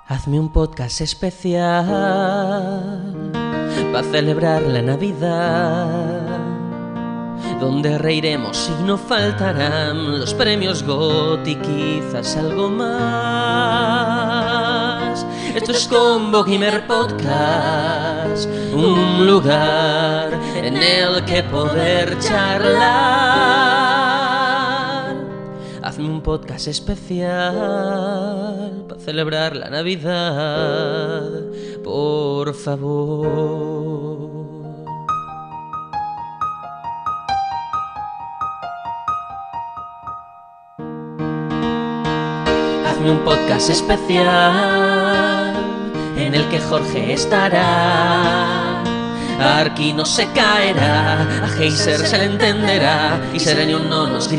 Hazme un podcast especial para celebrar la Navidad, donde reiremos y no faltarán los premios GOTY y quizás algo más. Esto es Combo Gamer Podcast, un lugar en el que poder charlar. Hazme un podcast especial para celebrar la Navidad, por favor. Hazme un podcast especial en el que Jorge estará. Arki no se caerá, a Heiser se le entenderá y Serenion no nos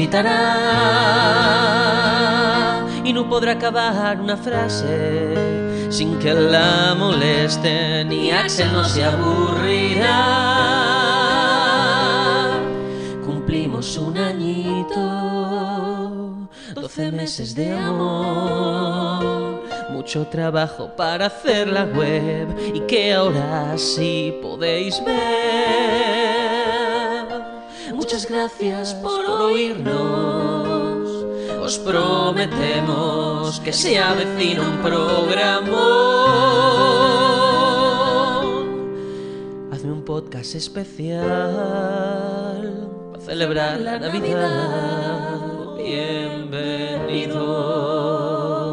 gritará. Y no podrá acabar una frase sin que la molesten y Axel no se aburrirá. Cumplimos un añito, 12 meses de amor, mucho trabajo para hacer la web y que ahora sí podéis ver. Muchas gracias por oírnos, os prometemos que se avecina un programón. Hazme un podcast especial para celebrar la Navidad. Bienvenidos.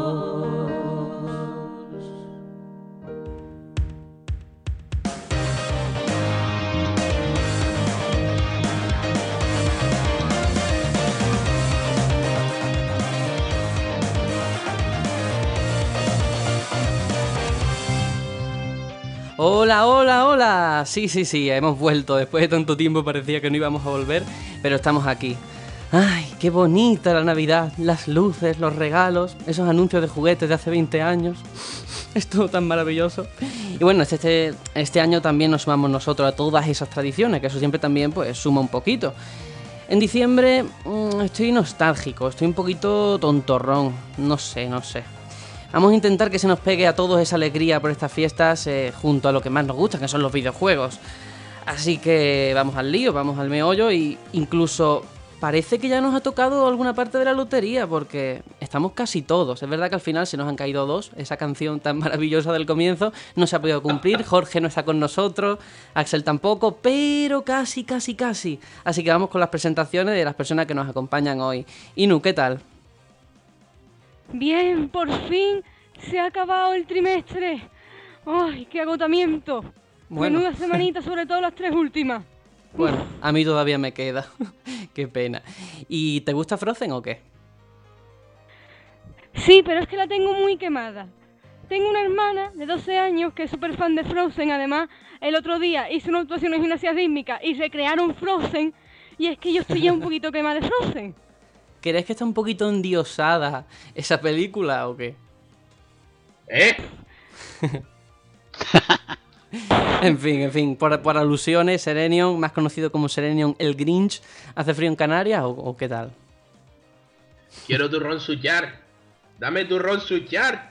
Hola, hola, hola. Sí, hemos vuelto. Después de tanto tiempo parecía que no íbamos a volver, pero estamos aquí. Ay, qué bonita la Navidad, las luces, los regalos, esos anuncios de juguetes de hace 20 años. Es todo tan maravilloso. Y bueno, este año también nos sumamos nosotros a todas esas tradiciones, que eso siempre también pues suma un poquito. En diciembre estoy nostálgico, estoy un poquito tontorrón, no sé. Vamos a intentar que se nos pegue a todos esa alegría por estas fiestas junto a lo que más nos gusta, que son los videojuegos. Así que vamos al lío, vamos al meollo y incluso parece que ya nos ha tocado alguna parte de la lotería porque estamos casi todos. Es verdad que al final se nos han caído dos, esa canción tan maravillosa del comienzo no se ha podido cumplir, Jorge no está con nosotros, Axel tampoco, pero casi. Así que vamos con las presentaciones de las personas que nos acompañan hoy. Inu, ¿qué tal? Bien, por fin se ha acabado el trimestre. ¡Ay, qué agotamiento! Bueno. Menuda semanita, sobre todo las 3 últimas. Bueno, a mí todavía me queda. Qué pena. ¿Y te gusta Frozen o qué? Sí, pero es que la tengo muy quemada. Tengo una hermana de 12 años que es súper fan de Frozen. Además, el otro día hice una actuación en gimnasia rítmica y recrearon Frozen. Y es que yo estoy ya un poquito quemada de Frozen. ¿Crees que está un poquito endiosada esa película o qué? En fin, por alusiones, Serenion, más conocido como Serenion el Grinch, ¿hace frío en Canarias o qué tal? Quiero turrón suchar. Dame turrón suchar.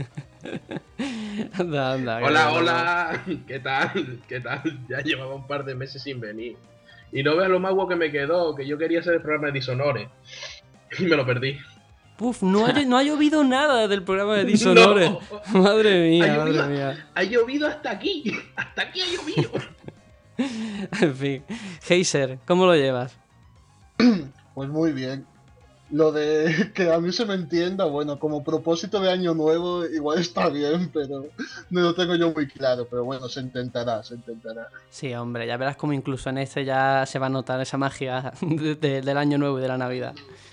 Anda. Hola. ¿Qué tal? Ya llevaba un par de meses sin venir. Y no veas lo más guapo que me quedó, que yo quería hacer el programa de Dishonored. Y me lo perdí. Puf, no ha llovido nada del programa de Dishonored. No. Madre mía. Ha llovido hasta aquí. Hasta aquí ha llovido. En fin. Heiser, ¿cómo lo llevas? Pues muy bien. Lo de que a mí se me entienda, bueno, como propósito de año nuevo igual está bien, pero no lo tengo yo muy claro, pero bueno, se intentará. Sí, hombre, ya verás como incluso en este ya se va a notar esa magia del año nuevo y de la Navidad.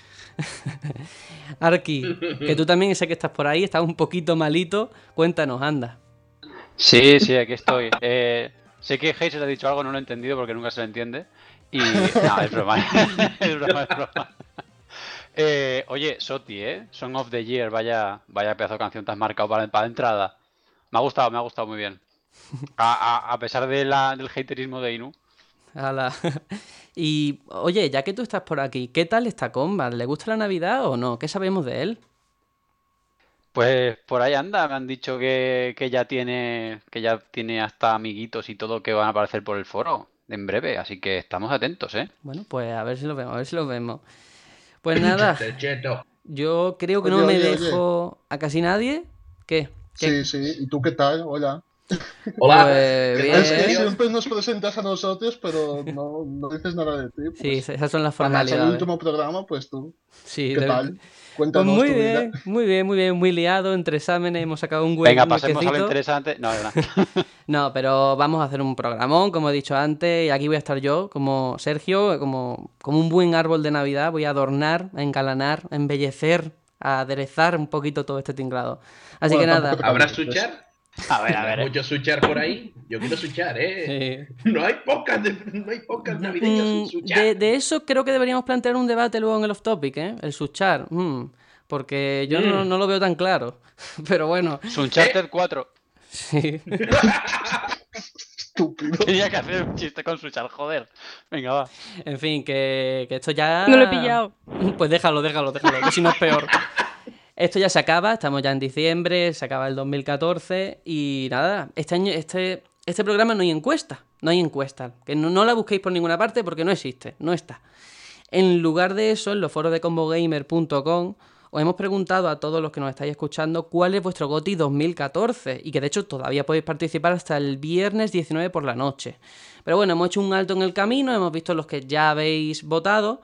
Arki, que tú también sé que estás por ahí, estás un poquito malito, cuéntanos, anda. Sí, aquí estoy. Sé que Heiser ha dicho algo, no lo he entendido porque nunca se lo entiende. Y no, es broma. Es broma. Oye, Soti, Song of the Year, vaya pedazo de canción te has marcado para la entrada. Me ha gustado muy bien. A pesar del haterismo de Inu. Ala. Y, oye, ya que tú estás por aquí, ¿qué tal está Combat? ¿Le gusta la Navidad o no? ¿Qué sabemos de él? Pues por ahí anda, me han dicho que ya tiene hasta amiguitos y todo que van a aparecer por el foro en breve, así que estamos atentos, ¿eh? Bueno, pues a ver si lo vemos, a ver si lo vemos. Pues nada, Cheto. yo creo que Oye, no me oye, dejo a casi nadie. ¿Qué? Sí, sí. ¿Y tú qué tal? Hola. Hola. Pues ¿Qué bien. tal, Es que señor? siempre nos presentas a nosotros, pero no dices nada de ti. Sí, Pues, esas son las para hacer el formalidades. último programa, pues tú. Sí, ¿Qué tal? Pues Cuéntanos muy tu vida. bien, muy bien, muy bien, muy liado. Entre exámenes hemos sacado un Venga, pasemos a lo huequecito. interesante. No, no. No, pero vamos a hacer un programón, como he dicho antes, y aquí voy a estar yo, como Sergio, como un buen árbol de Navidad. Voy a adornar, a encalanar, a embellecer, a aderezar un poquito todo este tinglado. Así Bueno, que tampoco nada. te ¿Habrá calientes. suchar? A ver, ¿Habrá mucho suchar por ahí? Yo quiero suchar, ¿eh? Sí. No hay podcast navideños sin suchar. De eso creo que deberíamos plantear un debate luego en el off-topic, ¿eh? El suchar. Porque yo no lo veo tan claro. Pero bueno, es Uncharted 4. sí. Estúpido. Tenía que hacer un chiste con Suchar, joder. Venga, va. En fin, que esto ya... No lo he pillado. Pues déjalo, que si no es peor. Esto ya se acaba, estamos ya en diciembre, se acaba el 2014 y nada, este año, este programa no hay encuesta, que no la busquéis por ninguna parte porque no existe, no está. En lugar de eso, en los foros de combogamer.com os hemos preguntado a todos los que nos estáis escuchando cuál es vuestro GOTY 2014 y que de hecho todavía podéis participar hasta el viernes 19 por la noche. Pero bueno, hemos hecho un alto en el camino, hemos visto los que ya habéis votado.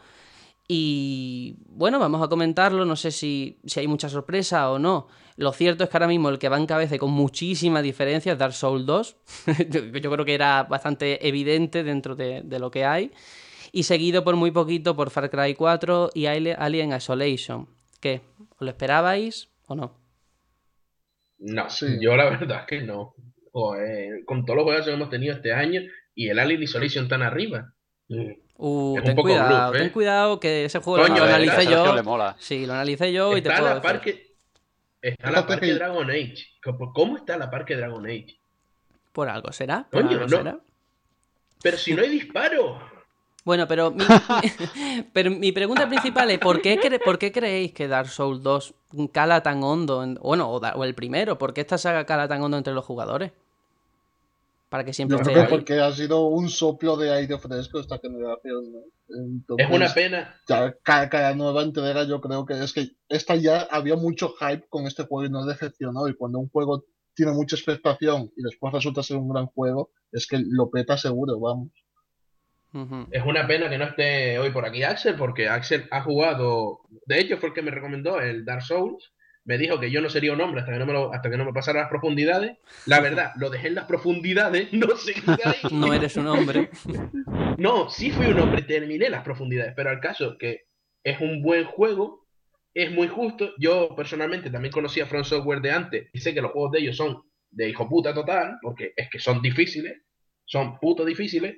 Y bueno, vamos a comentarlo, no sé si hay mucha sorpresa o no. Lo cierto es que ahora mismo el que va en cabeza y con muchísima diferencia es Dark Souls 2. Yo creo que era bastante evidente dentro de lo que hay. Y seguido por muy poquito por Far Cry 4 y Alien Isolation. ¿Qué? ¿Os lo esperabais o no? No, Sí. yo la verdad es que no. Joder, con todos los juegos que hemos tenido este año y el Alien Isolation tan arriba. Es un Ten poco cuidado, bluff, ¿eh? ten cuidado que ese juego Coño, lo ¿verdad? analicé A Sergio yo. le mola. Sí, lo analicé yo y te Está puedo la decir. parque. Está la Fíjate parque que- Dragon Age. ¿Cómo está la parque Dragon Age? Por algo será, por Coño, algo no. será. Pero si no hay disparo. Bueno, pero pero mi pregunta principal es ¿por qué creéis que Dark Souls 2 cala tan hondo? O el primero, ¿por qué esta saga cala tan hondo entre los jugadores? Para que siempre Yo esté creo que ahí. porque ha sido un soplo de aire fresco esta generación, ¿no? Entonces, Es una pena. ya cada nueva entrega yo creo que es que esta ya había mucho hype con este juego y no decepcionó. Y cuando un juego tiene mucha expectación y después resulta ser un gran juego, es que lo peta seguro, vamos. Ujú. Es una pena que no esté hoy por aquí Axel, porque Axel ha jugado. De hecho, fue el que me recomendó el Dark Souls. Me dijo que yo no sería un hombre hasta que no me pasara las profundidades. La verdad, lo dejé en las profundidades, no seguí ahí. No eres un hombre. No, sí fui un hombre, terminé las profundidades, pero al caso que es un buen juego, es muy justo. Yo personalmente también conocía From Software de antes y sé que los juegos de ellos son de hijo puta total, porque es que son difíciles, son puto difíciles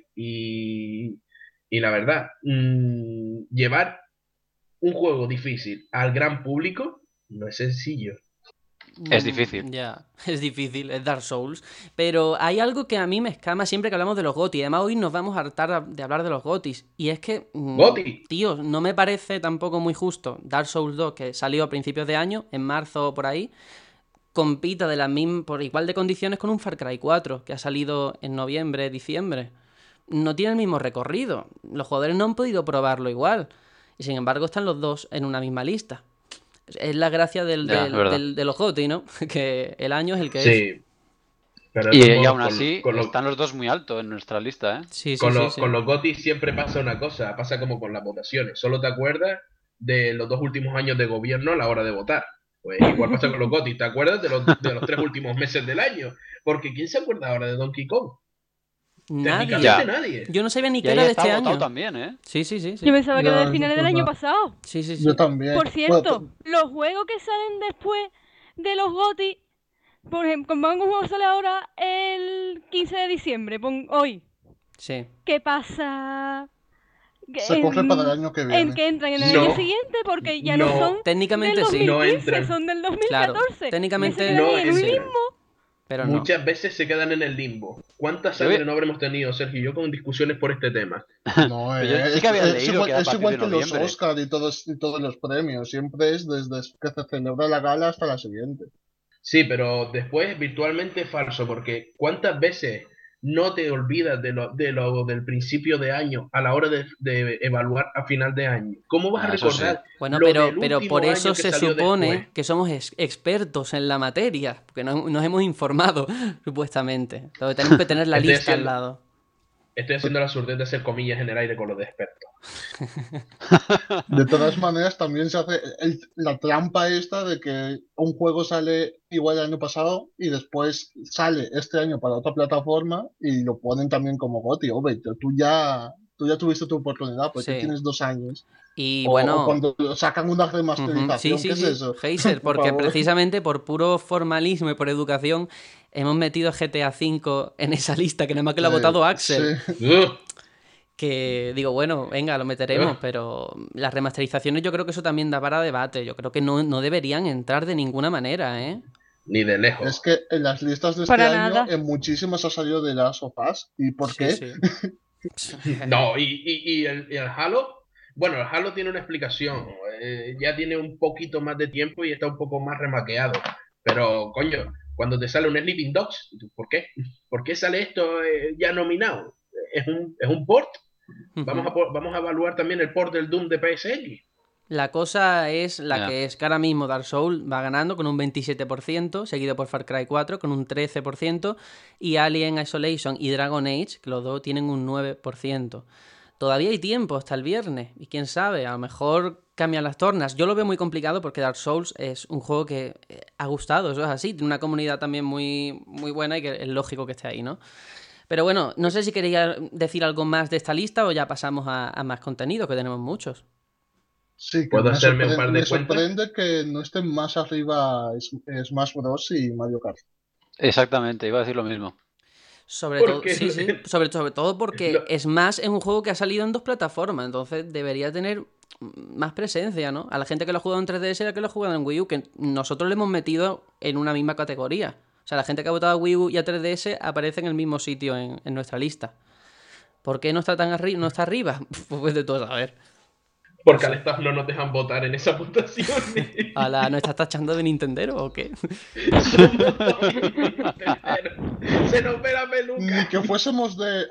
y la verdad, llevar un juego difícil al gran público no es sencillo. Es difícil. Ya, es difícil, es Dark Souls. Pero hay algo que a mí me escama siempre que hablamos de los GOTY. Además, hoy nos vamos a hartar de hablar de los GOTYs. Y es que, GOTY. tío, no me parece tampoco muy justo Dark Souls 2, que salió a principios de año, en marzo o por ahí, compita por igual de condiciones con un Far Cry 4, que ha salido en noviembre, diciembre. No tiene el mismo recorrido. Los jugadores no han podido probarlo igual. Y sin embargo están los dos en una misma lista. Es la gracia de los GOTY, ¿no? Que el año es el que es. Sí. Pero de Y todos modos, aún así, con los- están los dos muy altos en nuestra lista, ¿eh? Sí, sí, con, sí, los, sí. con los GOTY siempre pasa una cosa, pasa como con las votaciones. Solo te acuerdas de los 2 últimos años de gobierno a la hora de votar. Pues igual pasa con los GOTY, ¿te acuerdas de los 3 últimos meses del año? Porque ¿quién se acuerda ahora de Donkey Kong? Nadie. Técnicamente nadie. Yo no sabía ni Y qué ahí era de está este votado año. también, ¿eh? Sí, sí, sí. Sí, Yo pensaba que era Ya, de finales del pues año no. pasado. sí, sí. Yo también. Por cierto, Bueno, los juegos que salen después de los GOTY, por ejemplo, como un juego sale ahora el 15 de diciembre, hoy. Sí. ¿Qué pasa? se corre para el año que viene. En que entran en el No. año siguiente porque ya no, No. son Técnicamente del sí. 2015, No entran. son del Claro, 2014. técnicamente Y se quedan no ahí en un entran. limbo. Pero no. Muchas veces se quedan en el limbo. ¿Cuánta Yo sangre vi- no habremos tenido, Sergio y yo, con discusiones por este tema? No, Pero yo sí que había leído que era a es partir igual de que los noviembre. Oscar y todos los premios. Siempre es desde que se celebra la gala hasta la siguiente. Sí, pero después virtualmente es falso, porque ¿cuántas veces no te olvidas del principio de año a la hora de evaluar a final de año? ¿Cómo vas a Eso sí. recordar Bueno, lo del pero por último eso año que se salió después? supone que somos expertos en la materia, porque nos hemos informado, supuestamente. Entonces tenemos que tener la Estoy lista al haciendo, lado. estoy haciendo la surdez de hacer comillas en el aire con lo de experto. De todas maneras, también se hace la trampa esta de que un juego sale igual el año pasado y después sale este año para otra plataforma y lo ponen también como GOTY. Hombre, tú ya tuviste tu oportunidad porque Sí. tienes 2 años. Y O bueno, cuando sacan una ujú, sí, remasterización, ¿qué sí, es sí, eso? Heiser, Por porque favor. precisamente por puro formalismo y por educación hemos metido GTA V en esa lista, que nada más que lo ha votado Sí. Axel. ¡Ugh! Que digo, bueno, venga, lo meteremos, ¡Ugh! pero las remasterizaciones yo creo que eso también da para debate. Yo creo que no deberían entrar de ninguna manera, ¿eh? Ni de lejos. Es que en las listas de este Para año, nada. en muchísimas ha salido de Last of Us. ¿Y por Sí, qué? sí. No, y el Halo, bueno, el Halo tiene una explicación. Ya tiene un poquito más de tiempo y está un poco más remaqueado. Pero, coño, cuando te sale un Sleeping Dogs, ¿por qué? ¿Por qué sale esto ya nominado? ¿Es un port? Vamos a evaluar también el port del Doom de PSX. La cosa es la Ya. que es que ahora mismo Dark Souls va ganando con un 27%, seguido por Far Cry 4 con un 13%, y Alien Isolation y Dragon Age, que los dos tienen un 9%. Todavía hay tiempo hasta el viernes, y quién sabe, a lo mejor cambian las tornas. Yo lo veo muy complicado porque Dark Souls es un juego que ha gustado, eso es así, tiene una comunidad también muy, muy buena y que es lógico que esté ahí, ¿no? Pero bueno, no sé si quería decir algo más de esta lista o ya pasamos a más contenido, que tenemos muchos. Sí, que ¿Puedo hacerme un par de me cuentas? sorprende que no estén más arriba Smash Bros. Y Mario Kart. Exactamente, iba a decir lo mismo. Sobre todo, Porque sí, sí, sobre todo porque lo- Smash es un juego que ha salido en dos plataformas, entonces debería tener más presencia, ¿no? A la gente que lo ha jugado en 3DS y a la que lo ha jugado en Wii U, que nosotros le hemos metido en una misma categoría. O sea, la gente que ha votado a Wii U y a 3DS aparece en el mismo sitio en nuestra lista. ¿Por qué no está tan arriba? No está arriba? Pues de todo saber. porque No al sé. staff no nos dejan votar en esa puntuación. ¿Ala, no estás tachando de Nintendero o qué? Se nos ve la Ni peluca. que fuésemos de.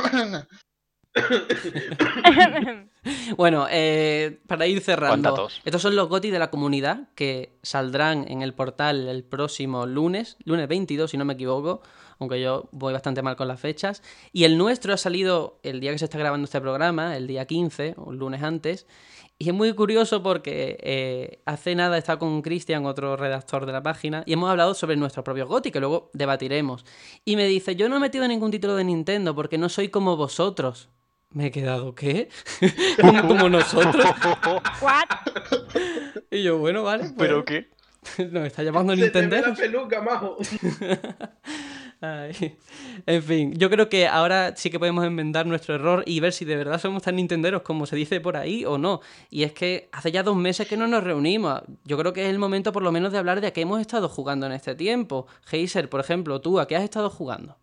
Bueno, para ir cerrando, Cuánta tos. estos son los GOTY de la comunidad que saldrán en el portal el próximo lunes 22 si no me equivoco, aunque yo voy bastante mal con las fechas. Y el nuestro ha salido el día que se está grabando este programa, el día 15, un lunes antes. Y es muy curioso porque hace nada he estado con Cristian, otro redactor de la página, y hemos hablado sobre nuestros propios GOTY, que luego debatiremos. Y me dice, yo no he metido ningún título de Nintendo porque no soy como vosotros. Me he quedado, ¿qué? Como nosotros. What? Y yo, bueno, vale. Pues, ¿Pero qué? nos está llamando Se te ve Nintendo. la peluca, majo. Ay. En fin, yo creo que ahora sí que podemos enmendar nuestro error y ver si de verdad somos tan nintenderos como se dice por ahí o no. Y es que hace ya 2 meses que no nos reunimos. Yo creo que es el momento por lo menos de hablar de a qué hemos estado jugando en este tiempo. Heiser, por ejemplo, tú, ¿a qué has estado jugando?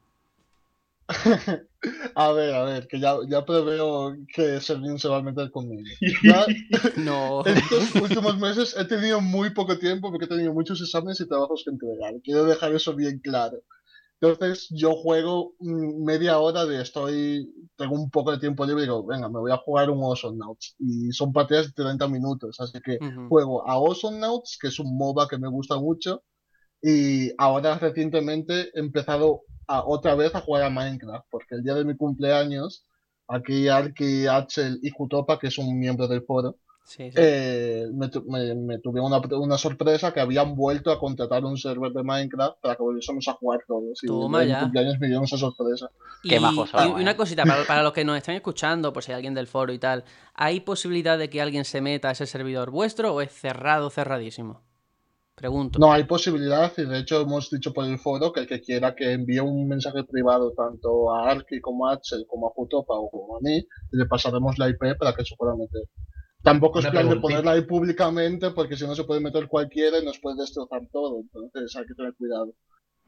A ver, que ya preveo que Servín se va a meter conmigo. Ya No. estos últimos meses he tenido muy poco tiempo porque he tenido muchos exámenes y trabajos que entregar. Quiero dejar eso bien claro. Entonces yo juego media hora tengo un poco de tiempo libre y digo, venga, me voy a jugar un Awesomnauts. Y son partidas de 30 minutos, así que Ujú. juego a Awesomnauts, que es un MOBA que me gusta mucho, y ahora recientemente he empezado otra vez a jugar a Minecraft, porque el día de mi cumpleaños, aquí Arki, Axel y Jutopa, que es un miembro del foro, Sí, sí. me tuvieron una sorpresa que habían vuelto a contratar un server de Minecraft para que volviésemos a jugar todos. Y el Toma día de mi ya. cumpleaños me dieron esa sorpresa. Qué majos Y son, una ¿eh? cosita, para los que nos están escuchando, por si hay alguien del foro y tal, ¿hay posibilidad de que alguien se meta a ese servidor vuestro o es cerradísimo? Pregunto. No hay posibilidad, y de hecho hemos dicho por el foro que el que quiera que envíe un mensaje privado tanto a Arki como a Axel como a Jutopa o como a mí, le pasaremos la IP para que se pueda meter. Tampoco es Una plan de preguntita. ponerla ahí públicamente porque si no se puede meter cualquiera y nos puede destrozar todo, entonces hay que tener cuidado.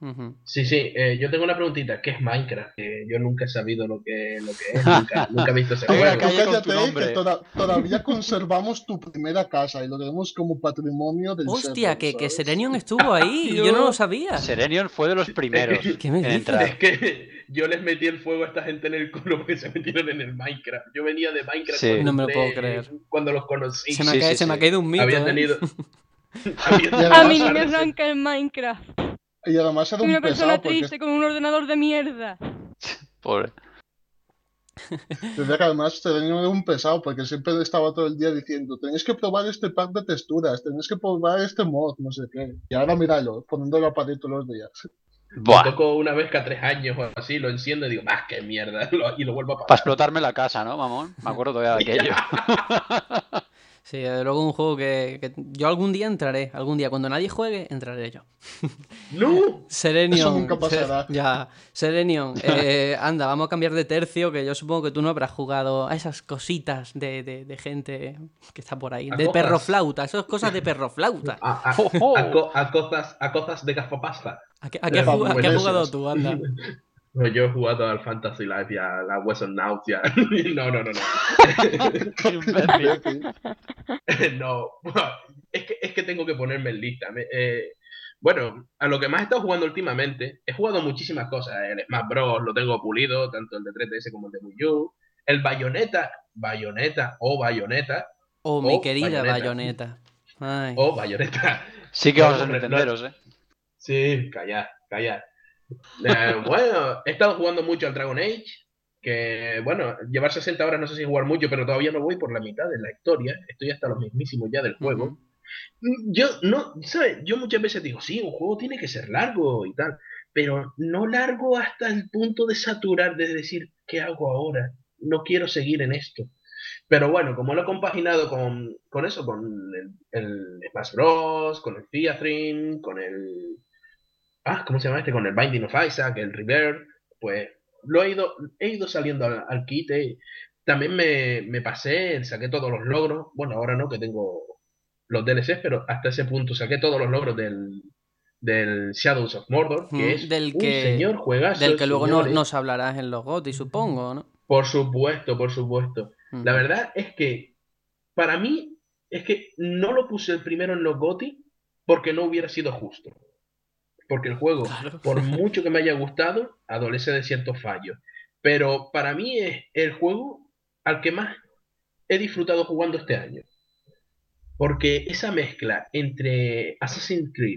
Ujú. Sí, sí, yo tengo una preguntita. ¿Qué es Minecraft? Que yo nunca he sabido lo que es, nunca he visto ese Hay una juego. Tú calle con tu cállate que nombre. todavía conservamos tu primera casa y lo tenemos como patrimonio del Hostia, server, que ¿sabes? Serenion estuvo ahí y yo no lo Dios. sabía. Serenion fue de los Es primeros que, ¿Qué me en dices? es entrar. que yo les metí el fuego a esta gente en el culo porque se metieron en el Minecraft. Yo venía de Minecraft Sí, cuando No me lo puedo entré, creer. cuando los conocí. sí, sí, Se me ha sí. caído un Había mito, ¿eh? tenido, había Y tenido A un mí además, ni par me de... arranca el Minecraft. y además era Soy un una persona pesado porque triste con un ordenador de mierda. Pobre. decía que además Serenion era un pesado porque siempre estaba todo el día diciendo tenéis que probar este pack de texturas, tenéis que probar este mod, no sé qué. Y ahora míralo, poniéndolo a parir todos los días. Lo Buah. toco una vez cada 3 años o así, lo enciendo y digo, ¡ah, qué mierda! Y lo vuelvo a Para apagar. explotarme la casa, ¿no, mamón? Me acuerdo todavía de aquello. Sí, desde luego un juego que yo algún día entraré. Algún día, cuando nadie juegue, entraré yo. ¡No! Eso Serenion, nunca pasará. ya, Serenion, anda, vamos a cambiar de tercio, que yo supongo que tú no habrás jugado a esas cositas de gente que está por ahí, A de cosas. perroflauta, esas cosas de perroflauta. ¡Oh, oh! A cosas de gafapasta. A qué has jugado Papinesias. tú, anda? No, yo he jugado al Fantasy Life y a la Western Now ya. No, no, no, no. ¡Qué imbécil! Imbécil. No, es que tengo que ponerme en lista. Bueno, a lo que más he estado jugando últimamente, he jugado muchísimas cosas. El Smash Bros. Lo tengo pulido, tanto el de 3DS como el de Wii U. El Bayonetta, Oh, mi o querida Bayonetta, Bayonetta. Ay, o Bayonetta. Sí que No vamos a hemos ser re- no- nintenderos, ¿eh? Sí, calla, calla. Bueno, he estado jugando mucho al Dragon Age, que bueno, llevar 60 horas no sé si jugar mucho, pero todavía no voy por la mitad de la historia, estoy hasta los mismísimos ya del ujú. juego. Yo no, ¿sabes? Yo muchas veces digo, sí, un juego tiene que ser largo y tal, pero no largo hasta el punto de saturar, de decir, ¿qué hago ahora? No quiero seguir en esto. Pero bueno, como lo he compaginado con eso, con el Smash Bros, con el Theatrine, con el ¿cómo se llama este? Con el Binding of Isaac, el Rebirth, pues he ido saliendo al quite. También me pasé, saqué todos los logros. Bueno, ahora no, que tengo los DLCs, pero hasta ese punto saqué todos los logros del Shadows of Mordor, que Mm, es un señor del juegazo, que luego no, señores. nos hablarás en los GOTY, supongo, ¿no? Por supuesto, por supuesto. La Ujú. verdad es que para mí es que no lo puse el primero en los GOTY porque no hubiera sido justo. Porque el juego, Claro. por mucho que me haya gustado, adolece de ciertos fallos. Pero para mí es el juego al que más he disfrutado jugando este año. Porque esa mezcla entre Assassin's Creed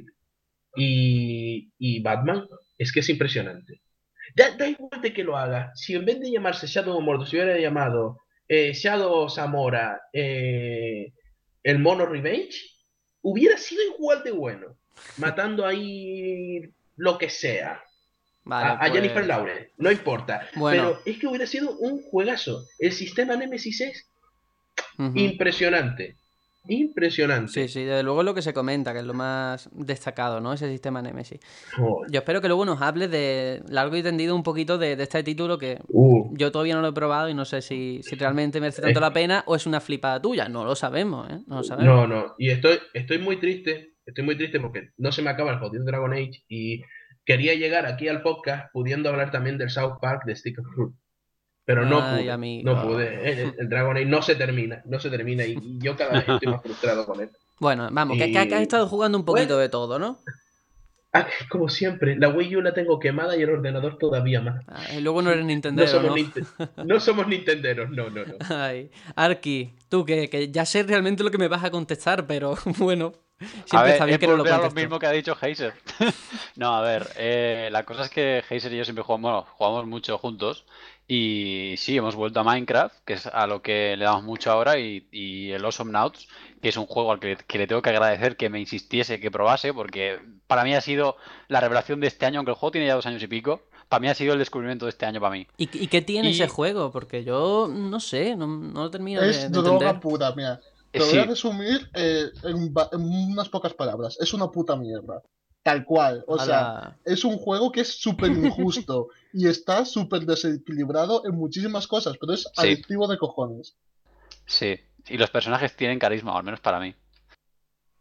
y Batman es que es impresionante. Da igual de que lo haga. Si en vez de llamarse Shadow of Mordor se hubiera llamado Shadow Zamora, el Mono Revenge, hubiera sido igual de bueno. Matando ahí lo que sea. Vale, A Jennifer pues... Lawrence, no importa. Bueno. Pero es que hubiera sido un juegazo. El sistema Nemesis es Ujú. impresionante. Sí, Impresionante. sí, desde luego es lo que se comenta, que es lo más destacado, ¿no? Ese sistema Nemesis. Joder. Yo espero que luego nos hables de largo y tendido un poquito de este título que yo todavía no lo he probado y no sé si realmente merece tanto Es- la pena o es una flipada tuya. No lo sabemos, ¿eh? No lo sabemos. No, no. Y estoy muy triste. Estoy muy triste porque no se me acaba el jodido Dragon Age y quería llegar aquí al podcast pudiendo hablar también del South Park de Stick of Truth. Pero no Ay, pude, no amigo. pude. El Dragon Age no se termina y yo cada vez estoy más frustrado con él. Bueno, vamos, que has Y estado jugando un bueno, poquito de todo, ¿no? como siempre, la Wii U la tengo quemada y el ordenador todavía más. Y luego no eres No Nintendero, somos, ¿no? no somos nintenderos, no, no, no. Ay, Arki, tú que ya sé realmente lo que me vas a contestar, pero bueno, A siempre ver, está bien es que no lo volver a lo cuentes tú. mismo que ha dicho Heiser. No, a ver, la cosa es que Heiser y yo siempre jugamos mucho juntos. Y sí, hemos vuelto a Minecraft, que es a lo que le damos mucho ahora, y el Awesome Nauts, que es un juego al que le tengo que agradecer que me insistiese, que probase, porque para mí ha sido la revelación de este año, aunque el juego tiene ya 2 años y pico, para mí ha sido el descubrimiento de este año para mí. ¿Y qué tiene ese Y juego? Porque yo no sé, no lo termino Es de entender. droga pura, mira. Te lo voy a sí, resumir en unas pocas palabras. Es una puta mierda. Tal cual. O sea, Ala. es un juego que es súper injusto y está súper desequilibrado en muchísimas cosas, pero es sí, adictivo de cojones. sí. Y los personajes tienen carisma, o al menos para mí.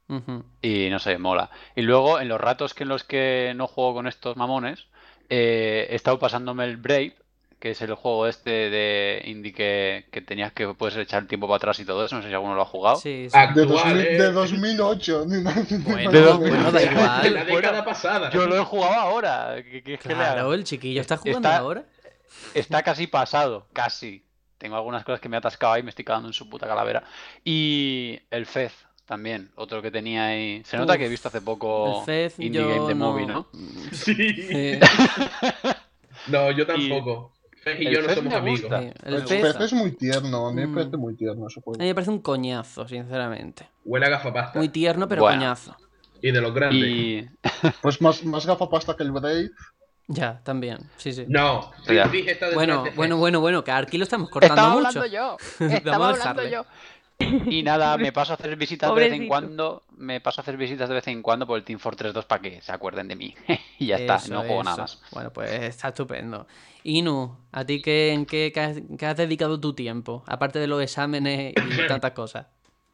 Ujú. Y no sé, mola. Y luego, en los ratos en los que no juego con estos mamones, he estado pasándome el Brave, que es el juego este de indie que tenías que puedes echar el tiempo para atrás y todo eso. No sé si alguno lo ha jugado. Sí, sí. Actual, De 2008, ni más ni Bueno, más ni bueno, menos. da De igual. la década pasada. Yo lo he jugado ahora. ¿Qué le Claro, hago? el chiquillo está jugando Está, ahora. está casi pasado, casi. Tengo algunas cosas que me he atascado ahí y me estoy cagando en su puta calavera. Y el Fez también, otro que tenía ahí. Se nota que he visto hace Uf, el poco Fez Indie Game yo The Movie, no. ¿no? Sí. Sí, No, yo Y tampoco. Fez y el yo no Fez somos me amigos. gusta. sí. El Me El Fez pez gusta. es muy tierno, a mí me mm, parece muy tierno ese a juego. mí me parece un coñazo, sinceramente. Huele a Muy gafapasta. tierno, pero Bueno. coñazo. Y de los grandes. Y. Pues más gafapasta que el Brave. Ya, también. Sí, sí. No, Ya. Fizz está detrás de Fez. Bueno, que aquí lo estamos cortando mucho. Vamos a dejarle. Y nada, me paso a hacer visitas de vez en Pobrecito. cuando. Me paso a hacer visitas de vez en cuando por el Team Fortress 2 para que se acuerden de mí. Y ya está, no juego nada más. Bueno, pues está estupendo. Inu, ¿a ti qué has dedicado tu tiempo? Aparte de los exámenes y tantas cosas.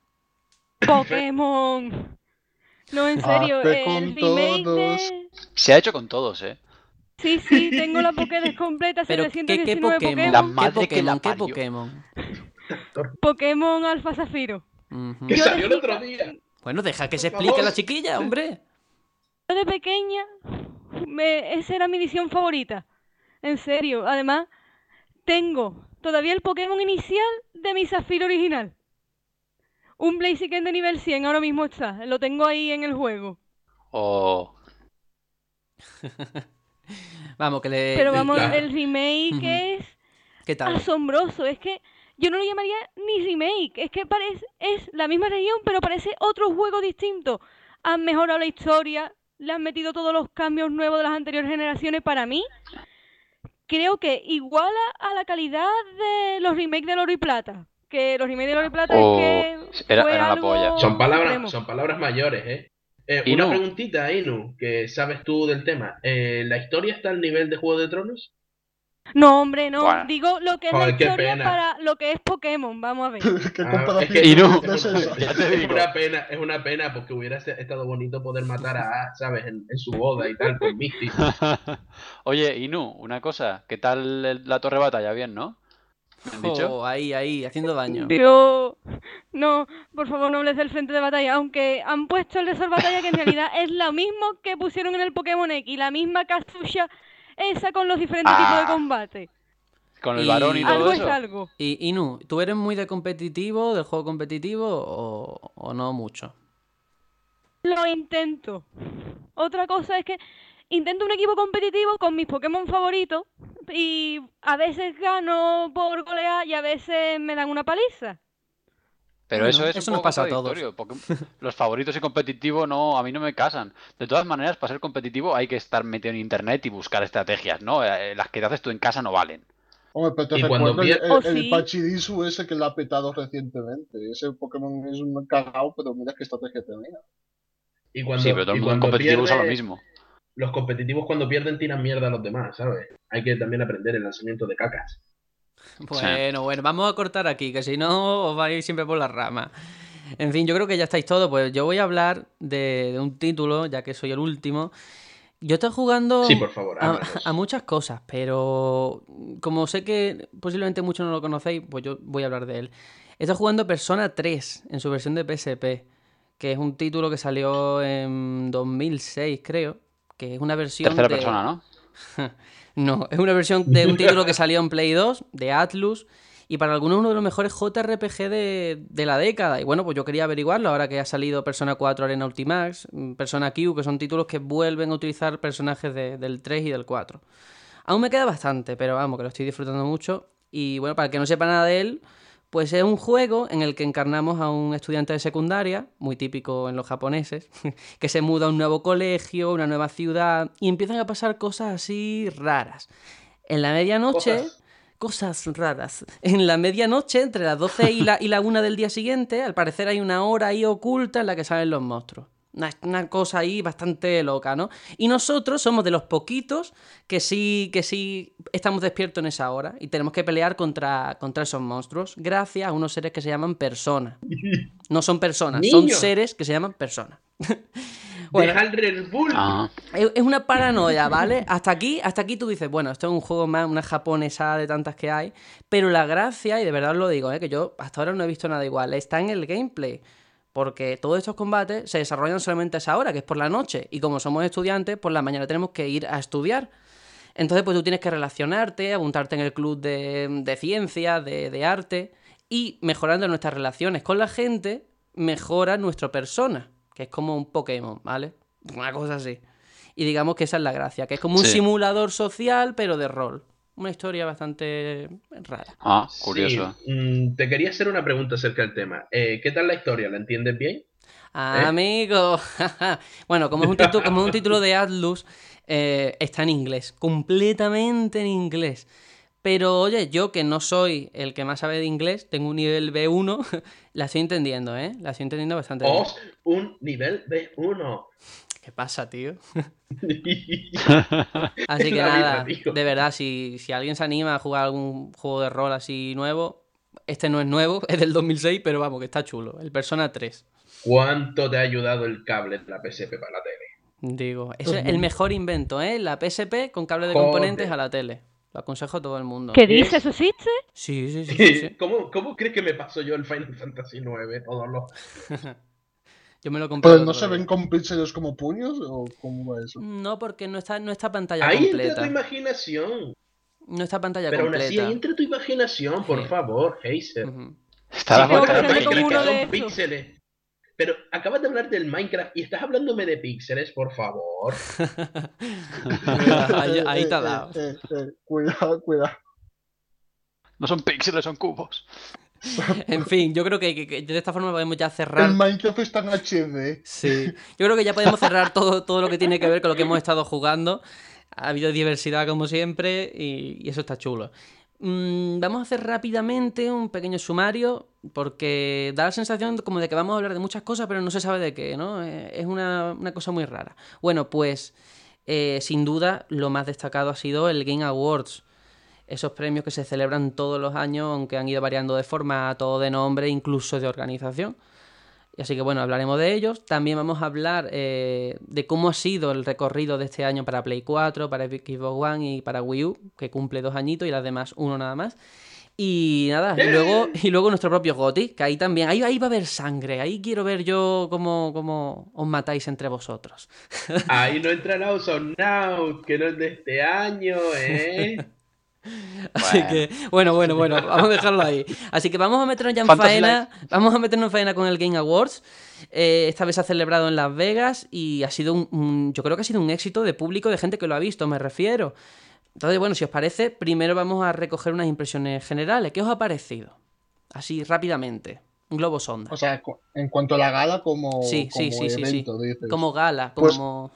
Pokémon. No, en serio, Hazte el con remake todos. de... Se ha hecho con todos, ¿eh? Sí, sí, tengo la Pokédex completa, Pero, ¿qué 719 Pokémon? La Pokémon. ¿Qué madre que la Pokémon? ¿Qué parió. Pokémon? Pokémon Alfa Zafiro. Ujú. Que Yo salió el de otro chica- día. Bueno, deja que se Por explique favor. la chiquilla, hombre. Yo de pequeña, esa era mi edición favorita. En serio, además, tengo todavía el Pokémon inicial de mi Zafiro original. Un Blaziken de nivel 100 ahora mismo está. Lo tengo ahí en el juego. O. Vamos, que Pero vamos, Claro. el remake Ujú. es ¿Qué tal? asombroso. Es que yo no lo llamaría ni remake. Es que es la misma región, pero parece otro juego distinto. Han mejorado la historia, le han metido todos los cambios nuevos de las anteriores generaciones. Para mí, creo que iguala a la calidad de los remakes de Oro y Plata. Que los remakes de Oro y Plata es que Era fue una polla. Son algo supremo. palabras mayores, ¿eh? Y Una no. preguntita, Inu, que sabes tú del tema. ¿La historia está al nivel de Juego de Tronos? No, hombre, no. Bueno. Digo lo que es la Joder, qué historia pena. para lo que es Pokémon. Vamos a ver. ¿Qué Es comparación que Y no. es esa? Ya te es digo. una pena porque hubiera estado bonito poder matar a Ash, ¿sabes? En su boda y tal, con Misty. Oye, Inu, una cosa. ¿Qué tal la torre batalla? Bien, ¿no? ¿Me han dicho? Oh, ahí, haciendo daño. Dios, no, por favor no hables del frente de batalla, aunque han puesto el resort batalla que en realidad es lo mismo que pusieron en el Pokémon X, la misma Kazuya, esa con los diferentes tipos de Ah, combate. con el varón y todo Algo es eso. algo. Y Inu, ¿tú eres muy de competitivo, del juego competitivo o no mucho? Lo intento. Otra cosa es que intento un equipo competitivo con mis Pokémon favoritos y a veces gano por golear y a veces me dan una paliza. Pero Bueno, eso es un eso nos poco pasa a todos. contradictorio, porque los favoritos y competitivo no, a mí no me casan. De todas maneras, para ser competitivo hay que estar metido en internet y buscar estrategias, ¿no? Las que te haces tú en casa no valen. Hombre, pero te Y cuando recuerdo pier- ¿O el sí? Pachirisu ese que lo ha petado recientemente. Ese Pokémon es un cagao, pero mira qué estrategia tenía. Y Sí, cuando, pero todo y el mundo en cuando competitivo usa lo pierde, mismo. los competitivos cuando pierden tiran mierda a los demás, ¿sabes? Hay que también aprender el lanzamiento de cacas. Bueno, vamos a cortar aquí, que si no os vais siempre por las ramas. En fin, yo creo que ya estáis todos. Pues yo voy a hablar de un título, ya que soy el último. Yo estoy jugando Sí, por favor, háblanos. a muchas cosas, pero como sé que posiblemente muchos no lo conocéis, pues yo voy a hablar de él. Estoy jugando Persona 3 en su versión de PSP, que es un título que salió en 2006, creo, que es una versión Tercera de... persona, ¿no? No, es una versión de un título que salió en Play 2, de Atlus, y para algunos uno de los mejores JRPG de la década. Y bueno, pues yo quería averiguarlo ahora que ha salido Persona 4 Arena Ultimax, Persona Q, que son títulos que vuelven a utilizar personajes del 3 y del 4. Aún me queda bastante, pero vamos, que lo estoy disfrutando mucho. Y bueno, para el que no sepa nada de él, pues es un juego en el que encarnamos a un estudiante de secundaria, muy típico en los japoneses, que se muda a un nuevo colegio, una nueva ciudad, y empiezan a pasar cosas así raras. En la medianoche... Cosas raras. En la medianoche, entre las 12 y la 1 del día siguiente, al parecer hay una hora ahí oculta en la que salen los monstruos. Una cosa ahí bastante loca, ¿no? Y nosotros somos de los poquitos que sí estamos despiertos en esa hora y tenemos que pelear contra esos monstruos gracias a unos seres que se llaman personas. No son personas, son Niño. seres que se llaman personas. Bueno, Deja el Red Bull. Ah, es una paranoia, ¿vale? Hasta aquí tú dices, bueno, esto es un juego más, una japonesada de tantas que hay, pero la gracia, y de verdad os lo digo, que yo hasta ahora no he visto nada igual, está en el gameplay. Porque todos estos combates se desarrollan solamente a esa hora, que es por la noche. Y como somos estudiantes, por la mañana tenemos que ir a estudiar. Entonces, pues tú tienes que relacionarte, apuntarte en el club de ciencias, de arte. Y mejorando nuestras relaciones con la gente, mejora nuestra persona. Que es como un Pokémon, ¿vale? Una cosa así. Y digamos que esa es la gracia. Que es como un Sí. simulador social, pero de rol. Una historia bastante rara. curioso. Sí, te quería hacer una pregunta acerca del tema. ¿Qué tal la historia? ¿La entiendes bien? Amigo. Bueno, como es un título de Atlus, está en inglés, completamente en inglés. Pero oye, yo que no soy el que más sabe de inglés, tengo un nivel B1, la estoy entendiendo, ¿eh? La estoy entendiendo bastante bien. Un nivel B1. ¿Qué pasa, tío? Así que La nada, vida, tío. de verdad, si alguien se anima a jugar algún juego de rol así nuevo, este no es nuevo, es del 2006, pero vamos, que está chulo. El Persona 3. ¿Cuánto te ha ayudado el cable de la PSP para la tele? Digo, ese es el mejor invento, ¿eh? La PSP con cable de Joder. componentes a la tele. Lo aconsejo a todo el mundo. ¿Qué dices? ¿Eso existe? Sí. ¿Cómo crees que me paso yo el Final Fantasy IX? Todos los... Yo me lo compré ¿Pero el no otro se día. ven con píxeles como puños o cómo va eso? No, porque no está pantalla Ahí entra tu completa. imaginación. No está pantalla Pero aún así, completa. ahí entra tu imaginación, por Sí. favor, Heiser. Ujú. Está la Sí, que Tengo que otro pantalla hacerme como Minecraft que uno pequeñica. de son esos. píxeles. Pero acabas de hablar del Minecraft y estás hablándome de píxeles, por favor. Ahí te ha dado. Cuidado. Pues No son píxeles, son cubos. En fin, yo creo que de esta forma podemos ya El cerrar. Minecraft está en HD. Sí. Yo creo que ya podemos cerrar todo lo que tiene que ver con lo que hemos estado jugando. Ha habido diversidad como siempre y eso está chulo. Vamos a hacer rápidamente un pequeño sumario porque da la sensación como de que vamos a hablar de muchas cosas pero no se sabe de qué, ¿no? Es una cosa muy rara. Bueno, pues sin duda lo más destacado ha sido el Game Awards. Esos premios que se celebran todos los años, aunque han ido variando de formato, de nombre, incluso de organización. Y así que bueno, hablaremos de ellos. También vamos a hablar de cómo ha sido el recorrido de este año para Play 4, para Xbox One y para Wii U, que cumple 2 añitos y las demás 1 nada más. Y nada, y luego nuestro propio GOTY, que ahí también, ahí va a haber sangre, ahí quiero ver yo cómo os matáis entre vosotros. Ahí no entra el Awesome Now, que no es de este año, ¿eh? Así que, bueno, vamos a dejarlo ahí. Así que vamos a meternos ya en Fantasy faena. Vamos a meternos en faena con el Game Awards. Esta vez se ha celebrado en Las Vegas y ha sido yo creo que ha sido un éxito de público, de gente que lo ha visto, me refiero. Entonces, bueno, si os parece, primero vamos a recoger unas impresiones generales. ¿Qué os ha parecido? Así, rápidamente. Un globo sonda. O sea, en cuanto a la gala como Sí. evento, dices. Como gala, Pues- como...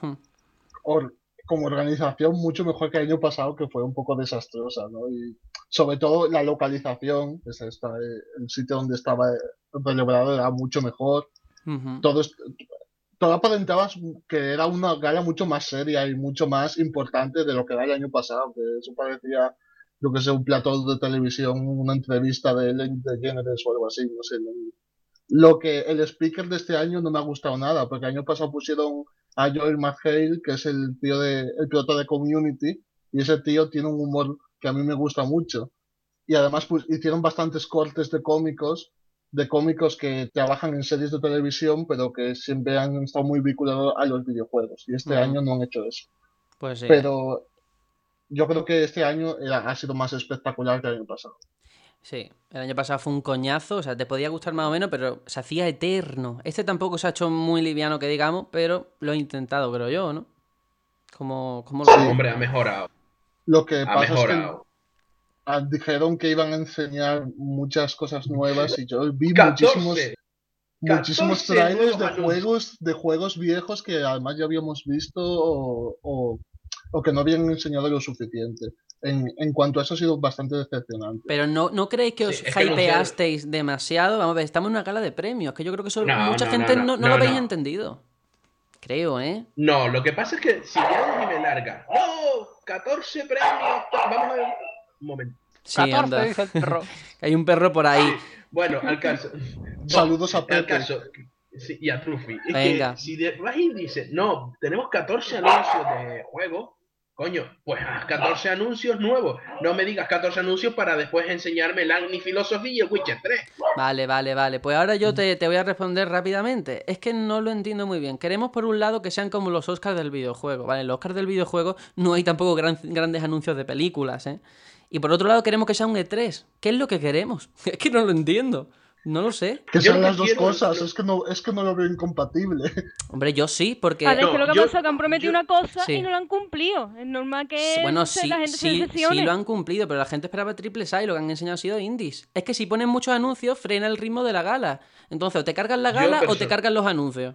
Como organización mucho mejor que el año pasado, que fue un poco desastrosa, ¿no? Y sobre todo la localización, el sitio donde estaba celebrado era mucho mejor. Ujú. Todo aparentaba que era una gala mucho más seria y mucho más importante de lo que era el año pasado, que eso parecía, yo que sé, un plató de televisión, una entrevista de Ellen DeGeneres o algo así, no sé. Lo que el speaker de este año no me ha gustado nada, porque el año pasado pusieron a Joel McHale, que es el piloto de Community, y ese tío tiene un humor que a mí me gusta mucho. Y además pues, hicieron bastantes cortes de cómicos que trabajan en series de televisión, pero que siempre han estado muy vinculados a los videojuegos. Y este Ujú. año no han hecho eso. Pues sí. Pero yo creo que este año ha sido más espectacular que el año pasado. Sí, el año pasado fue un coñazo, o sea, te podía gustar más o menos, pero se hacía eterno. Este tampoco se ha hecho muy liviano que digamos, pero lo he intentado, creo yo, ¿no? ¿Cómo lo Sí. ves? Hombre, ha mejorado. Lo que Ha pasa es que mejorado. dijeron que iban a enseñar muchas cosas nuevas y yo vi 14. muchísimos 14 trailers nuevos de juegos viejos que además ya habíamos visto o que no habían enseñado lo suficiente. En cuanto a eso ha sido bastante decepcionante. Pero ¿no creéis que os Sí, es que hypeasteis demasiado? Vamos a ver, estamos en una gala de premios, que yo creo que eso No, mucha no, gente no, no lo habéis no. entendido. Creo, ¿eh? No, lo que pasa es que si ya y me larga. ¡No! 14 premios. Vamos a ver. Un momento. Sí, 14, anda. dice el perro. Hay un perro por ahí. Bueno, al caso. Saludos a El Pepe. caso, sí, y a Trufi. Es Venga. que si vas y dices, no, tenemos 14 anuncios de juego, coño, pues haz 14 anuncios nuevos. No me digas 14 anuncios para después enseñarme el Agni Philosophy y el Witcher 3. Vale. Pues ahora yo te voy a responder rápidamente. Es que no lo entiendo muy bien. Queremos por un lado que sean como los Oscars del videojuego, ¿vale? En los Oscars del videojuego no hay tampoco grandes anuncios de películas, ¿eh? Y por otro lado queremos que sea un E3. ¿Qué es lo que queremos? Es que no lo entiendo. No lo sé. Que Yo sean lo las que dos quiero- cosas, lo- es que no lo veo incompatible. Hombre, yo sí, porque... A ver, No, que lo que yo- pasa es que han prometido yo- una cosa sí. y no lo han cumplido. Es normal que Bueno, la sí, gente se sí decepcione. lo han cumplido, pero la gente esperaba triple A y lo que han enseñado ha sido indies. Es que si ponen muchos anuncios, frena el ritmo de la gala. Entonces, o te cargan la Yo gala o perso- te cargan los anuncios.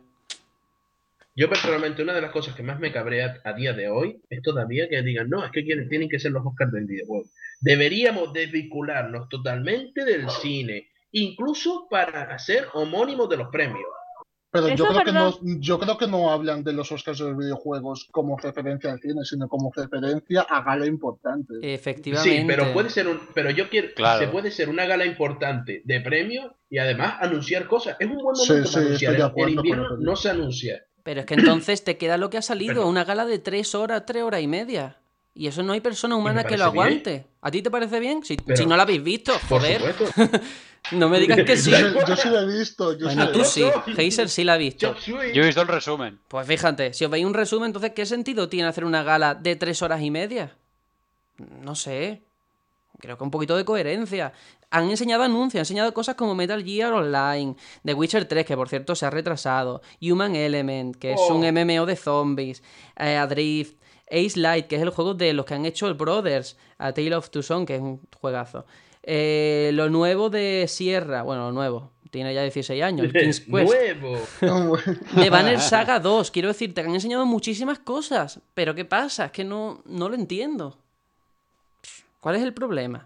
Yo personalmente, una de las cosas que más me cabrea a día de hoy es todavía que digan, no, es que tienen que ser los Oscars del videojuego. Deberíamos desvincularnos totalmente del cine, incluso para hacer homónimos de los premios. Pero Eso yo es creo que verdad. yo creo que no hablan de los Oscars de los videojuegos como referencia al cine, sino como referencia a gala importante. Efectivamente. Sí, pero puede ser pero yo quiero, Claro. se puede ser una gala importante de premios y además anunciar cosas. Es un buen Sí, momento sí, para estoy anunciar. de En acuerdo con invierno lo que no dices. se anuncia. Pero es que entonces te queda lo que ha salido, Perdón. una gala de 3 horas, 3 horas y media. Y eso no hay persona me humana que lo parece bien. aguante. ¿A ti te parece bien? Si Pero- no lo habéis visto, Por joder. supuesto. No me digas que sí. Yo sí lo he visto, Bueno, tú sí. Heiser sí la ha visto. Chop suey. Yo he visto el resumen. Pues fíjate, si os veis un resumen, entonces, ¿qué sentido tiene hacer una gala de 3 horas y media? No sé. Creo que un poquito de coherencia. Han enseñado anuncios, han enseñado cosas como Metal Gear Online, The Witcher 3, que por cierto se ha retrasado, Human Element, que es un MMO de zombies, Adrift, Ace Light, que es el juego de los que han hecho el Brothers, A Tale of Two Sons, que es un juegazo. Lo nuevo de Sierra, bueno, lo nuevo, tiene ya 16 años, el King's Quest. Nuevo. De Banner Saga 2, quiero decirte que han enseñado muchísimas cosas, pero ¿qué pasa? Es que no lo entiendo. ¿Cuál es el problema?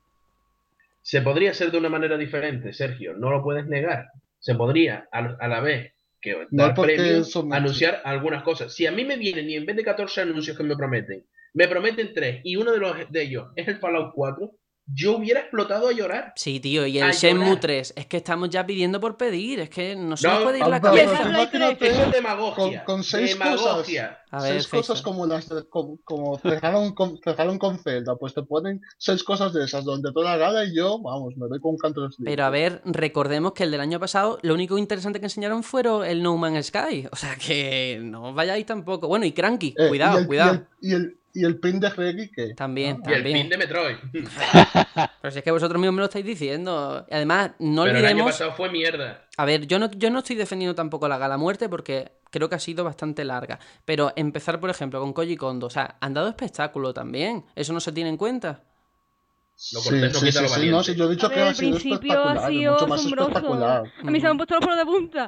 Se podría hacer de una manera diferente, Sergio. No lo puedes negar. Se podría, a la vez que No dar porque premios, eso me- anunciar algunas cosas. Si a mí me vienen y en vez de 14 anuncios que me prometen 3 y uno de ellos es el Fallout 4, yo hubiera explotado a llorar. Sí, tío, y el A Shenmue llorar. 3, es que estamos ya pidiendo por pedir, es que no se No, nos puede ir la pero- Y el cabeza. Half-Life imagínate Eso es demagogia. con 6 demagogia. A ver, 6 cosas Heiser. como las como cerraron con Zelda, pues te ponen 6 cosas de esas donde toda la gala y yo, vamos, me doy con un canto de los dientes. Pero a ver, recordemos que el del año pasado, lo único interesante que enseñaron fueron el No Man's Sky. O sea que no os vayáis tampoco. Bueno, y Cranky, cuidado, cuidado. Y el pin de Reggie, que También, Y el también. pin de Metroid. Pero si es que vosotros mismos me lo estáis diciendo. Y además, no Pero el año olvidemos. pasado fue mierda. A ver, yo no estoy defendiendo tampoco la gala muerte porque creo que ha sido bastante larga. Pero empezar, por ejemplo, con Koji Kondo. O sea, han dado espectáculo también. ¿Eso no se tiene en cuenta? Lo cortés no quita lo no, valiente. sí, yo he dicho A que ver, ha al sido principio espectacular, ha sido mucho más asombroso. espectacular. A mí se me han puesto los pelos de punta.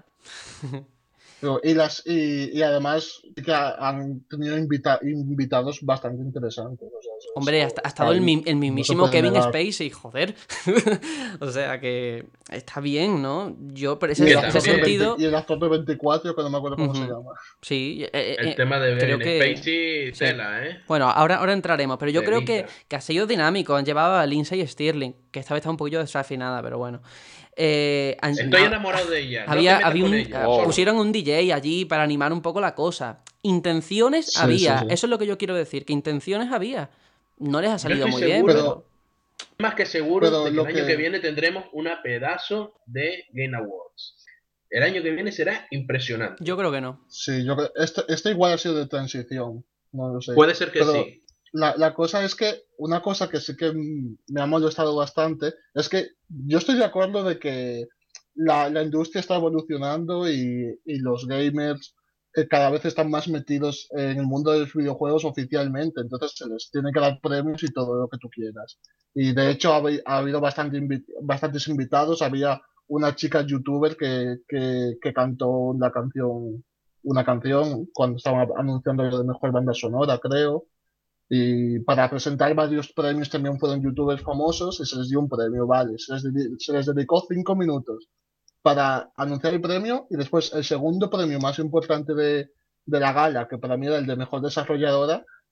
Y además que han tenido invitados bastante interesantes. O sea, Hombre, eso ha estado el no se mismísimo puede Kevin negar. Spacey, joder. O sea que está bien, ¿no? Yo, por Y ese, Sí, el está ese actor de bien. sentido, 20 y el actor de 24, que no me acuerdo cómo se Ujú. llama. sí. El tema de creo Kevin que... Spacey, sí. tela, ¿eh? Bueno, ahora entraremos, pero yo creo Telita. que ha sido dinámico. Han llevado a Lindsay Stirling, que esta vez está un poquillo desafinada, pero bueno. Estoy enamorado de ella. Había no te metas un, con ella, Oh. solo. pusieron un DJ allí para animar un poco la cosa. Intenciones Sí, había, sí, sí. eso es lo que yo quiero decir, que intenciones había. No les ha salido estoy muy bien, seguro- pero... Más que seguro Pero de que lo el año que- que viene tendremos una pedazo de Game Awards. El año que viene será impresionante. Yo creo que no. Sí, yo creo este igual ha sido de transición, no lo sé. Puede ser que Pero sí. la cosa es que una cosa que sí que me ha molestado bastante es que yo estoy de acuerdo de que la industria está evolucionando y los gamers cada vez están más metidos en el mundo de los videojuegos oficialmente, entonces se les tiene que dar premios y todo lo que tú quieras. Y de hecho ha habido bastantes invitados, había una chica youtuber que cantó una canción cuando estaban anunciando lo de mejor banda sonora, creo. Y para presentar varios premios también fueron youtubers famosos y se les dio un premio, vale. Se les dedicó 5 minutos para anunciar el premio y después el segundo premio más importante de la gala, que para mí era el de mejor desarrolladora,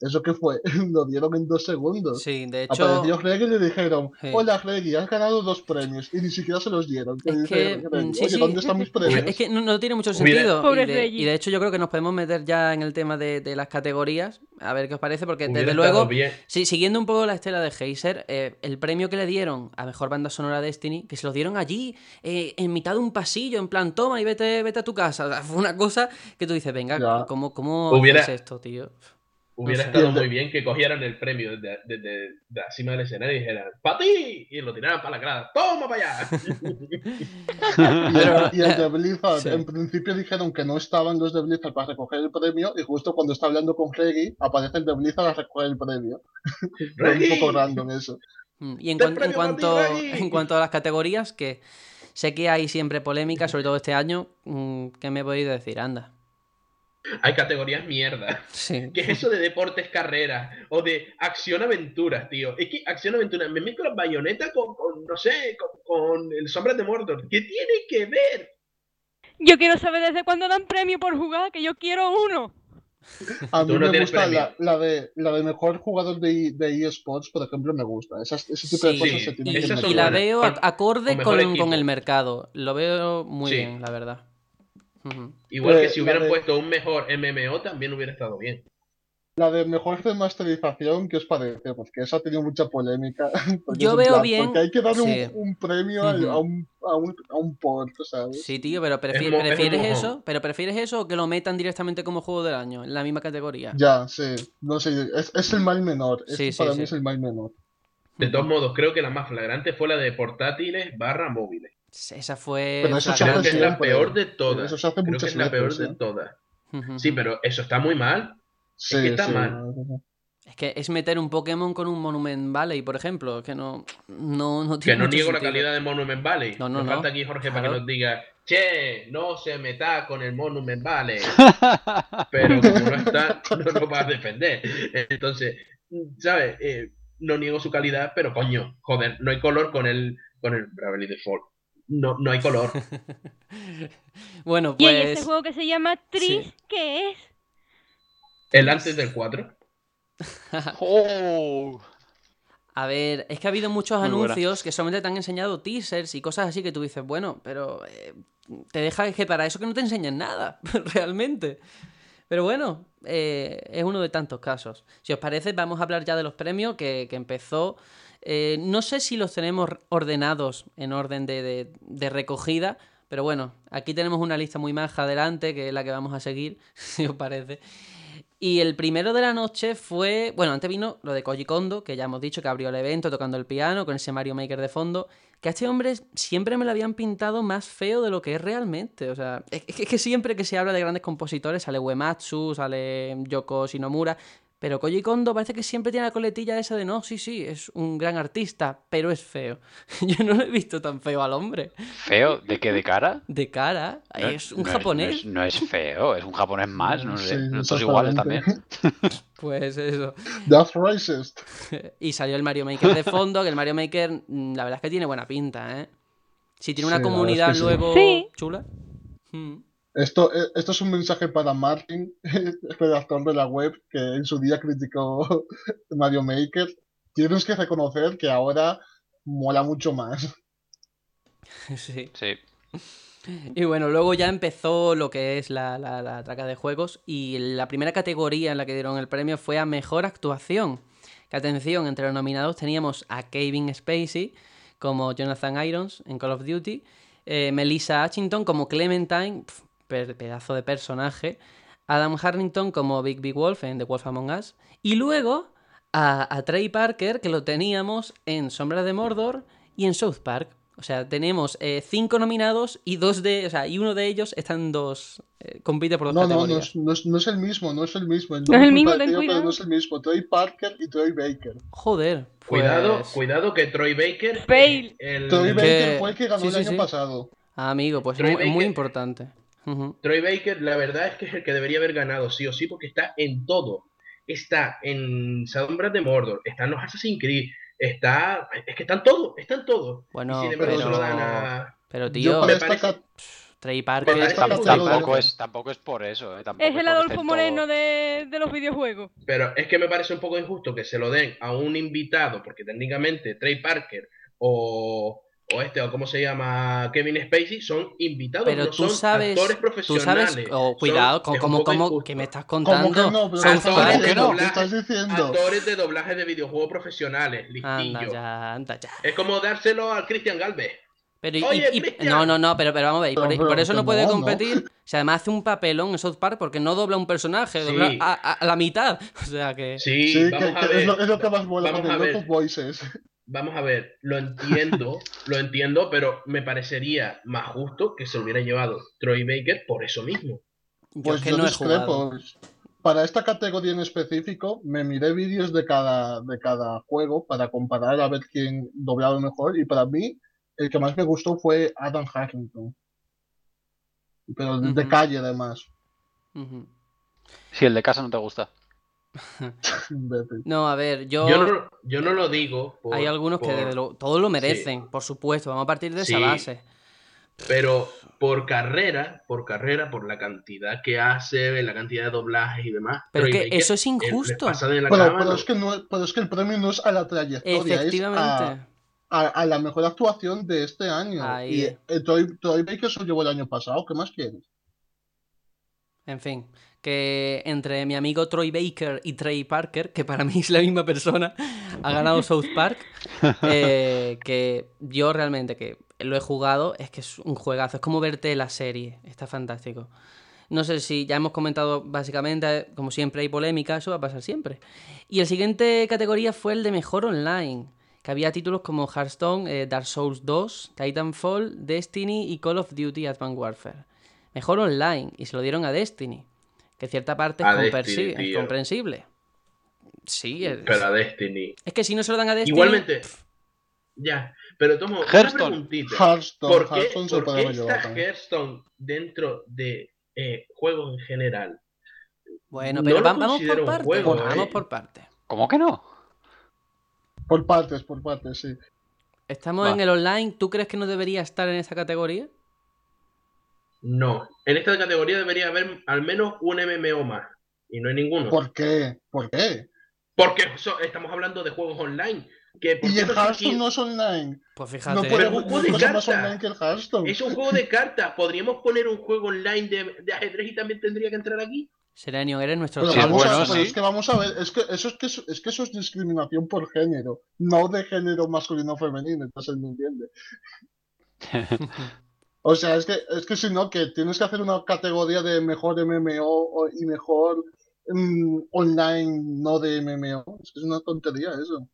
¿Eso qué fue? Lo dieron en 2 segundos. Sí, de hecho, Apareció Reggie y le dijeron, sí. hola Reggie, has ganado 2 premios. Y ni siquiera se los dieron. Que Es dice que, Reggie, sí, oye, ¿dónde sí. están mis Es premios? que no tiene mucho Hubiera- sentido. Pobre Y Reggie. de hecho, yo creo que nos podemos meter ya en el tema de las categorías. A ver qué os parece, porque Hubiera desde estado luego, bien. sí, siguiendo un poco la estela de Heiser, el premio que le dieron a mejor banda sonora Destiny, que se lo dieron allí, en mitad de un pasillo, en plan, toma y vete a tu casa. O sea, fue una cosa que tú dices, venga, Ya. ¿cómo Hubiera- hacéis esto, tío? Hubiera sé. estado Y el de- muy bien que cogieran el premio desde la cima del escenario y dijeran, ¡para ti! Y lo tiraran para la grada, ¡toma para allá! Pero, Y el de Blizzard, sí. en principio dijeron que no estaban los de Blizzard para recoger el premio, y justo cuando está hablando con Reggie, aparece el de Blizzard a recoger el premio. Fue un poco ¡Reggie! random eso. Y en, ¡Del en premio para ti, Reggie! en cuanto a las categorías, que sé que hay siempre polémica, sobre todo este año, ¿qué me podéis decir? Anda. Hay categorías mierda. Sí. ¿Qué es eso de deportes carreras? O de acción-aventuras, tío. Es que acción-aventuras, me mezclo Bayonetta no sé, con el Sombras de Mordor. ¿Qué tiene que ver? Yo quiero saber desde cuándo dan premio por jugar, que yo quiero uno. A Tú mí no me tienes gusta premio. la de mejor jugador de eSports, por ejemplo, me gusta. Ese tipo de Sí, cosas Sí, se tienen que esas son y la meter. buenas. veo O acorde mejor con equipo. el mercado. Lo veo muy Sí. bien, la verdad. Ujú. Igual que si La hubieran de, puesto un mejor MMO también hubiera estado bien. la de mejor remasterización, ¿qué os parece? Porque esa ha tenido mucha polémica. Porque es Yo en veo plan, bien. porque hay que darle Sí. un premio Ujú. a un port, ¿sabes? Sí, tío, pero Es un ¿prefieres mojón. eso? ¿Pero prefieres eso o que lo metan directamente como juego del año, en la misma categoría? Ya, sí. No sé, es el mal menor. Sí, Este para mí sí. es el mal menor. De todos Ujú. modos, creo que la más flagrante fue la de portátiles / móviles. Esa fue Pero eso se Creo hace que es flagrante. la siempre. peor de Eso todas. se hace Creo que muchas es la peor veces, de ¿eh? todas. Ujú. Sí, pero eso está muy mal. Es que Sí, está sí. mal. Es que es meter un Pokémon con un Monument Valley, por ejemplo, que no Que tiene no mucho niego la sentido. calidad de Monument Valley. No, Nos falta aquí Jorge para que claro. nos diga, che, no se meta con el Monument Valley. Pero como no está, no lo va a defender. Entonces, ¿sabes? No niego su calidad, pero coño, joder, no hay color con el Bravely Default. No hay color. Bueno, Y hay este pues juego que se llama Tris, sí. ¿qué es? El antes del 4. ¡Oh! A ver, es que ha habido muchos Muy buena. anuncios que solamente te han enseñado teasers y cosas así que tú dices, bueno, pero te deja que para eso que no te enseñen nada, realmente. Pero bueno, es uno de tantos casos. Si os parece, vamos a hablar ya de los premios que empezó. No sé si los tenemos ordenados en orden de recogida, pero bueno, aquí tenemos una lista muy maja adelante, que es la que vamos a seguir, si os parece. Y el primero de la noche fue... Bueno, antes vino lo de Koji Kondo, que ya hemos dicho que abrió el evento tocando el piano con ese Mario Maker de fondo. Que a este hombre siempre me lo habían pintado más feo de lo que es realmente. O sea, es que siempre que se habla de grandes compositores sale Uematsu, sale Yoko Shinomura. Pero Koji Kondo parece que siempre tiene la coletilla esa de no, sí, es un gran artista, pero es feo. Yo no lo he visto tan feo al hombre. ¿Feo? ¿De qué? ¿De cara? De cara, No, es un no japonés. no es feo, es un japonés más, no sé. Sí, Nosotros iguales también. exactamente. Pues eso. That's racist. Y salió el Mario Maker de fondo, que el Mario Maker, la verdad es que tiene buena pinta, ¿eh? Si tiene una Sí, la verdad comunidad es que sí. luego Sí. chula. Mm. Esto es un mensaje para Martin, redactor de la web, que en su día criticó Mario Maker. Tienes que reconocer que ahora mola mucho más. Sí. Sí. Y bueno, luego ya empezó lo que es la traca de juegos y la primera categoría en la que dieron el premio fue a Mejor Actuación. Que atención, entre los nominados teníamos a Kevin Spacey como Jonathan Irons en Call of Duty, Melissa Hutchington como Clementine, pedazo de personaje, Adam Harrington como Big Wolf en The Wolf Among Us, y luego a Trey Parker, que lo teníamos en Sombras de Mordor y en South Park. O sea, tenemos 5 nominados y y uno de ellos están compite por dos No categorías. no es el mismo, no es el mismo. No es el mismo, ten Parecido, pero cuidado. no es el mismo. Troy Parker y Troy Baker. Joder, pues... Cuidado que Troy Baker. Fail. Troy que- Baker fue el que ganó sí, el sí, año sí. pasado. Amigo, pues Troy es muy Baker- importante. Ujú. Troy Baker, la verdad es que es el que debería haber ganado, sí o sí, porque está en todo. Está en Sombras de Mordor, está en los Assassin's Creed, es que están todos. Bueno, y sin embargo pero- se lo dan a... Pero Yo tío, para Me esta parece- cat- Trey Pero Parker. esta Trey categoría- Parker. Tampoco es por eso, tampoco Es el porque Adolfo estén Moreno todos- de los videojuegos. Pero es que me parece un poco injusto que se lo den a un invitado, porque técnicamente Trey Parker o cómo se llama, Kevin Spacey, son invitados, Pero no tú son sabes, actores profesionales. cuidado, Es un ¿cómo poco injusto. que me estás ¿Cómo contando? que no? Pero South ¿qué estás Park. ¿Cómo que diciendo? no? ¿Qué estás diciendo? Actores de doblaje de videojuegos profesionales, Anda listillo. ya, anda ya. Es como dárselo al Cristian Galvez. Pero Oye, Cristian. no, pero vamos a ver, Pero por eso que no puede no, ¿no? competir. Si además hace un papelón en South Park porque no dobla un personaje, Sí. dobla a la mitad. O sea que. Sí, Sí, vamos a que ver. es lo que más mola Vamos con a el ver. Lot of Voices. Vamos a ver, lo entiendo, pero me parecería más justo que se hubiera llevado Troy Baker por eso mismo. Yo Pues es que yo no he jugado. discrepo. Para esta categoría en específico, me miré vídeos de cada juego para comparar a ver quién doblaba mejor. Y para mí, el que más me gustó fue Adam Harrington. Pero de Ujú. calle, además. Ujú. Si el de casa no te gusta. Imbécil. No, a ver, Yo no lo digo por, hay algunos que por- todos lo merecen, por supuesto. Vamos a partir de esa Sí. base. pero por carrera, por la cantidad que hace, la cantidad de doblajes y demás. Pero Troy que Baker, eso es le injusto. pasa de la Pero mano. es que pero es que el premio no es a la trayectoria, es Efectivamente. a la mejor actuación de este año. Ahí Y es. Troy Baker se lo llevó el año pasado. ¿Qué más quieres? En fin, que entre mi amigo Troy Baker y Trey Parker, que para mí es la misma persona, ha ganado South Park. Que yo realmente, que lo he jugado, es que es un juegazo. Es como verte la serie. Está fantástico. No sé si ya hemos comentado básicamente, como siempre hay polémica, eso va a pasar siempre. Y el siguiente categoría fue el de mejor online, que había títulos como Hearthstone, Dark Souls 2, Titanfall, Destiny y Call of Duty Advanced Warfare. Mejor online, y se lo dieron a Destiny, que cierta parte A es Destiny, es tío. comprensible. Sí, Pero a Destiny. es que si no se lo dan a Destiny... Igualmente, ya. Pero tomo una Hearthstone. preguntita. Hearthstone se ¿Por puede qué haber llevado está también. Hearthstone dentro de juegos en general? Bueno, No pero lo vamos considero por un partes, juego, vamos por partes. ¿Cómo que no? Por partes, sí. Estamos Va. en el online, ¿tú crees que no debería estar en esa categoría? No. En esta categoría debería haber al menos un MMO más. Y no hay ninguno. ¿Por qué? ¿Por qué? Porque estamos hablando de juegos online. ¿Por Y qué el no se Hearthstone quiere- no es online. Pues No fíjate. puede Pero es un juego haber de cosa más cartas. online que el Hearthstone. Es un juego de cartas. ¿Podríamos poner un juego online de ajedrez y también tendría que entrar aquí? Serenion, eres nuestro Pero Sí, es top. bueno, pero sí. es que vamos a ver, es que eso es discriminación por género, no de género masculino o femenino, entonces no entiende. O sea, es que si no, que tienes que hacer una categoría de mejor y mejor online, no de MMO. Es que es una tontería eso.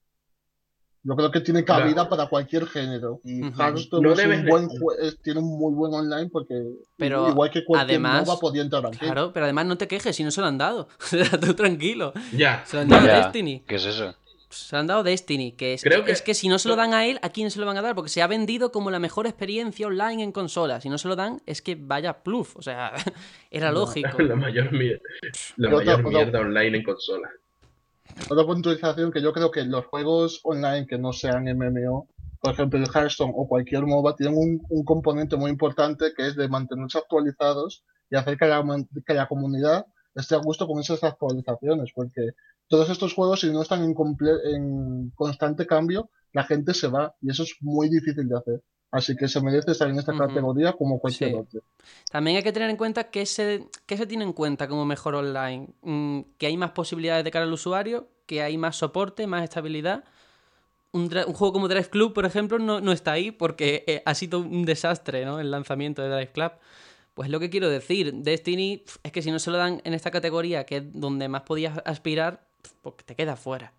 Yo creo que tiene cabida Claro. para cualquier género. Y Ujú. Hearthstone No es debes un de- tiene un muy buen online porque Pero igual que cualquier además, MOBA podía entrar aquí. claro, pero además no te quejes si no se lo han dado. O sea, tú tranquilo. Ya. Se lo han dado a Ya, Destiny. ¿qué es eso? Se lo han dado a Destiny, que es, Creo es que- que si no se lo dan a él, ¿a quién se lo van a dar? Porque se ha vendido como la mejor experiencia online en consola. Si no se lo dan, es que vaya pluf. O sea, era No. lógico. La mayor Otra- mierda online en consola. Otra puntualización que yo creo que los juegos online que no sean MMO, por ejemplo el Hearthstone o cualquier MOBA, tienen un componente muy importante que es de mantenerse actualizados y hacer que la comunidad esté a gusto con esas actualizaciones, porque todos estos juegos, si no están en constante cambio, la gente se va y eso es muy difícil de hacer. Así que se merece estar en esta Ujú. categoría como cualquier Sí. otro. También hay que tener en cuenta que se tiene en cuenta como mejor online. Que hay más posibilidades de cara al usuario, que hay más soporte, más estabilidad. Un juego como Drive Club, por ejemplo, no está ahí porque ha sido un desastre, ¿no? El lanzamiento de Drive Club. Pues lo que quiero decir, Destiny, es que si no se lo dan en esta categoría, que es donde más podías aspirar, pues te quedas fuera.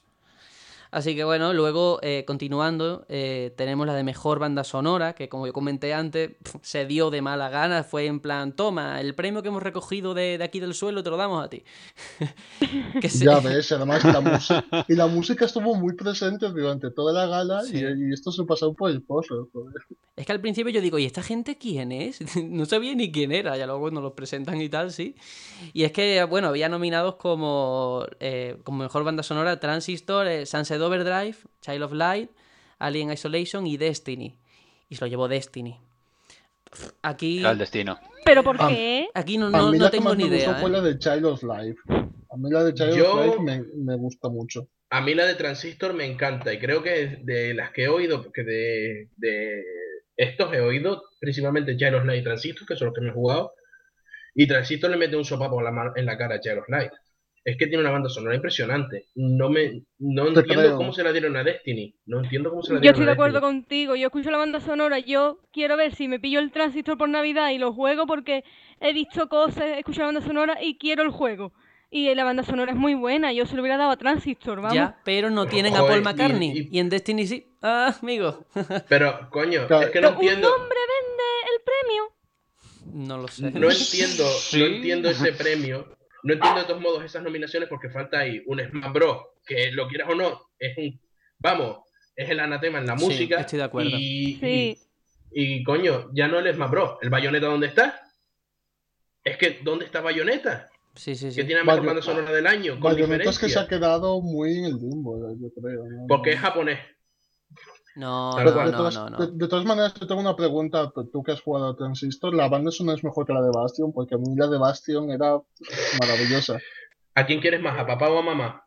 Así que bueno, luego continuando, tenemos la de mejor banda sonora, que como yo comenté antes, se dio de mala gana, fue en plan, toma, el premio que hemos recogido de aquí del suelo te lo damos a ti. Que se- Ya ves, además la música estuvo muy presente durante toda la gala Sí. y esto se pasó por el pozo. Joder. Es que al principio yo digo, ¿y esta gente quién es? No sabía ni quién era, ya luego nos lo presentan y tal, sí. Y es que, bueno, había nominados como mejor banda sonora Transistor, Sunset Overdrive, Child of Light, Alien Isolation y Destiny. Y se lo llevó Destiny. Aquí, Era el destino. ¿Pero por Ah, qué? aquí no, A no, mí no la que tengo más ni me gustó idea, fue ¿eh? la de Child of Life. A mí la de Child of Yo, Life me gusta mucho. a mí la de Transistor me encanta y creo que de las que he oído, porque de estos he oído principalmente Child of Light y Transistor, que son los que me he jugado, y Transistor le mete un sopapo en la cara a Child of Light. Es que tiene una banda sonora impresionante. No Te entiendo cómo creo. se la dieron a Destiny. No entiendo cómo se la Yo dieron estoy a de acuerdo Destiny. contigo. Yo escucho la banda sonora. Yo quiero ver si me pillo el Transistor por Navidad y lo juego porque he visto cosas, he escuchado la banda sonora y quiero el juego. Y la banda sonora es muy buena. Yo se lo hubiera dado a Transistor, vamos. Ya, pero no tienen a Paul Joder, McCartney. Y en Destiny sí. Ah, amigo. pero, coño, es Ca- que no Pero un entiendo. nombre vende el premio. No lo sé. No entiendo, no Sí. entiendo ese premio. No entiendo de todos modos esas nominaciones porque falta ahí un Smash Bros. Que lo quieras o no, vamos, es el anatema en la Sí, música. estoy de acuerdo. Sí. Y coño, ya no el Smash Bros. ¿El Bayonetta dónde está? Es que, ¿dónde está Bayonetta? Sí, sí, Que sí. tiene la mejor Bayo- banda sonora del año, con Bayonetta es que se ha diferencia. quedado muy en el limbo, yo creo. ¿No? Porque es japonés, No, tal Pero no, cual. no, no, no. de todas maneras, te tengo una pregunta. Tú que has jugado a Transistor, la banda sonora es mejor que la de Bastion, porque a mí la de Bastion era maravillosa. ¿A quién quieres más? ¿A papá o a mamá?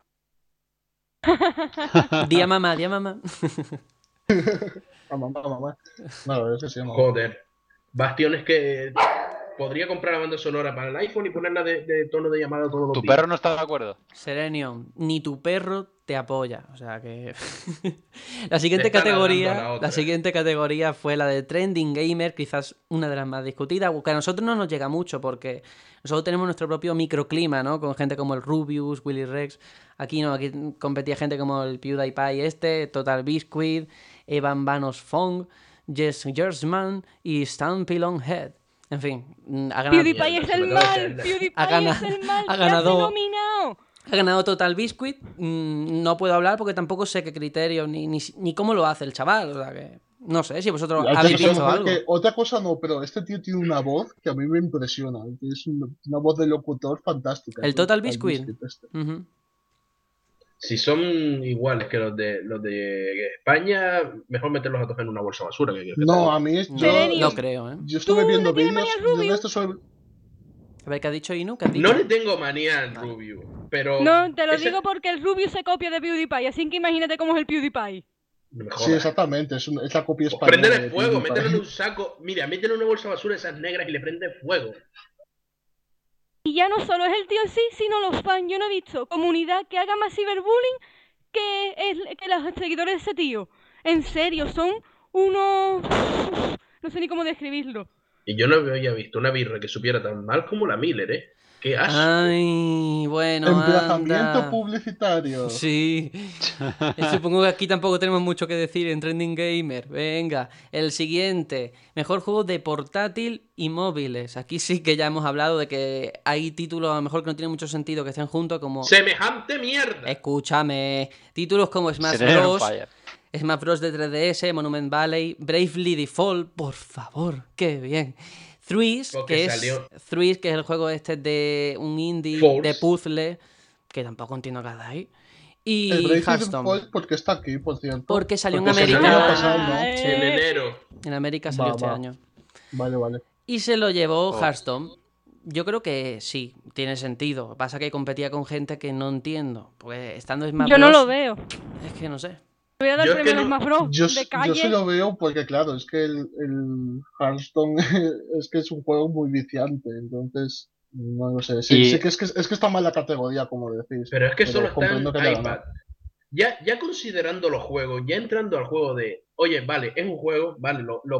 Día mamá, día mamá. A mamá, a mamá. No, la verdad es que sí, a mamá. Joder. Bastion es que podría comprar la banda sonora para el iPhone y ponerla de tono de llamada todos los ¿Tu días. perro no está de acuerdo? Serenion, ni tu perro te apoya. O sea que. La Le siguiente está ladrando a la categoría. otra. La siguiente categoría fue la de Trending Gamer, quizás una de las más discutidas. Que a nosotros no nos llega mucho porque nosotros tenemos nuestro propio microclima, ¿no? Con gente como el Rubius, Willy Rex. Aquí no, aquí competía gente como el PewDiePie Total Biscuit, Evan Vanos Fong, Jess Gersman y Stampy Longhead. En fin, ha ganado. PewDiePie Mierda, es se me el acaba de mal. caer. PewDiePie Ha ganado- es el mal. ha ¿Qué hace ganado- nominado? Ha ganado Total Biscuit. No puedo hablar porque tampoco sé qué criterio ni cómo lo hace el chaval. O sea que. No sé si vosotros Hay habéis cosas visto mejor algo. otra cosa no, pero este tío tiene una voz que a mí me impresiona. Es una voz de locutor fantástica. ¿El Total Biscuit? este. Ujú. Si son iguales que los de España, mejor meterlos a todos en una bolsa de basura. No, a mí No, Serenion. no creo, ¿eh? yo estuve ¿Tú viendo le tienes vídeos. manía al Yo de Rubius? esto soy- A ver, ¿qué ha dicho Inu? ¿Qué has dicho? No le tengo manía al Rubio, pero... No, te lo ese- digo porque el Rubius se copia de PewDiePie, así que imagínate cómo es el PewDiePie. No me Sí, jodas. exactamente. Es la copia Pues española. préndele de fuego, PewDiePie. mételo en un saco. Mira, mételo en una bolsa de basura esas negras y le prende fuego. Y ya no solo es el tío en sí, sino los fans. Yo no he visto comunidad que haga más ciberbullying que los seguidores de ese tío. En serio, son unos... No sé ni cómo describirlo. Y yo no había visto una birra que supiera tan mal como la Miller, ¿eh? ¡Qué asco! Ay, bueno, Emplazamiento anda. publicitario. Sí. Supongo que aquí tampoco tenemos mucho que decir en Trending Gamer. Venga, el siguiente. Mejor juego de portátil y móviles. Aquí sí que ya hemos hablado de que hay títulos a lo mejor que no tienen mucho sentido que estén juntos como... ¡Semejante mierda! Escúchame. Títulos como Smash Serenion on Bros. fire. Smash Bros de 3DS, Monument Valley, Bravely Default, por favor, qué bien. Threes, Porque que es salió- Threes, que es el juego este de un indie Force. de puzzle, que tampoco entiendo qué hace ahí. El Y Breaking Hearthstone, Point, porque está aquí, por cierto. porque salió en Porque salió América. el año pasado, ¿no? En enero. En América salió Va, este va. año. Vale, vale. Y se lo llevó Oh. Hearthstone. Yo creo que sí, tiene sentido. Pasa que competía con gente que no entiendo. Pues estando en Smash Yo no Bros, lo veo. es que no sé. Le voy a dar Yo el es premio que a los no- más bros Yo de calle. se lo veo porque, claro, es que el Hearthstone es que es un juego muy viciante, entonces no lo sé. Sí, Y- sí que es que está mal la categoría, como decís. Pero es que solo está en comprendo que haya ganado. iPad. Ya considerando los juegos, ya entrando al juego de, oye, vale, es un juego, vale,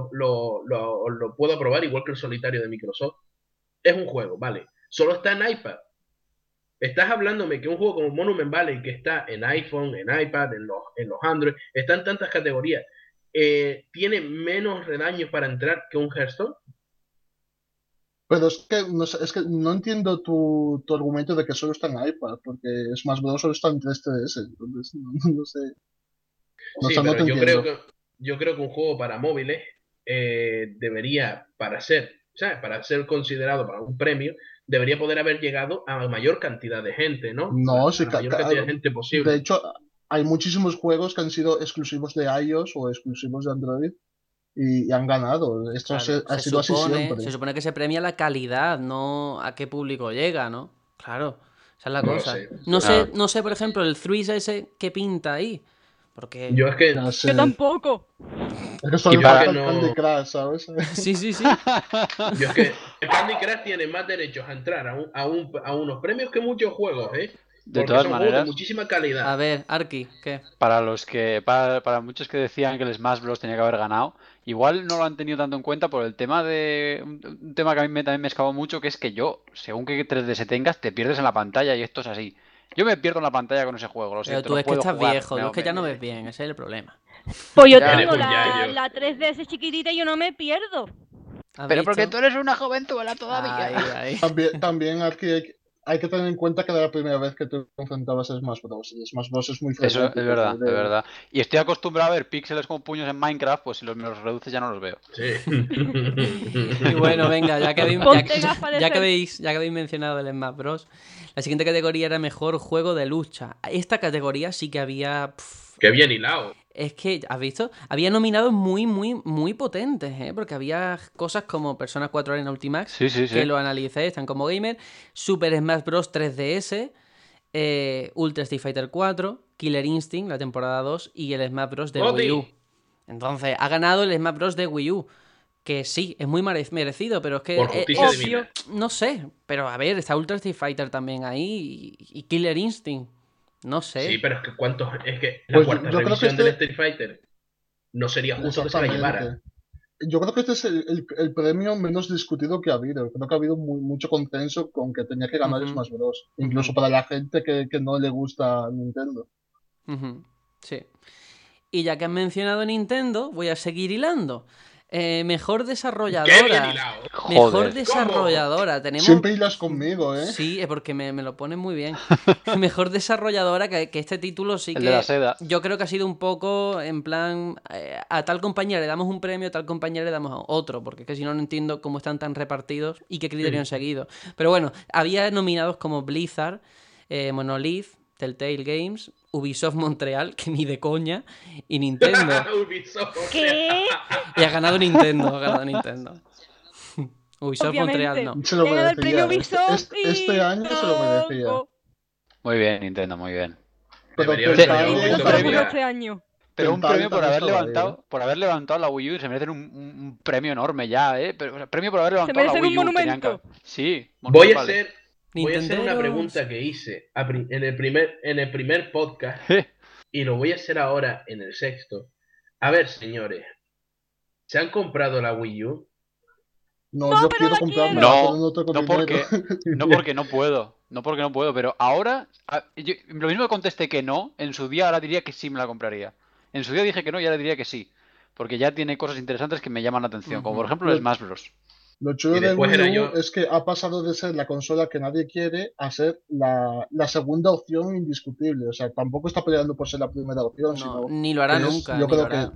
lo puedo aprobar igual que el solitario de Microsoft. Es un juego, vale. Solo está en iPad. Estás hablándome que un juego como Monument Valley, que está en iPhone, en iPad, en los Android, está en tantas categorías, tiene menos redaños para entrar que un Hearthstone. Pero es que no entiendo tu argumento de que solo está en iPad, porque Smash Bros. Solo está en 3DS, entonces no sé. No, Sí, o sea, no pero te entiendo. yo creo que un juego para móviles debería, para ser considerado para un premio, debería poder haber llegado a mayor cantidad de gente, ¿no? No, A sí, la mayor cantidad de gente de posible. hecho, hay muchísimos juegos que han sido exclusivos de iOS o exclusivos de Android y han ganado. Esto Claro, ha sido así siempre. se supone que se premia la calidad, no a qué público llega, ¿no? Claro, esa es la No lo cosa. sé. Claro. No sé, por ejemplo, el Threes ese que pinta ahí. Porque. Yo es que, Ya sé. Yo tampoco. Es que solo Y le para- falta el no- Candy Crush, ¿sabes? Sí, sí, sí. yo es que el Candy Crush tiene más derechos a entrar a unos premios que muchos juegos, ¿eh? De Porque todas son juegos de maneras, muchísima A calidad. ver, Arki, ¿qué? para muchos que decían que el Smash Bros tenía que haber ganado, igual no lo han tenido tanto en cuenta por el tema de un tema que a mí también me escapó mucho, que es que yo, según que 3DS tengas, te pierdes en la pantalla y esto es así. Yo me pierdo en la pantalla con ese juego, lo Pero siento, tú no es que puedo estás jugar. viejo, tú es que ya no ves bien, ese es el problema. Pues yo Ya, tengo eres un yayo. la 3DS chiquitita y yo no me pierdo. ¿Has Pero porque visto? tú eres una jovenzuela todavía. Ahí, ahí. También aquí hay que tener en cuenta que era la primera vez que te enfrentabas a Smash Bros. Y Smash Bros es muy Eso frenético. es verdad, muy es de- verdad. Y estoy acostumbrado a ver píxeles con puños en Minecraft, pues si me los reduces ya no los veo. Sí. Y bueno, venga, Ponte gafas de sol. ya que habéis mencionado el Smash Bros, la siguiente categoría era mejor juego de lucha. Esta categoría sí que había. Qué bien hilado. Es que, ¿has visto? Había nominados muy, muy, muy potentes, ¿eh? Porque había cosas como Persona 4 Arena Ultimax, Sí, sí, sí. que lo analicé, están como gamer, Super Smash Bros. 3DS, Ultra Street Fighter 4, Killer Instinct, la temporada 2, y el Smash Bros. De Goti. Wii U. Entonces, ha ganado el Smash Bros. De Wii U. Que sí, es muy merecido, pero es que. Por justicia obvio. divina. No sé, pero a ver, está Ultra Street Fighter también ahí y Killer Instinct. No sé. Sí, pero es que cuántos. Es que la Pues cuarta yo creo que revisión del este- Street Fighter no sería justo que se la llevara. Exactamente. Yo creo que este es el premio menos discutido que ha habido. Creo que ha habido mucho consenso con que tenía que ganar Ujú. Smash Bros. Incluso Ujú. para la gente que no le gusta Nintendo. Ujú, sí. Y ya que has mencionado Nintendo, voy a seguir hilando. Mejor ¡Qué bien desarrolladora. hilado! Mejor Joder. desarrolladora. Tenemos. Siempre hilas conmigo, ¿eh? Sí, es porque me lo pones muy bien. Mejor desarrolladora, que este título sí El que. de la seda. Yo creo que ha sido un poco en plan. A tal compañía le damos un premio, a tal compañía le damos otro. Porque es que si no, no entiendo cómo están tan repartidos y qué criterio han seguido. Pero bueno, había nominados como Blizzard, Monolith, Telltale Games, Ubisoft Montreal, que ni de coña, y Nintendo. Ubisoft. ¿Qué? Y ha ganado Nintendo, ha ganado Nintendo. Ubisoft Obviamente. Montreal no. Se lo Le ha dado el premio merecía. Ubisoft Este año se lo merecía. poco. Muy bien, Nintendo, muy bien. Pero Debería haber haber tenido Nintendo un se lo premio. curró este año. Pero un Tentale premio por también haber estaba levantado, por haber levantado la Wii U, se merecen un premio enorme ya, ¿eh? Pero, o sea, premio por haber Se levantado la merecen Wii un U. tenían que- monumento. Sí, Voy a vale. hacer una Nintenderos. pregunta que hice en el primer podcast y lo voy a hacer ahora en el sexto. A ver, señores, ¿se han comprado la Wii U? No, No, yo pero quiero la comprarme, quiero. pero no tengo No dinero. porque, no porque no puedo. No porque no puedo, pero ahora. Lo mismo que contesté que no, en su día ahora diría que sí me la compraría. En su día dije que no y ahora diría que sí. Porque ya tiene cosas interesantes que me llaman la atención. Como por ejemplo el Lo- Smash Bros. Lo chulo Y de después Wii era U yo. es que ha pasado de ser la consola que nadie quiere a ser la segunda opción indiscutible. O sea, tampoco está peleando por ser la primera opción, No, sino ni lo hará que es, nunca, yo ni lo creo hará. que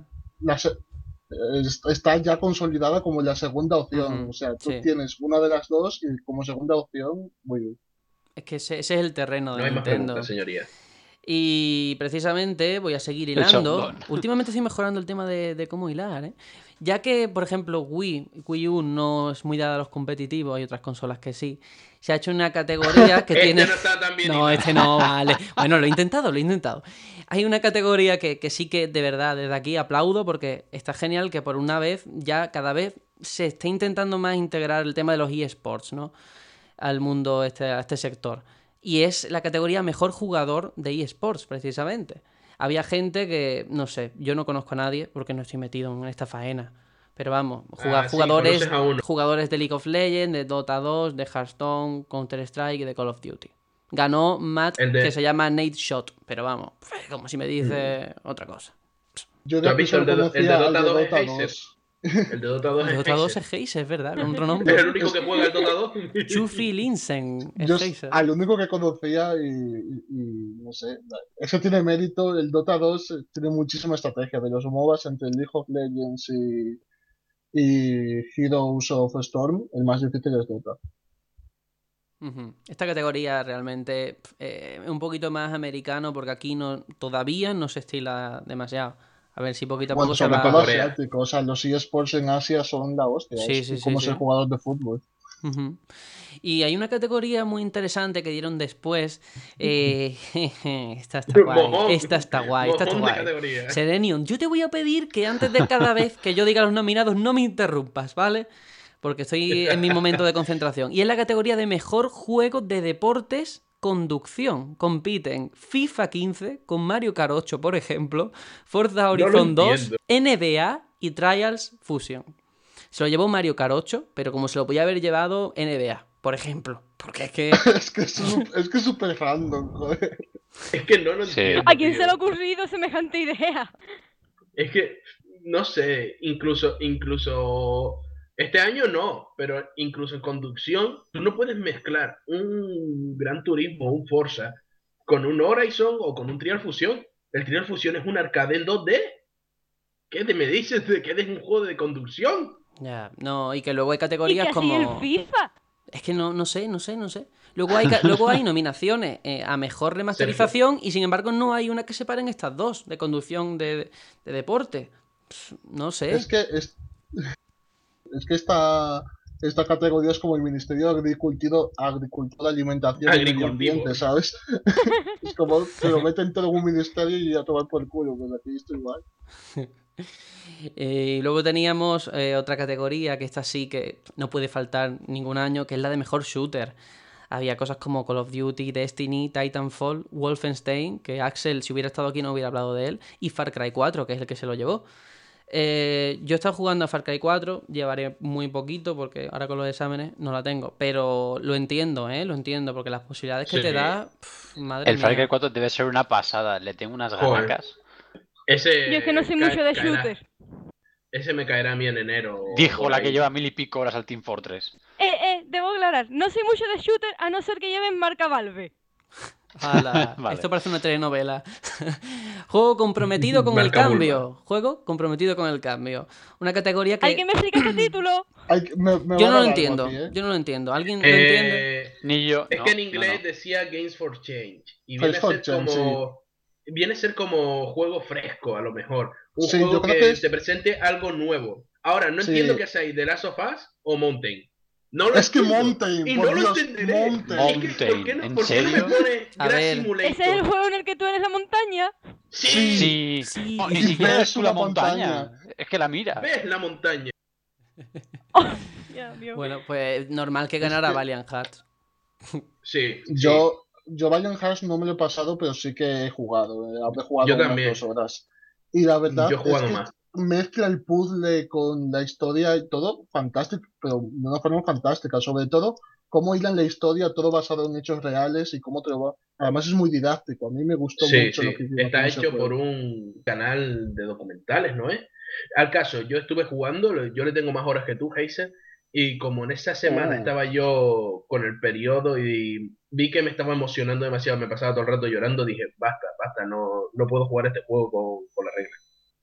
está ya consolidada como la segunda opción. Ujú, O sea, tú sí. tienes una de las dos y como segunda opción, Wii U. Es que ese es el terreno de No hay más Nintendo. preguntas, señoría. Y precisamente voy a seguir hilando. chandón. Últimamente estoy mejorando el tema de cómo hilar, ¿eh? Ya que, por ejemplo, Wii U no es muy dada a los competitivos, hay otras consolas que sí. Se ha hecho una categoría que Este tiene. no está tan bien No, hilado. este no, vale. Bueno, lo he intentado, lo he intentado. Hay una categoría que sí que de verdad desde aquí aplaudo porque está genial que por una vez, ya cada vez se está intentando más integrar el tema de los eSports, ¿no? Al mundo, a este sector. Y es la categoría mejor jugador de eSports, precisamente. Había gente que, no sé, yo no conozco a nadie porque no estoy metido en esta faena. Pero vamos, Sí, conoces a uno. jugadores de League of Legends, de Dota 2, de Hearthstone, Counter-Strike y de Call of Duty. Ganó Matt, El de- que se llama Nate Shot, pero vamos, como si me dice otra cosa. Yo ¿Tú de has aquí visto solo el de conocía al Dota de 2 es Dota Heiser? 2. El de Dota 2 El es Dota 2 Heiser. es Heiser, es verdad, con otro Es nombre. el único que juega el Dota 2. Chufi Linsen es Yo Heiser. al único que conocía y no sé, eso tiene mérito. El Dota 2 tiene muchísima estrategia de los MOBAs entre League of Legends y Heroes of Storm. El más difícil es Dota. Ujú. Esta categoría realmente es un poquito más americano porque aquí todavía no se estila demasiado. A ver si poquito a Bueno, poco se sobre va... todo Corea. asiático. O sea, los eSports en Asia son la hostia. Sí, Es sí, sí, como sí. ser jugador de fútbol. Ujú. Y hay una categoría muy interesante que dieron después. Esta está guay. Mojón. Esta está guay. Esta está Mojón de guay. categoría. Serenium, yo te voy a pedir que antes de cada vez que yo diga los nominados no me interrumpas, ¿vale? Porque estoy en mi momento de concentración. Y es la categoría de mejor juego de deportes conducción. Compiten FIFA 15 con Mario Kart 8, por ejemplo, Forza Horizon 2, entiendo. NBA y Trials Fusion. Se lo llevó Mario Kart 8, pero como se lo podía haber llevado NBA, por ejemplo. Porque es que... Es que es súper random, joder. Es que no lo Sí. entiendo. ¿A quién se tío. le ha ocurrido semejante idea? Es que, no sé, incluso este año no, pero incluso en conducción, tú no puedes mezclar un Gran Turismo, un Forza, con un Horizon o con un Trial Fusion. El Trial Fusion es un arcade en 2D. Me dices de que es un juego de conducción? Ya, no, y que luego hay Y que categorías así como... el FIFA. Es que no sé. Luego hay nominaciones a mejor remasterización y sin embargo no hay una que separen estas dos, de conducción de deporte. No sé. Es que esta categoría es como el Ministerio de Agricultura, Alimentación y Medio Agricultivo. Ambiente, ¿sabes? Es como que lo meten todo en un ministerio y a tomar por culo, pues aquí estoy igual. Y luego teníamos otra categoría que esta sí que no puede faltar ningún año, que es la de mejor shooter. Había cosas como Call of Duty, Destiny, Titanfall, Wolfenstein, que Axel, si hubiera estado aquí, no hubiera hablado de él, y Far Cry 4, que es el que se lo llevó. Yo he estado jugando a Far Cry 4, llevaré muy poquito porque ahora con los exámenes no la tengo, pero lo entiendo, porque las posibilidades que Sí. te da, madre El Far Cry mía. 4 debe ser una pasada. Le tengo unas Joder. ganacas. Ese Yo es que no sé cae- mucho de caerá- shooters. Ese me caerá a mí en enero. o Dijo por la ahí. que lleva 1000 y pico horas al Team Fortress. Debo aclarar, no sé mucho de shooter a no ser que lleven marca Valve. Ala, Vale. Esto parece una telenovela. Juego comprometido con el Marca cambio. Juego comprometido con el cambio. Una categoría que ¿Alguien me explica este título? yo va no a lo dar entiendo. algo aquí, ¿eh? Yo no lo entiendo. ¿Alguien lo entiende? Ni yo. Es no, que en no, inglés no. decía Games for Change. Y Games for Change, viene a ser como juego fresco, a lo mejor. Un Sí, yo juego creo que que es- te presente algo nuevo. Ahora, no Sí. entiendo que sea The Last of Us o Mountain. No lo Es que entiendo. Mountain, Y por no lo Dios, entenderé. Mountain. Es que, ¿por qué no, ¿En por qué no me serio? pone A Grass ver. Simulator? ¿Ese es el juego en el que tú eres la montaña? Sí. Sí. Sí. Ni siquiera Ves es tú la una montaña. Es que la mira. ¿Ves la montaña? Ya, Dios. Bueno, pues normal que ganara que- Valiant Hearts. Sí. Yo Valiant Hearts no me lo he pasado, pero sí que he jugado. Habré jugado Yo unas también. 2 horas. Y la verdad Yo he jugado es que más. mezcla el puzzle con la historia y todo, fantástico, pero de una forma fantástica. Sobre todo, cómo hilan la historia, todo basado en hechos reales y cómo te lo va. Además es muy didáctico. A mí me gustó Sí, mucho lo sí. que hicieron Está con ese hecho por juego. un canal de documentales, ¿no es? Al caso, yo estuve jugando, yo le tengo más horas que tú, Heiser, y como en esa semana Oh. estaba yo con el periodo y vi que me estaba emocionando demasiado, me pasaba todo el rato llorando, dije, basta, no puedo jugar este juego con la regla.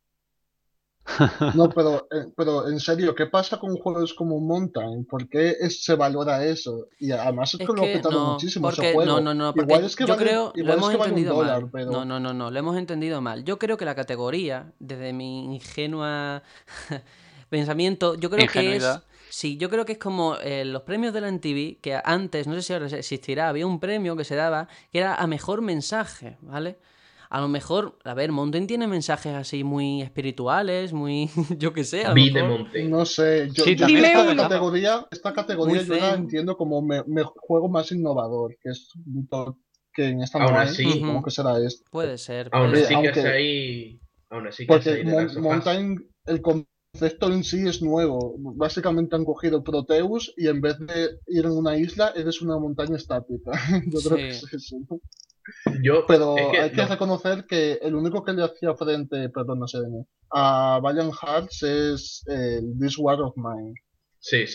No, pero en serio, ¿qué pasa con juegos como Mountain? ¿Por qué se valora eso? Y además es Es que lo ha que petado no, muchísimo ese porque juego. no, porque Igual es que yo vale, creo lo igual es hemos que vale entendido $1, mal. pero No, lo hemos entendido mal. Yo creo que la categoría, desde mi ingenua pensamiento, yo creo que es, Ingenuidad. sí, yo creo que es como los premios de la MTV, que antes, no sé si ahora existirá, había un premio que se daba que era a mejor mensaje, ¿vale? A lo mejor, a ver, Mountain tiene mensajes así muy espirituales, muy, yo qué sé, a lo Vi de mejor Mountain. no sé. Yo Sí, también Dime estaba uno. pensando. esta categoría Muy yo la zen. entiendo como juego más innovador, que es un que en esta Aún no hay. así, Supongo que será este. Puede ser, aún puede así ser. que Aunque- hace ahí, aún así que hace Porque ahí de Last of Us. Mountain, el concepto en sí es nuevo. Básicamente han cogido Proteus y en vez de ir en una isla, eres una montaña estática. Yo creo que Sí. es eso, ¿no? Yo, Pero es que hay que no. reconocer que el único que le hacía frente, perdón, no sé, a Valiant Hearts es el This War of Mine. Sí.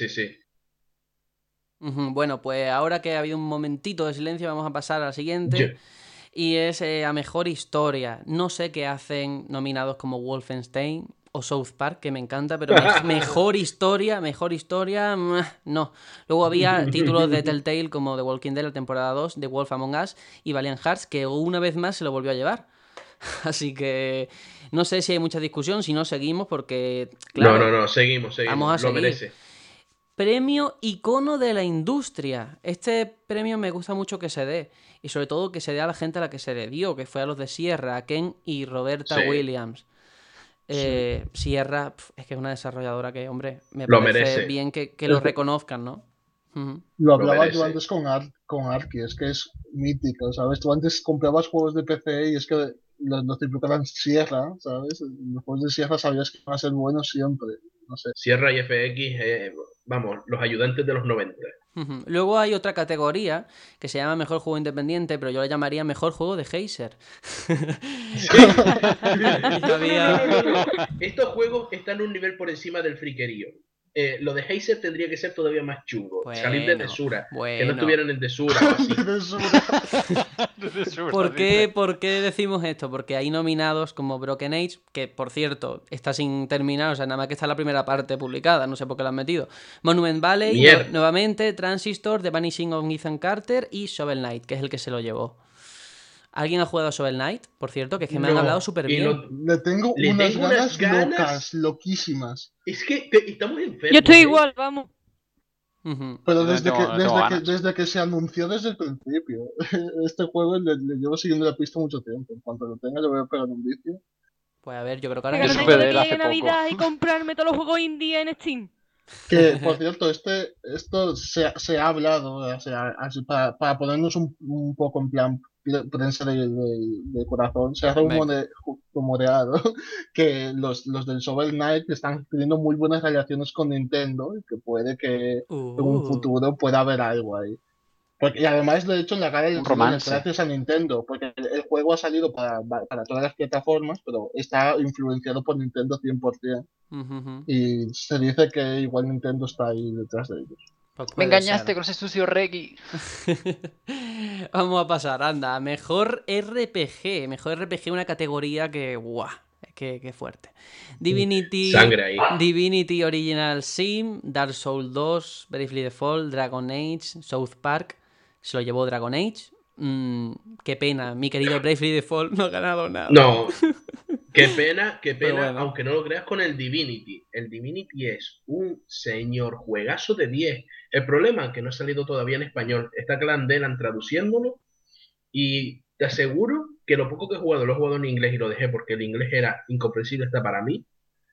Ujú, bueno, pues ahora que ha habido un momentito de silencio, vamos a pasar a la siguiente. Yo, Y es a mejor historia. No sé qué hacen nominados como Wolfenstein o South Park, que me encanta, pero mejor historia, no. Luego había títulos de Telltale como The Walking Dead, la temporada 2, The Wolf Among Us y Valiant Hearts, que una vez más se lo volvió a llevar. Así que no sé si hay mucha discusión, si no seguimos, porque, claro, No, seguimos, vamos a lo seguir. merece. Premio Icono de la Industria. Este premio me gusta mucho que se dé. Y sobre todo que se dé a la gente a la que se le dio, que fue a los de Sierra, a Ken y Roberta Sí. Williams. Sierra, es que es una desarrolladora que, hombre, me Lo parece merece. bien que lo reconozcan, ¿no? Ujú. Lo hablaba merece. yo antes con Arki, es que es mítico, ¿sabes? Tú antes comprabas juegos de PC y es que los típicos eran Sierra, ¿sabes? Los juegos de Sierra sabías que iban a ser buenos siempre, no sé. Sierra y FX, vamos, los ayudantes de los 90. Ujú. Luego hay otra categoría que se llama Mejor Juego Independiente, pero yo la llamaría Mejor Juego de Geyser. Y había- No. Estos juegos están un nivel por encima del friquerío. Lo de Heiser tendría que ser todavía más chungo. Salir de Desura. Que no bueno. estuvieran en Desura o así. ¿Por qué decimos esto? Porque hay nominados como Broken Age, que por cierto está sin terminar, o sea, nada más que está la primera parte publicada, no sé por qué la han metido. Monument Valley, Mierda. nuevamente, Transistor, The Vanishing of Ethan Carter y Shovel Knight, que es el que se lo llevó. ¿Alguien ha jugado a Shovel Knight? Por cierto, que es que me han No, hablado súper y bien. Le tengo Le unas tengo unas ganas ganas. locas, loquísimas. Es que estamos enfermos. Yo estoy ¿eh? igual, vamos. Ujú. Pero Yo desde, no que, tengo desde, que, ganas. desde que se anunció desde el principio, este juego le llevo siguiendo la pista mucho tiempo. En cuanto lo tenga, le voy a pegar un vicio. Pues a ver, yo creo que Que ahora no Yo mismo... supe tengo de de él que hace llegue poco. Navidad y comprarme todos los juegos indie en Steam. Que, por cierto, esto se ha hablado, o sea, así para ponernos un poco en plan prensa de corazón, se ha rumoreado que los del Shovel Knight están teniendo muy buenas relaciones con Nintendo y que puede que en un futuro pueda haber algo ahí. Y además, de hecho, en la cara Un del romance. gracias a Nintendo, porque el juego ha salido para todas las plataformas, pero está influenciado por Nintendo 100%. Ujú, ujú. Y se dice que igual Nintendo está ahí detrás de ellos. Pues Me puede engañaste ser. con ese sucio Reggie. Vamos a pasar, anda. Mejor RPG. Mejor RPG, una categoría que... ¡Guau! Qué fuerte. Sangre ahí. Divinity Original Sin, Dark Souls 2, Bravely Default, Dragon Age, South Park. Se lo llevó Dragon Age. Qué pena, mi querido Bravely Default no ha ganado nada. No. Qué pena, Pero bueno. aunque no lo creas con el Divinity. El Divinity es un señor juegazo de 10. El problema es que no ha salido todavía en español. Está Clandelan traduciéndolo. Y te aseguro que lo poco que he jugado, lo he jugado en inglés y lo dejé porque el inglés era incomprensible hasta para mí.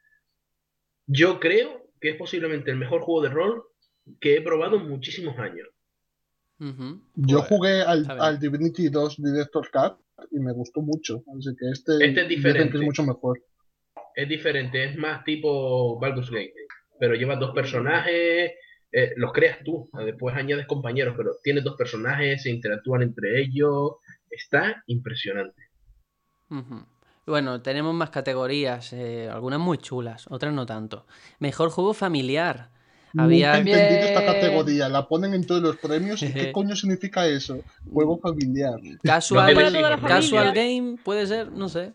Yo creo que es posiblemente el mejor juego de rol que he probado en muchísimos años. Ujú, Yo pues, jugué está bien. al Divinity 2 Director's Cut y me gustó mucho. Así que Este es dicen que diferente. es mucho mejor. Es diferente, es más tipo Baldur's Gate. Pero llevas dos personajes, los creas tú. Después añades compañeros, pero tienes dos personajes, se interactúan entre ellos. Está impresionante. Ujú. Bueno, tenemos más categorías, algunas muy chulas, otras no tanto. Mejor juego familiar. Nunca he Había entendido esta Bien. categoría. La ponen en todos los premios. ¿Y qué coño significa eso? Juego familiar. casual, No tienes toda la hijos, casual familia. game, puede ser, no sé.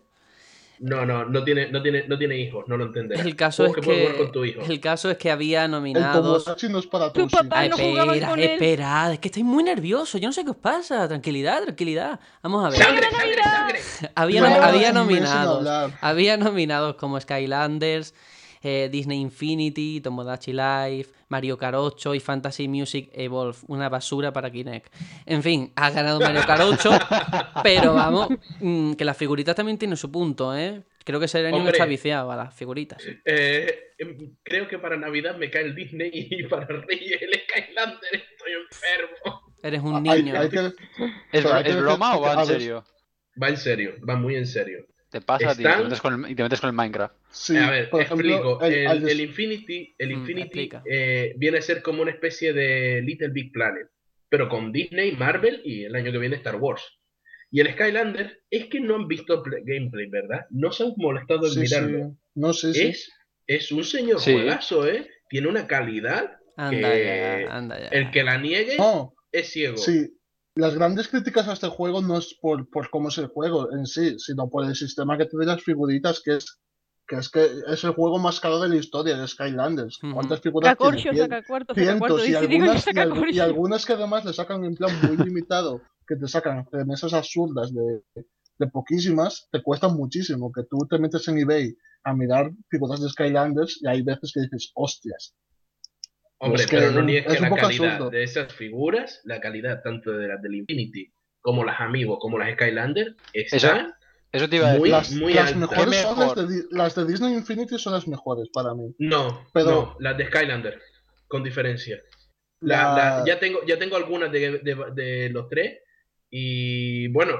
No tiene hijos, no lo entenderás. El caso es Juegos que puedes jugar con tu que hijo. el caso es que había El nominados. Tomodachi no es para Tu Tusi. papá Ah, no jugaban con él. esperad, es que estoy muy nervioso, yo no sé qué os pasa, tranquilidad. Vamos a ver. ¡Sangre! Había Llevamos había un mes sin nominados. hablar. Había nominados como Skylanders, Disney Infinity, Tomodachi Life, Mario Kart 8 y Fantasy Music Evolve. Una basura para Kinect. En fin, ha ganado Mario Kart 8, pero vamos, que las figuritas también tienen su punto, ¿eh? Creo que Serenio Hombre. está viciado a las figuritas. Creo que para Navidad me cae el Disney y para Reyes el Skylander. Estoy enfermo. Eres un Hay niño. que- ¿Es, pero hay que ¿es decir broma o va que, en a ver, serio? Va en serio, va muy en serio. Te pasa a ti, Están- y te metes con el Minecraft. Sí, A ver, por ejemplo, explico. El Infinity, explica. viene a ser como una especie de Little Big Planet, pero con Disney, Marvel y el año que viene Star Wars. Y el Skylander es que no han visto gameplay, ¿verdad? No se han molestado en sí, mirarlo. sí. No sé, sí. Es un señor Sí. juegazo, ¿eh? Tiene una calidad Anda que ya, anda ya. el que la niegue No, es ciego. sí. Las grandes críticas a este juego no es por cómo es el juego en sí, sino por el sistema que tiene las figuritas, que es el juego más caro de la historia de Skylanders. Ujú. ¿Cuántas figuras tiene? Saca corcho, saca cuarto, saca cuarto. Cientos, y Dice, digo, algunas, saca y corcho. algunas que además le sacan en plan muy limitado, que te sacan remesas absurdas de de poquísimas, te cuestan muchísimo. Que tú te metes en eBay a mirar figuras de Skylanders y hay veces que dices, hostias. Hombre, Es que pero no niegues que es un la poco calidad absurdo. de esas figuras, la calidad tanto de las del Infinity como las Amiibo, como las Skylander, Eso, está eso te iba a muy, decir. muy Las alta. ¿Qué mejores son mejor? las de Disney Infinity son las mejores para mí. No, Pero no, las de Skylander, con diferencia. la, Ya tengo algunas de los tres y bueno,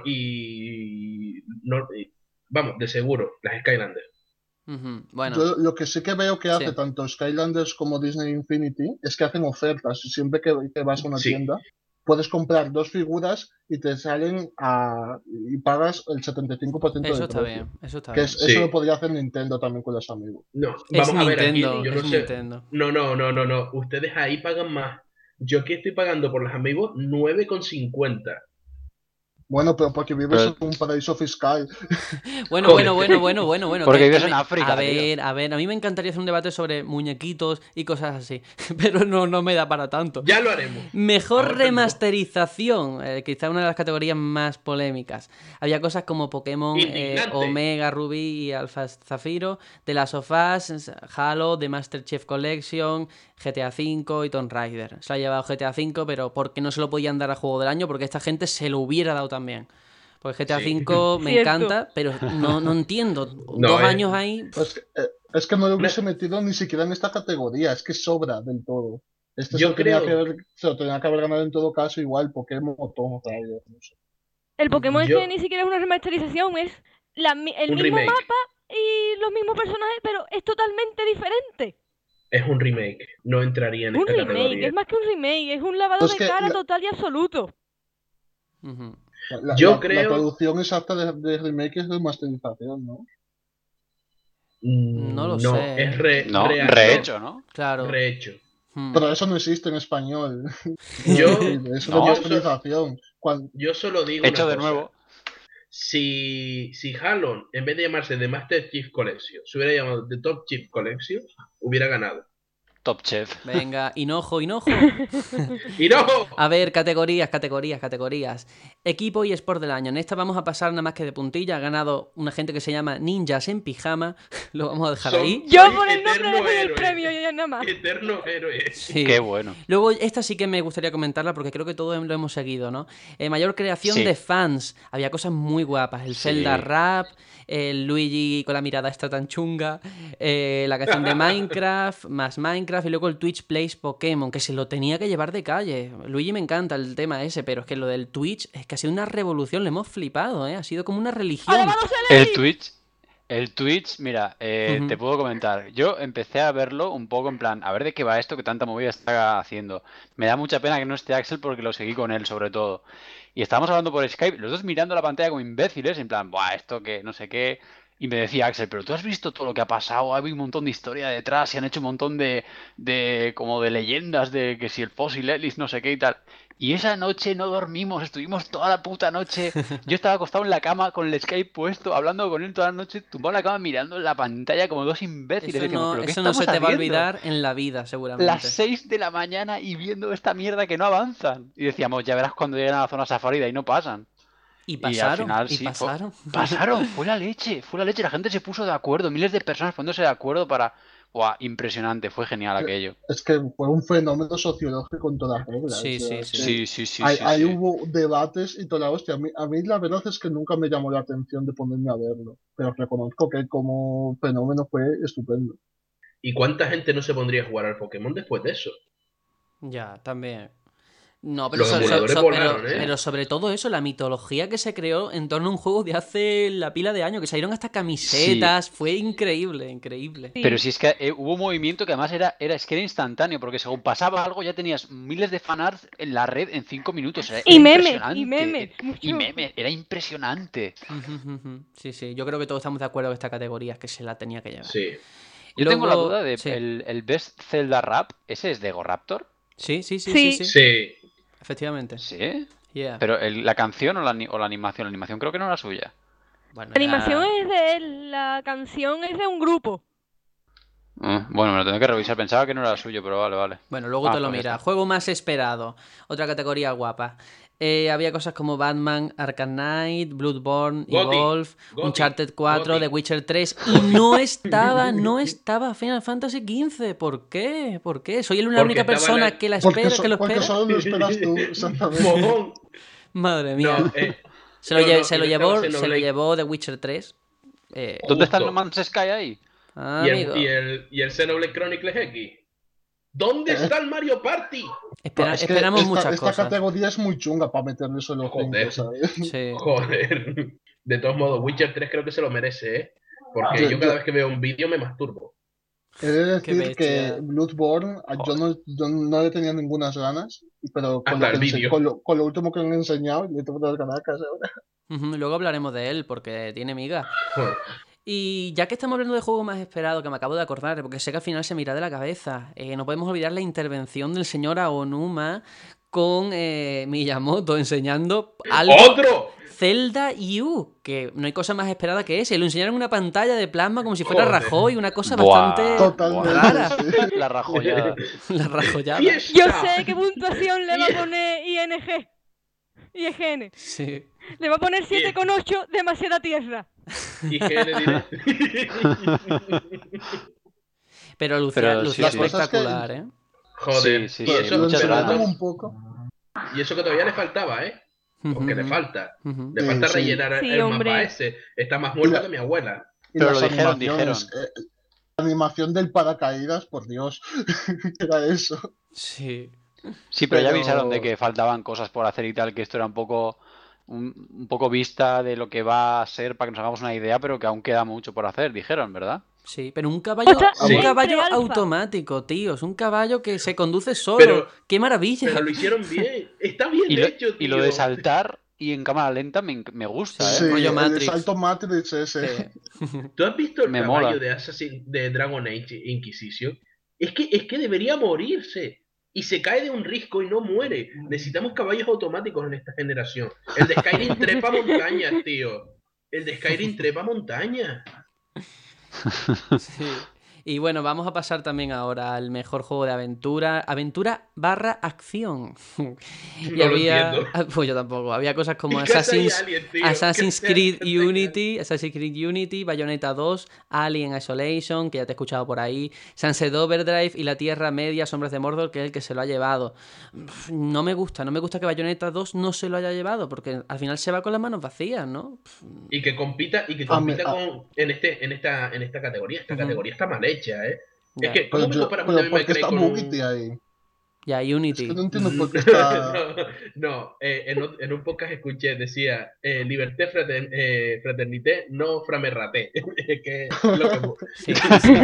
no, vamos, de seguro, las Skylander. Ujú. Bueno, yo lo que sí que veo que sí. hace tanto Skylanders como Disney Infinity es que hacen ofertas. Y siempre que vas a una Sí, tienda, puedes comprar 2 figuras y te salen y pagas el 75% Eso del está precio. bien, eso está Que bien. eso lo sí. podría hacer Nintendo también con los amigos. No, Es vamos a ver aquí, Nintendo, Sí. yo es no sé. Nintendo. No. Ustedes ahí pagan más. Yo aquí estoy pagando por los amigos 9,50. Bueno, pero porque vives en Pero un paraíso fiscal. Bueno, Joder. porque vives en a África, tío. ver, a mí me encantaría hacer un debate sobre muñequitos y cosas así, pero no me da para tanto. Ya lo haremos. Mejor Ahora no. remasterización, quizá una de las categorías más polémicas. Había cosas como Pokémon Indignante. Omega Ruby y Alpha Zafiro, The Last of Us, Halo, The Master Chief Collection, GTA V y Tomb Raider. Se lo ha llevado GTA V, pero porque no se lo podían dar a Juego del Año, porque esta gente se lo hubiera dado también. Porque GTA Sí. V me Cierto. encanta, pero no entiendo. No, 2 años ahí. Es que no lo Una- hubiese metido ni siquiera en esta categoría, es que sobra del todo. Este Yo creo, se lo tenía que haber ganado en todo caso, igual Pokémon o Tomb Raider, no sé. El Pokémon yo, este ni siquiera es una remasterización, es el un mismo remake. mapa y los mismos personajes, pero es totalmente diferente. Es un remake. No entraría en Es un esta remake, categoría. es más que un remake, es un lavado Es de que cara total y absoluto. Ujú. Yo la creo. traducción exacta de remake es remasterización, ¿no? No lo No, sé, es ¿eh? No, no, rehecho, ¿no? Claro. rehecho. Hmm. Pero eso no existe en español. Yo, Es No. remasterización. yo solo digo Hecho una de cosa. nuevo. Si Halo, en vez de llamarse The Master Chief Collection, se hubiera llamado The Top Chief Collection, hubiera ganado. Top Chef. Venga, hinojo. ¡Y no! A ver, categorías. Equipo y Sport del año. En esta vamos a pasar nada más que de puntilla. Ha ganado una gente que se llama Ninjas en Pijama. Lo vamos a dejar ahí. Yo Soy por el nombre eterno le doy el héroe. premio y ya nada más. Eterno héroe. Sí. Qué bueno. Luego, esta sí que me gustaría comentarla porque creo que todos lo hemos seguido, ¿no? Mayor creación Sí. de fans. Había cosas muy guapas. El Sí. Zelda Rap, el Luigi con la mirada esta tan chunga, la canción de Minecraft, más Minecraft y luego el Twitch Plays Pokémon, que se lo tenía que llevar de calle. Luigi me encanta el tema ese, pero es que lo del Twitch es que ha sido una revolución, le hemos flipado, ¿eh? Ha sido como una religión. ¡Alabado sea el El Twitch, mira, Ujú. te puedo comentar. Yo empecé a verlo un poco en plan, a ver de qué va esto que tanta movida está haciendo. Me da mucha pena que no esté Axel porque lo seguí con él, sobre todo. Y estábamos hablando por Skype, los dos mirando la pantalla como imbéciles, en plan, buah, esto que no sé qué. Y me decía Axel, pero tú has visto todo lo que ha pasado, hay un montón de historia detrás, y han hecho un montón como de leyendas de que si el Fossil Ellis, no sé qué y tal. Y esa noche no dormimos, estuvimos toda la puta noche. Yo estaba acostado en la cama con el Skype puesto, hablando con él toda la noche, tumbado en la cama mirando la pantalla como dos imbéciles. Decíamos, ¿pero qué Eso no se estamos te va a haciendo? olvidar en la vida, seguramente. Las 6 de la mañana y viendo esta mierda que no avanzan. Y decíamos, ya verás cuando lleguen a la zona safari y ahí no pasan. Y Y al pasaron, final y sí, pasaron. pasaron, fue la leche, la gente se puso de acuerdo, miles de personas poniéndose de acuerdo para... Buah, impresionante, fue genial aquello. Es que fue un fenómeno sociológico en todas reglas. Sí, o sea, sí, es que Sí. ahí hubo debates y toda la hostia. A mí la verdad es que nunca me llamó la atención de ponerme a verlo, pero reconozco que como fenómeno fue estupendo. ¿Y cuánta gente no se pondría a jugar al Pokémon después de eso? Ya, también. No, pero, Los emuladores volaron, ¿eh? pero sobre todo eso, la mitología que se creó en torno a un juego de hace la pila de años, que salieron hasta camisetas, fue increíble. Pero si es que hubo un movimiento que además es que era instantáneo, porque según pasaba algo ya tenías miles de fanarts en la red en 5 minutos. Era Y memes, impresionante. y memes, mucho. Y memes, era impresionante. Sí, yo creo que todos estamos de acuerdo en esta categoría, que se la tenía que llevar. Sí. Yo tengo la Luego- duda de sí. el Best Zelda Rap, ¿ese es de GoRaptor? Sí, Sí. Sí. efectivamente. Sí. Yeah. Pero la canción o la animación, la animación creo que no era suya. Bueno, La animación es de él, la canción es de un grupo. Bueno, me lo tengo que revisar, pensaba que no era suyo, pero vale. Bueno, luego te lo pues ya mira. está. Juego más esperado. Otra categoría guapa. Había cosas como Batman, Arkham Knight, Bloodborne, Goti, Evolve, Goti, Uncharted 4, Goti. The Witcher 3 y no estaba Final Fantasy XV. ¿Por qué? ¿Por qué? Soy la Porque única estaba persona la- que la Porque, espera, que lo porque espera. solo lo esperas tú, exactamente. Mojón. Madre mía. No, Se lo, no, lle- no, se y lo no llevó, estaba se lo Xenoblade. llevó The Witcher 3. ¿Dónde está el Justo. No Man's Sky ahí? Amigo. Y el Xenoblade Chronicles X. ¿Dónde está el Mario Party? Espera- Es que esperamos muchas esta cosas. categoría es muy chunga para meterle solo Joder. 5, ¿sabes? Sí. Joder. De todos modos, Witcher 3 creo que se lo merece, ¿eh? Porque Yo- yo cada yo- vez que veo un vídeo me masturbo. He de Qué decir que bestia. Bloodborne, yo no le tenía ninguna ganas, pero con Hasta lo, el que ense- vídeo. con lo último que me han enseñado, le tengo las ganacas ahora. Ujú, luego hablaremos de él porque tiene miga. Joder. Y ya que estamos hablando de juego más esperado, que me acabo de acordar, porque sé que al final se me irá de la cabeza, no podemos olvidar la intervención del señor Aonuma con Miyamoto enseñando algo. ¡Otro! Zelda U, que no hay cosa más esperada que ese. Lo enseñaron en una pantalla de plasma como si fuera Joder. Rajoy, una cosa Buah. bastante Totalmente. rara. sí. La rajollada. La rajollada. ¡Fiesta! Yo sé qué puntuación le va a poner IGN. Sí. Le va a poner 7,8, demasiada tierra. ¿Y qué le diré? Pero lucía, Pero lucía sí, sí. espectacular, ¿eh? Joder. Sí, y, sí, eso, Lo muchas pero enseñaron ganas. un poco. y eso que todavía le faltaba, ¿eh? Porque le Ujú, falta. ujú. Le Sí, falta sí. rellenar Sí, el hombre. mapa ese. Está más muerta La- que mi abuela. Y Pero las lo dijeron, animaciones, la animación del paracaídas, por Dios, era eso. Sí. Sí, pero ya Pero- avisaron de que faltaban cosas por hacer y tal, que esto era un poco vista de lo que va a ser para que nos hagamos una idea, pero que aún queda mucho por hacer, dijeron, ¿verdad? Sí, pero un caballo, Ostras, sí. un caballo Pre-alfa. automático, tío. Es un caballo que se conduce solo. Pero- ¡Qué maravilla! Pero lo hicieron bien. Está bien Y lo, hecho, y lo tío. de saltar y en cámara lenta me gusta, Sí, ¿eh? rollo el Matrix. salto Matrix ese. Sí. ¿Tú has visto el Me caballo mola. de Dragon Age Inquisition? Es que debería morirse. Y se cae de un risco y no muere. Necesitamos caballos automáticos en esta generación. El de Skyrim trepa montañas, tío. El de Skyrim trepa montañas. Sí. Y bueno, vamos a pasar también ahora al mejor juego de aventura. Aventura barra acción. Y No lo entiendo. Pues yo tampoco. Había cosas como ¿Y qué hace ahí Assassin's, Alien, tío? Assassin's ¿Qué hace Creed ahí? Unity, Bayonetta 2, Alien Isolation, que ya te he escuchado por ahí, Sunset Overdrive y La Tierra Media, Sombras de Mordor, que es el que se lo ha llevado. No me gusta que Bayonetta 2 no se lo haya llevado, porque al final se va con las manos vacías, ¿no? Y que compita en esta categoría. Esta Ujú. categoría está mal hecha, ¿eh? Ya. Es que, ¿cómo me comparas un Pero Devil ¿por May qué Cry está con un... Bugity ahí? Ya, Es Unity. que no entiendo por qué está... No, en un podcast escuché, decía, liberté, fraternité, no framerraté. Que es lo que... Sí.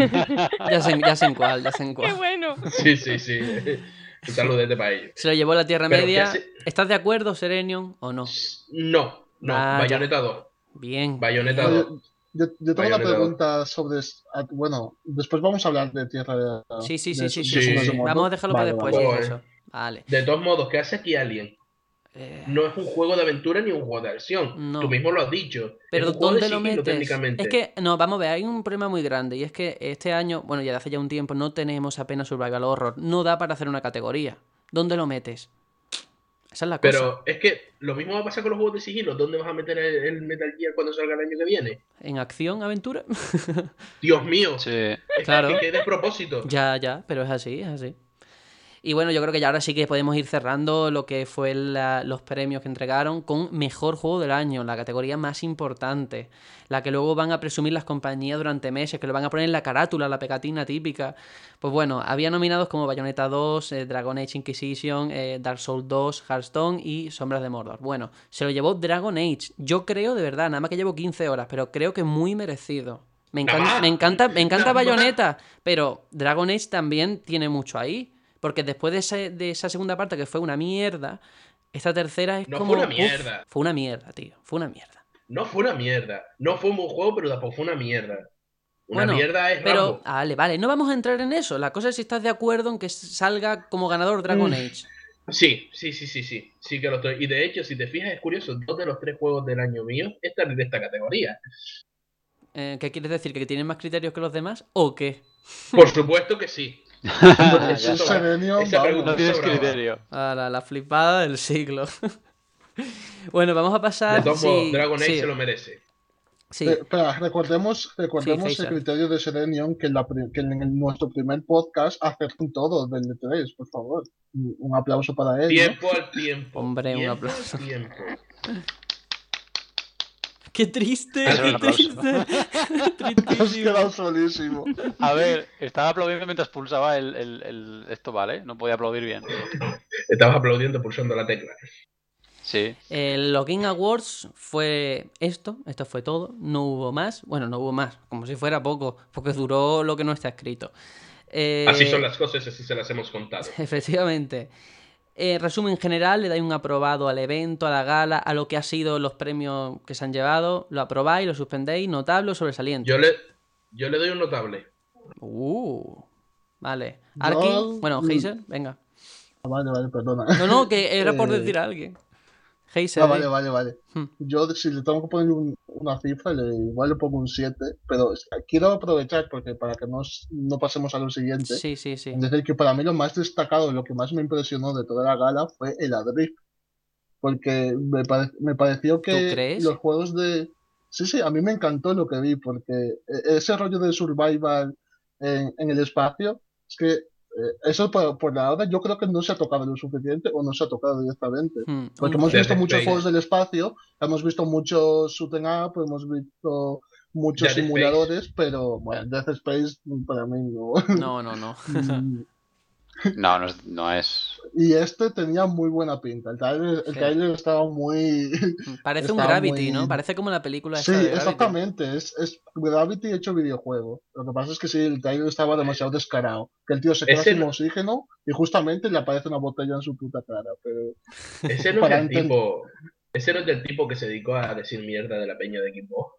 Ya sé en cuál, ya sé en ¡Qué cuál. bueno! Sí, sí, sí. Un saludete para ellos. Se lo llevó la Tierra Pero, Media. ¿qué hace? ¿Estás de acuerdo, Serenion, o no? No, Vaya. Bayonetta 2. Bien. Bayonetta bien. 2. Yo tengo una Bayonetta pregunta sobre... Bueno, después vamos a hablar de Tierra... Sí, de sí. Sombras de Mordor. Vamos a dejarlo para Vale, después, vale. sí, Vale. eso. Vale. De todos modos, ¿qué hace aquí Alien? Eh, No es un juego de aventura ni un juego de acción. No. Tú mismo lo has dicho. Pero es un juego de ¿dónde lo sigilo, metes? técnicamente. Es que, no, vamos a ver, hay un problema muy grande. Y es que este año, bueno, ya de hace ya un tiempo, no tenemos apenas Survival Horror. No da para hacer una categoría. ¿Dónde lo metes? Esa es la cosa. Pero es que lo mismo va a pasar con los juegos de sigilo. ¿Dónde vas a meter el Metal Gear cuando salga el año que viene? ¿En acción, aventura? Dios mío. Sí. Es Claro. que despropósito. Ya, pero es así, es así. Y bueno, yo creo que ya ahora sí que podemos ir cerrando lo que fue los premios que entregaron con Mejor Juego del Año, la categoría más importante, la que luego van a presumir las compañías durante meses, que lo van a poner en la carátula, la pegatina típica. Pues bueno, había nominados como Bayonetta 2, Dragon Age Inquisition, Dark Souls 2, Hearthstone y Sombras de Mordor. Bueno, se lo llevó Dragon Age. Yo creo, de verdad, nada más que llevo 15 horas, pero creo que muy merecido. Me Nada encanta más. Bayonetta, pero Dragon Age también tiene mucho ahí. Porque después de esa segunda parte que fue una mierda, esta tercera es No como... fue una mierda. Fue una mierda, tío. Fue una mierda. No fue una mierda. No fue un buen juego, pero tampoco fue una mierda. Una Bueno, mierda es pero... Rambo. Vale, no vamos a entrar en eso. La cosa es si estás de acuerdo en que salga como ganador Dragon Age. Sí. Sí que lo estoy. Y de hecho, si te fijas, es curioso, 2 de los 3 juegos del año mío están en esta categoría. ¿Qué quieres decir? ¿Que tienen más criterios que los demás? ¿O qué? Por supuesto que sí. Eso Ya es está. Serenion, Esa vamos. pregunta No tienes sobraba. criterio. La flipada del siglo. Bueno, vamos a De pasar. todos modos, Dragon Age Sí, se lo merece. sí. Espera, recordemos el Heiser. criterio de Serenion que, que en nuestro primer podcast acertó todo del E3, por favor. Un aplauso para él, ¿no? Tiempo al tiempo. Hombre, un tiempo aplauso. al tiempo. ¡Qué triste! Eso ¡Qué es un aplauso. triste! Has Tristísimo. quedado solísimo. A ver, estaba aplaudiendo mientras pulsaba esto, ¿vale? No podía aplaudir bien. Estabas aplaudiendo pulsando la tecla. Sí. Los Game Awards fue esto fue todo, no hubo más. Bueno, no hubo más, como si fuera poco, porque duró lo que no está escrito. Así son las cosas, así se las hemos contado. Efectivamente. Resumen general, le dais un aprobado al evento, a la gala, a lo que ha sido los premios que se han llevado. Lo aprobáis, lo suspendéis, notable o sobresaliente. Yo le doy un notable. Vale. Yo- Arki, bueno, Heiser, venga. Vale, perdona. No, que era por Eh, decir a alguien. Heiser, vale. Hmm. Yo, si le tengo que poner una cifra, igual le pongo un 7, pero quiero aprovechar porque para que no pasemos a lo siguiente. Sí. Es decir, que para mí lo más destacado, lo que más me impresionó de toda la gala fue el Adrift. Porque me pareció que ¿Tú crees? los juegos de... Sí, a mí me encantó lo que vi, porque ese rollo de survival en el espacio, es que eso por la hora yo creo que no se ha tocado lo suficiente o no se ha tocado directamente. Porque hemos Dead visto muchos Space. juegos del espacio, hemos visto muchos shoot 'em up, hemos visto muchos Dead simuladores, pero bueno, Death Space para mí no. No. Mm, No es. Y este tenía muy buena pinta. El Sí. trailer estaba muy... Parece un estaba Gravity, muy- ¿no? Parece como la película Sí, esa de Gravity. exactamente. Es Gravity hecho videojuego. Lo que pasa es que sí, el trailer estaba demasiado descarado. Que el tío se queda Ese sin no- oxígeno y justamente le aparece una botella en su puta cara. Pero Ese no es para el enten- tipo. Ese no es del tipo que se dedicó a decir mierda de la peña de Xbox.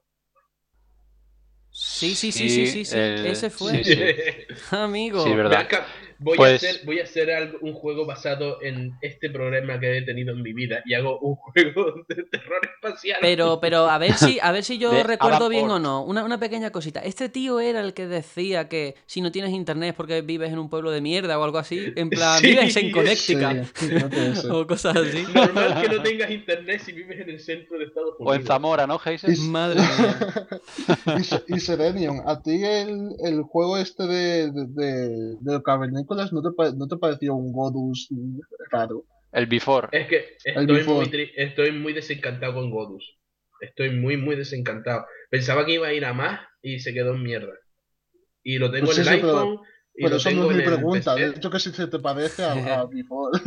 Sí. el- Ese fue. Sí. Amigo. Sí, es verdad. Ven acá, voy Pues- a hacer un juego basado en este problema que he tenido en mi vida y hago un juego de terror espacial. Pero a ver si yo De recuerdo Adam bien o Ort. no. Una pequeña cosita. Este tío era el que decía que si no tienes internet es porque vives en un pueblo de mierda o algo así. En plan, Sí, vives en Sí, Connecticut. creo que ese. O cosas así. Normal que no tengas internet si vives en el centro de Estados Unidos. O en Zamora, ¿no, Heiser? Madre mía. Y Serenion, ¿a ti el juego este de Cavernícolas no te pareció un Godus raro? El Before. Es que El Before. estoy muy desencantado con Godus. Estoy muy desencantado. Pensaba que iba a ir a más y se quedó en mierda. Y lo tengo Pues en sí, el sí, pero- iPhone y Pero lo eso no tengo es mi en el pregunta. De PC. hecho, que si se te parece a Before.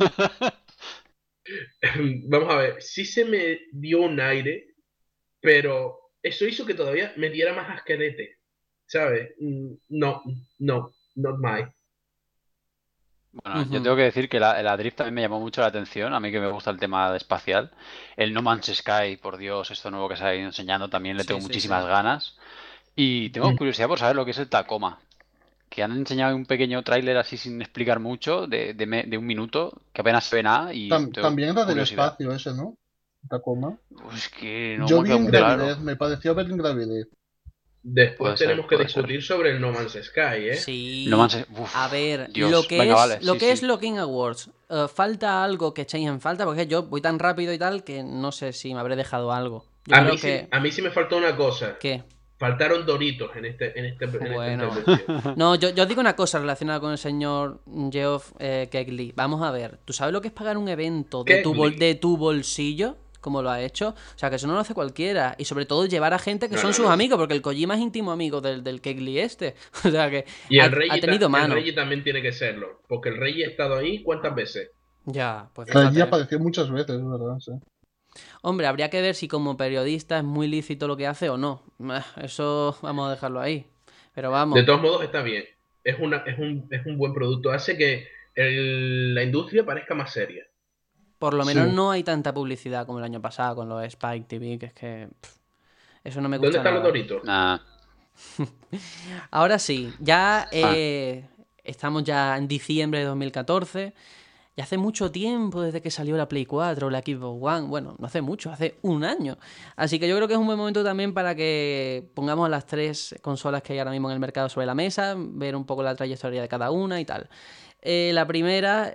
Vamos a ver, sí se me dio un aire, pero eso hizo que todavía me diera más asquerete. ¿Sabes? No, not my. Bueno, yo Ujú. tengo que decir que la Drift también me llamó mucho la atención. A mí que me gusta el tema espacial. El No Man's Sky, por Dios, esto nuevo que se ha ido enseñando, también le Sí, tengo sí, muchísimas sí. ganas. Y tengo Mm. curiosidad por saber lo que es el Tacoma. Que han enseñado un pequeño tráiler así sin explicar mucho, de un minuto, que apenas se ve nada y tengo También era del curiosidad. espacio ese, ¿no? Tacoma. Pues que no Yo me ha vi quedado muy claro. Ingravidez, me pareció ver Ingravidez. Después Puede ser, tenemos que puede ser. discutir sobre el No Man's Sky, ¿eh? Sí. No Man's- uf, A ver, Dios, lo que venga, es, vale, lo sí, que sí. es los Game Awards, ¿falta algo que echéis en falta? Porque yo voy tan rápido y tal que no sé si me habré dejado algo. Yo A creo mí, que... a mí sí me faltó una cosa. ¿Qué? Faltaron Doritos en esta Bueno. intervención. No, yo os digo una cosa relacionada con el señor Geoff Keighley. Vamos a ver, ¿tú sabes lo que es pagar un evento de Keighley. de tu bolsillo? Como lo ha hecho. O sea, que eso no lo hace cualquiera. Y sobre todo llevar a gente que No, son no, sus no. amigos, porque el Kojima es íntimo amigo del Keighley este. O sea que Y ha, el Reggie, ha tenido mano. el Reggie también tiene que serlo. Porque el Reggie ha estado ahí ¿cuántas veces? Ya, pues Allí fíjate. apareció muchas veces, ¿verdad? Sí. Hombre, habría que ver si como periodista es muy lícito lo que hace o no. Eso vamos a dejarlo ahí. Pero vamos. De todos modos está bien. Es un buen producto. Hace que la industria parezca más seria. Por lo menos Sí. no hay tanta publicidad como el año pasado con los Spike TV, que es que eso no me ¿Dónde gusta están los nada. Doritos? Nah. Ahora sí, ya estamos ya en diciembre de 2014. Ya hace mucho tiempo desde que salió la Play 4, la Xbox One. Bueno, no hace mucho, hace un año. Así que yo creo que es un buen momento también para que pongamos las tres consolas que hay ahora mismo en el mercado sobre la mesa, ver un poco la trayectoria de cada una y tal. La primera,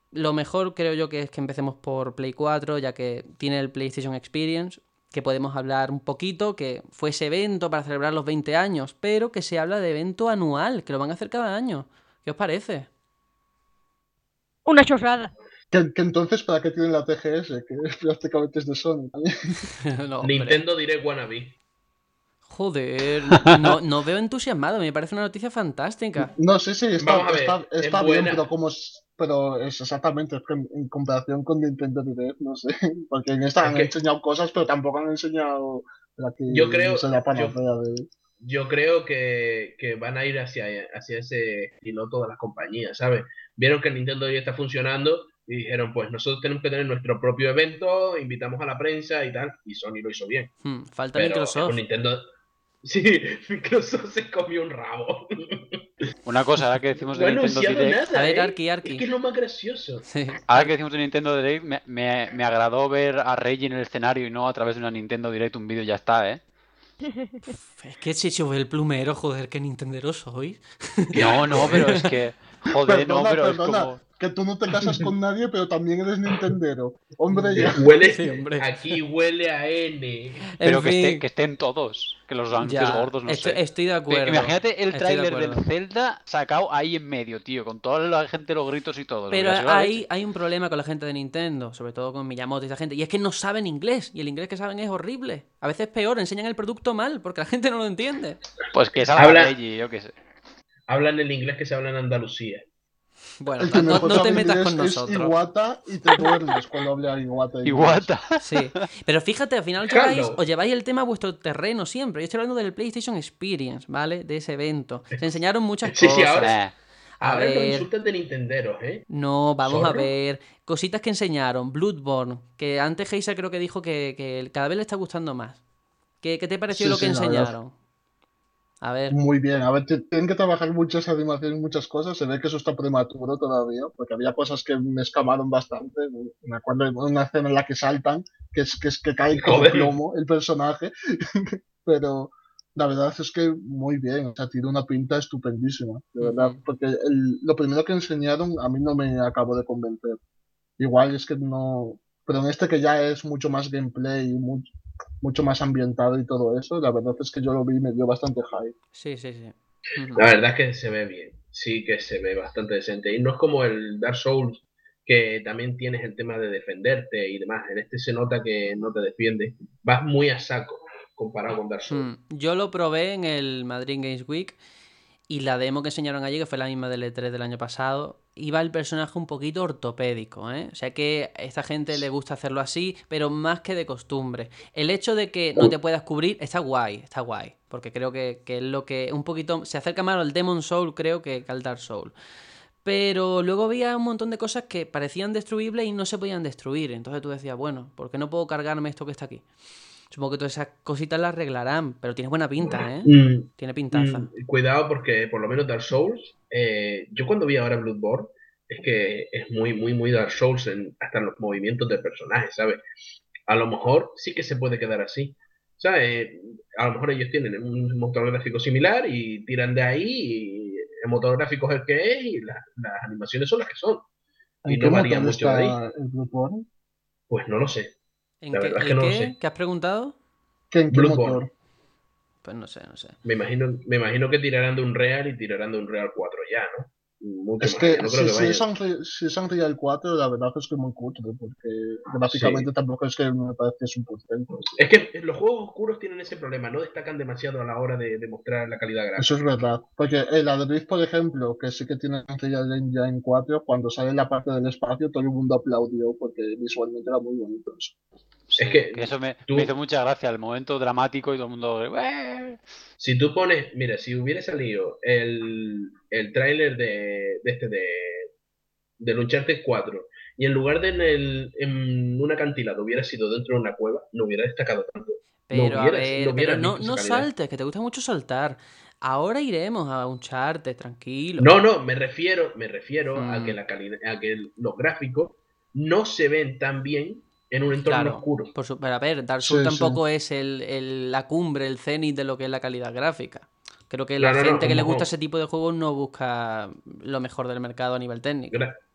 Lo mejor creo yo que es que empecemos por Play 4, ya que tiene el PlayStation Experience, que podemos hablar un poquito, que fue ese evento para celebrar los 20 años, pero que se habla de evento anual, que lo van a hacer cada año. ¿Qué os parece? Una chorrada. Que entonces, ¿para qué tienen la TGS? Que prácticamente es de Sony también. No, hombre. Nintendo Direct Wannabe. Joder, no veo entusiasmado, me parece una noticia fantástica. No, sí, está, Vamos a ver, está es bien, buena. pero es exactamente, es que en comparación con Nintendo Direct, no sé, porque en esta Es han que enseñado cosas, pero tampoco han enseñado la que yo creo, se la yo, panacea de... yo creo que van a ir hacia ese estilo todas las compañías, ¿sabes? Vieron que el Nintendo ya está funcionando y dijeron, pues nosotros tenemos que tener nuestro propio evento, invitamos a la prensa y tal, y Sony lo hizo bien. Falta Pero es un Microsoft. Nintendo... Sí, Microsoft se comió un rabo. Una cosa, ahora que decimos No de ha Nintendo anunciado Direct, nada, A ver, ¿eh? Arki. Es que es lo más gracioso. Sí. ahora que decimos de Nintendo Direct, me agradó ver a Reggie en el escenario y no a través de una Nintendo Direct un vídeo y ya está, ¿eh? Es que si yo veo el plumero, joder, qué nintendero sois. No, pero es que, joder, no, pero es Perdona, como... que tú no te casas con nadie, pero también eres Nintendero. Hombre, ya. Huele, Sí, hombre. aquí huele a N. Pero En que, fin, que estén todos, que los anuncios ya, gordos, no sé. estoy de acuerdo. Imagínate el Estoy de tráiler del acuerdo. Zelda sacado ahí en medio, tío, con toda la gente, los gritos y todo. Pero Hubiera sido la hay, leche. hay un problema con la gente de Nintendo, sobre todo con Miyamoto y esa gente, y es que no saben inglés, y el inglés que saben es horrible. A veces peor, enseñan el producto mal, porque la gente no lo entiende. Pues que salga Habla- Reggie, yo qué sé. Hablan el inglés que se habla en Andalucía. Bueno, El que no, mejor no te sabe metas inglés con es nosotros. Iwata y te duermes cuando habla Iwata. Iguata. Sí, pero fíjate, al final Hello. os lleváis el tema a vuestro terreno siempre. Yo estoy hablando del PlayStation Experience, ¿vale? De ese evento. Se enseñaron muchas Sí, cosas. ahora- A Ahora nos ver, insultan de Nintenderos, ¿eh? no, vamos a ¿Zorro? ver. Cositas que enseñaron. Bloodborne, que antes Geisa creo que dijo que cada vez le está gustando más. ¿Qué te pareció Sí, lo que sí, la verdad. enseñaron? A ver, Muy bien, a ver, tienen que trabajar mucho esa animación y muchas cosas. Se ve que eso está prematuro todavía, porque había cosas que me escamaron bastante. Me acuerdo de una escena en la que saltan, que cae como Joder. plomo el personaje, pero la verdad es que muy bien, o sea, tiene una pinta estupendísima, de verdad, Ujú. porque lo primero que enseñaron a mí no me acabó de convencer. Igual es que no, pero en este que ya es mucho más gameplay y mucho más ambientado y todo eso, la verdad es que yo lo vi y me dio bastante hype. Sí, sí, sí. Ujú. La verdad es que se ve bien. Sí que se ve bastante decente. Y no es como el Dark Souls, que también tienes el tema de defenderte y demás. En este se nota que no te defiende. Vas muy a saco comparado con Dark Souls. Yo lo probé en el Madrid Games Week y la demo que enseñaron allí, que fue la misma del E3 del año pasado, iba el personaje un poquito ortopédico, ¿eh? O sea que a esta gente le gusta hacerlo así, pero más que de costumbre. El hecho de que no te puedas cubrir está guay, porque creo que es lo que un poquito se acerca más al Demon Soul, creo, que al Dark Soul. Pero luego había un montón de cosas que parecían destruibles y no se podían destruir. Entonces tú decías, bueno, ¿por qué no puedo cargarme esto que está aquí? Supongo que todas esas cositas las arreglarán, pero tiene buena pinta, ¿eh? Tiene pintaza. Cuidado porque por lo menos Dark Souls, yo cuando vi ahora Bloodborne, es que es muy, muy, muy Dark Souls hasta en los movimientos del personaje, ¿sabes? A lo mejor sí que se puede quedar así. ¿Sabes? A lo mejor ellos tienen un motor gráfico similar y tiran de ahí y el motor gráfico es el que es y las animaciones son las que son. Y ¿En qué no varía motor mucho de ahí. está el Bloodborne? Pues no lo sé. ¿En La qué, verdad es que el no lo qué? sé. ¿Qué has preguntado? ¿En qué Bloodborne. motor? Pues no sé. Me imagino que tirarán de un Real y tirarán de un Real 4 ya, ¿no? Mucho Es más que allá. No creo que si vayan. si es Unreal 4, la verdad es que es muy cutre, porque gráficamente Sí. tampoco es que me parece es un porcento. Es que los juegos oscuros tienen ese problema, no destacan demasiado a la hora de mostrar la calidad Eso es gráfica. verdad. Porque el Adrift, por ejemplo, que sí que tiene Unreal Engine 4, cuando sale la parte del espacio, todo el mundo aplaudió porque visualmente era muy bonito eso. Sí, Es que que eso me tú, hizo mucha gracia, el momento dramático y todo el mundo... "Ué". si tú pones, mira, si hubiera salido el tráiler del Uncharted 4 y en lugar de en un acantilado hubiera sido dentro de una cueva, no hubiera destacado tanto. Pero a No ver, pero hubieras visto esa no calidad. saltes, que te gusta mucho saltar. Ahora iremos a un charter, tranquilo. No, me refiero a que Mm, la calidad, a que los gráficos no se ven tan bien en un entorno claro, oscuro. pero a ver, Dark Souls Sí, sí. tampoco es la cumbre, el cenit de lo que es la calidad gráfica. Creo que la No, gente que le gusta ojo, ese tipo de juegos no busca lo mejor del mercado a nivel técnico. gra-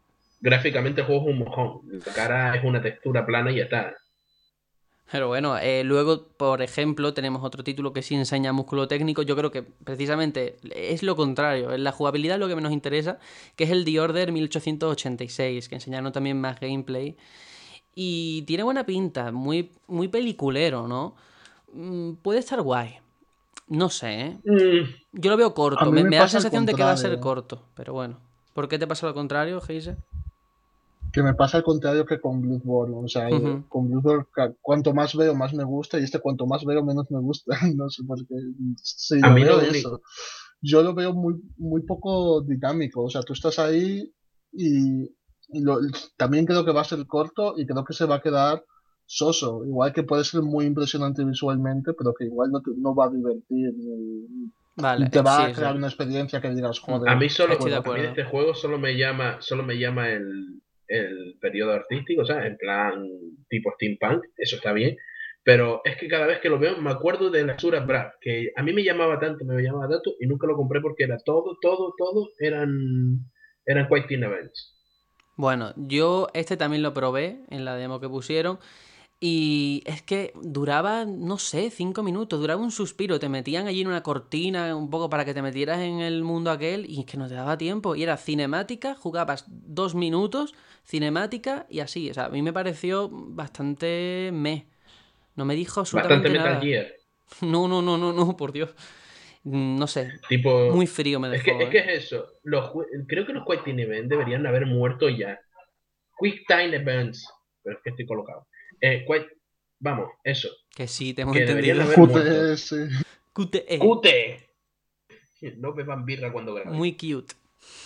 Gráficamente el juego es un mojón. La cara es una textura plana y ya está. Pero bueno, luego, por ejemplo, tenemos otro título que sí enseña músculo técnico. Yo creo que precisamente es lo contrario. En la jugabilidad lo que menos interesa, que es el The Order 1886, que enseñaron también más gameplay. Y tiene buena pinta, muy, muy peliculero, ¿no? Puede estar guay. No sé, ¿eh? Yo lo veo A corto. mí Me me da la pasa al sensación de que va a ser contrario. corto, pero bueno. ¿Por qué te pasa lo contrario, Geise? Que me pasa al contrario que con Bloodborne. O sea, Ujú. con Bloodborne cuanto más veo, más me gusta. Y este cuanto más veo, menos me gusta. No sé por qué. Sí, A lo mí veo lo único. eso. Yo lo veo muy, muy poco dinámico. O sea, tú estás ahí y, también creo que va a ser corto y creo que se va a quedar soso. Igual que puede ser muy impresionante visualmente, pero que igual no va a divertir ni Vale, te va a sí, sí. crear una experiencia que digas, A joder, mí qué Estoy de a mí de juegazo. acuerdo. este juego solo me llama el periodo artístico, o sea, en plan tipo steampunk, eso está bien. Pero es que cada vez que lo veo me acuerdo de la Sura Bra, que a mí me llamaba tanto y nunca lo compré porque era todo eran Quite Teen Events. Bueno, yo este también lo probé en la demo que pusieron. Y es que duraba, no sé, 5 minutos, duraba un suspiro. Te metían allí en una cortina un poco para que te metieras en el mundo aquel y es que no te daba tiempo. Y era cinemática, jugabas 2 minutos, cinemática y así. O sea, a mí me pareció bastante meh. No me dijo Bastante absolutamente Metal nada. Gear. No, no, no, no, no, por Dios. No sé, muy Tipo, frío me dejó, es ¿eh? que es eso. Creo que los Quite Teen Events deberían haber muerto ya. Quick Time Events. Pero es que estoy colocado. Vamos, eso. Que sí, te hemos Que deberían entendido. haber muerto. QTS. QTE, ¡Cute! No beban birra cuando grabéis. muy cute.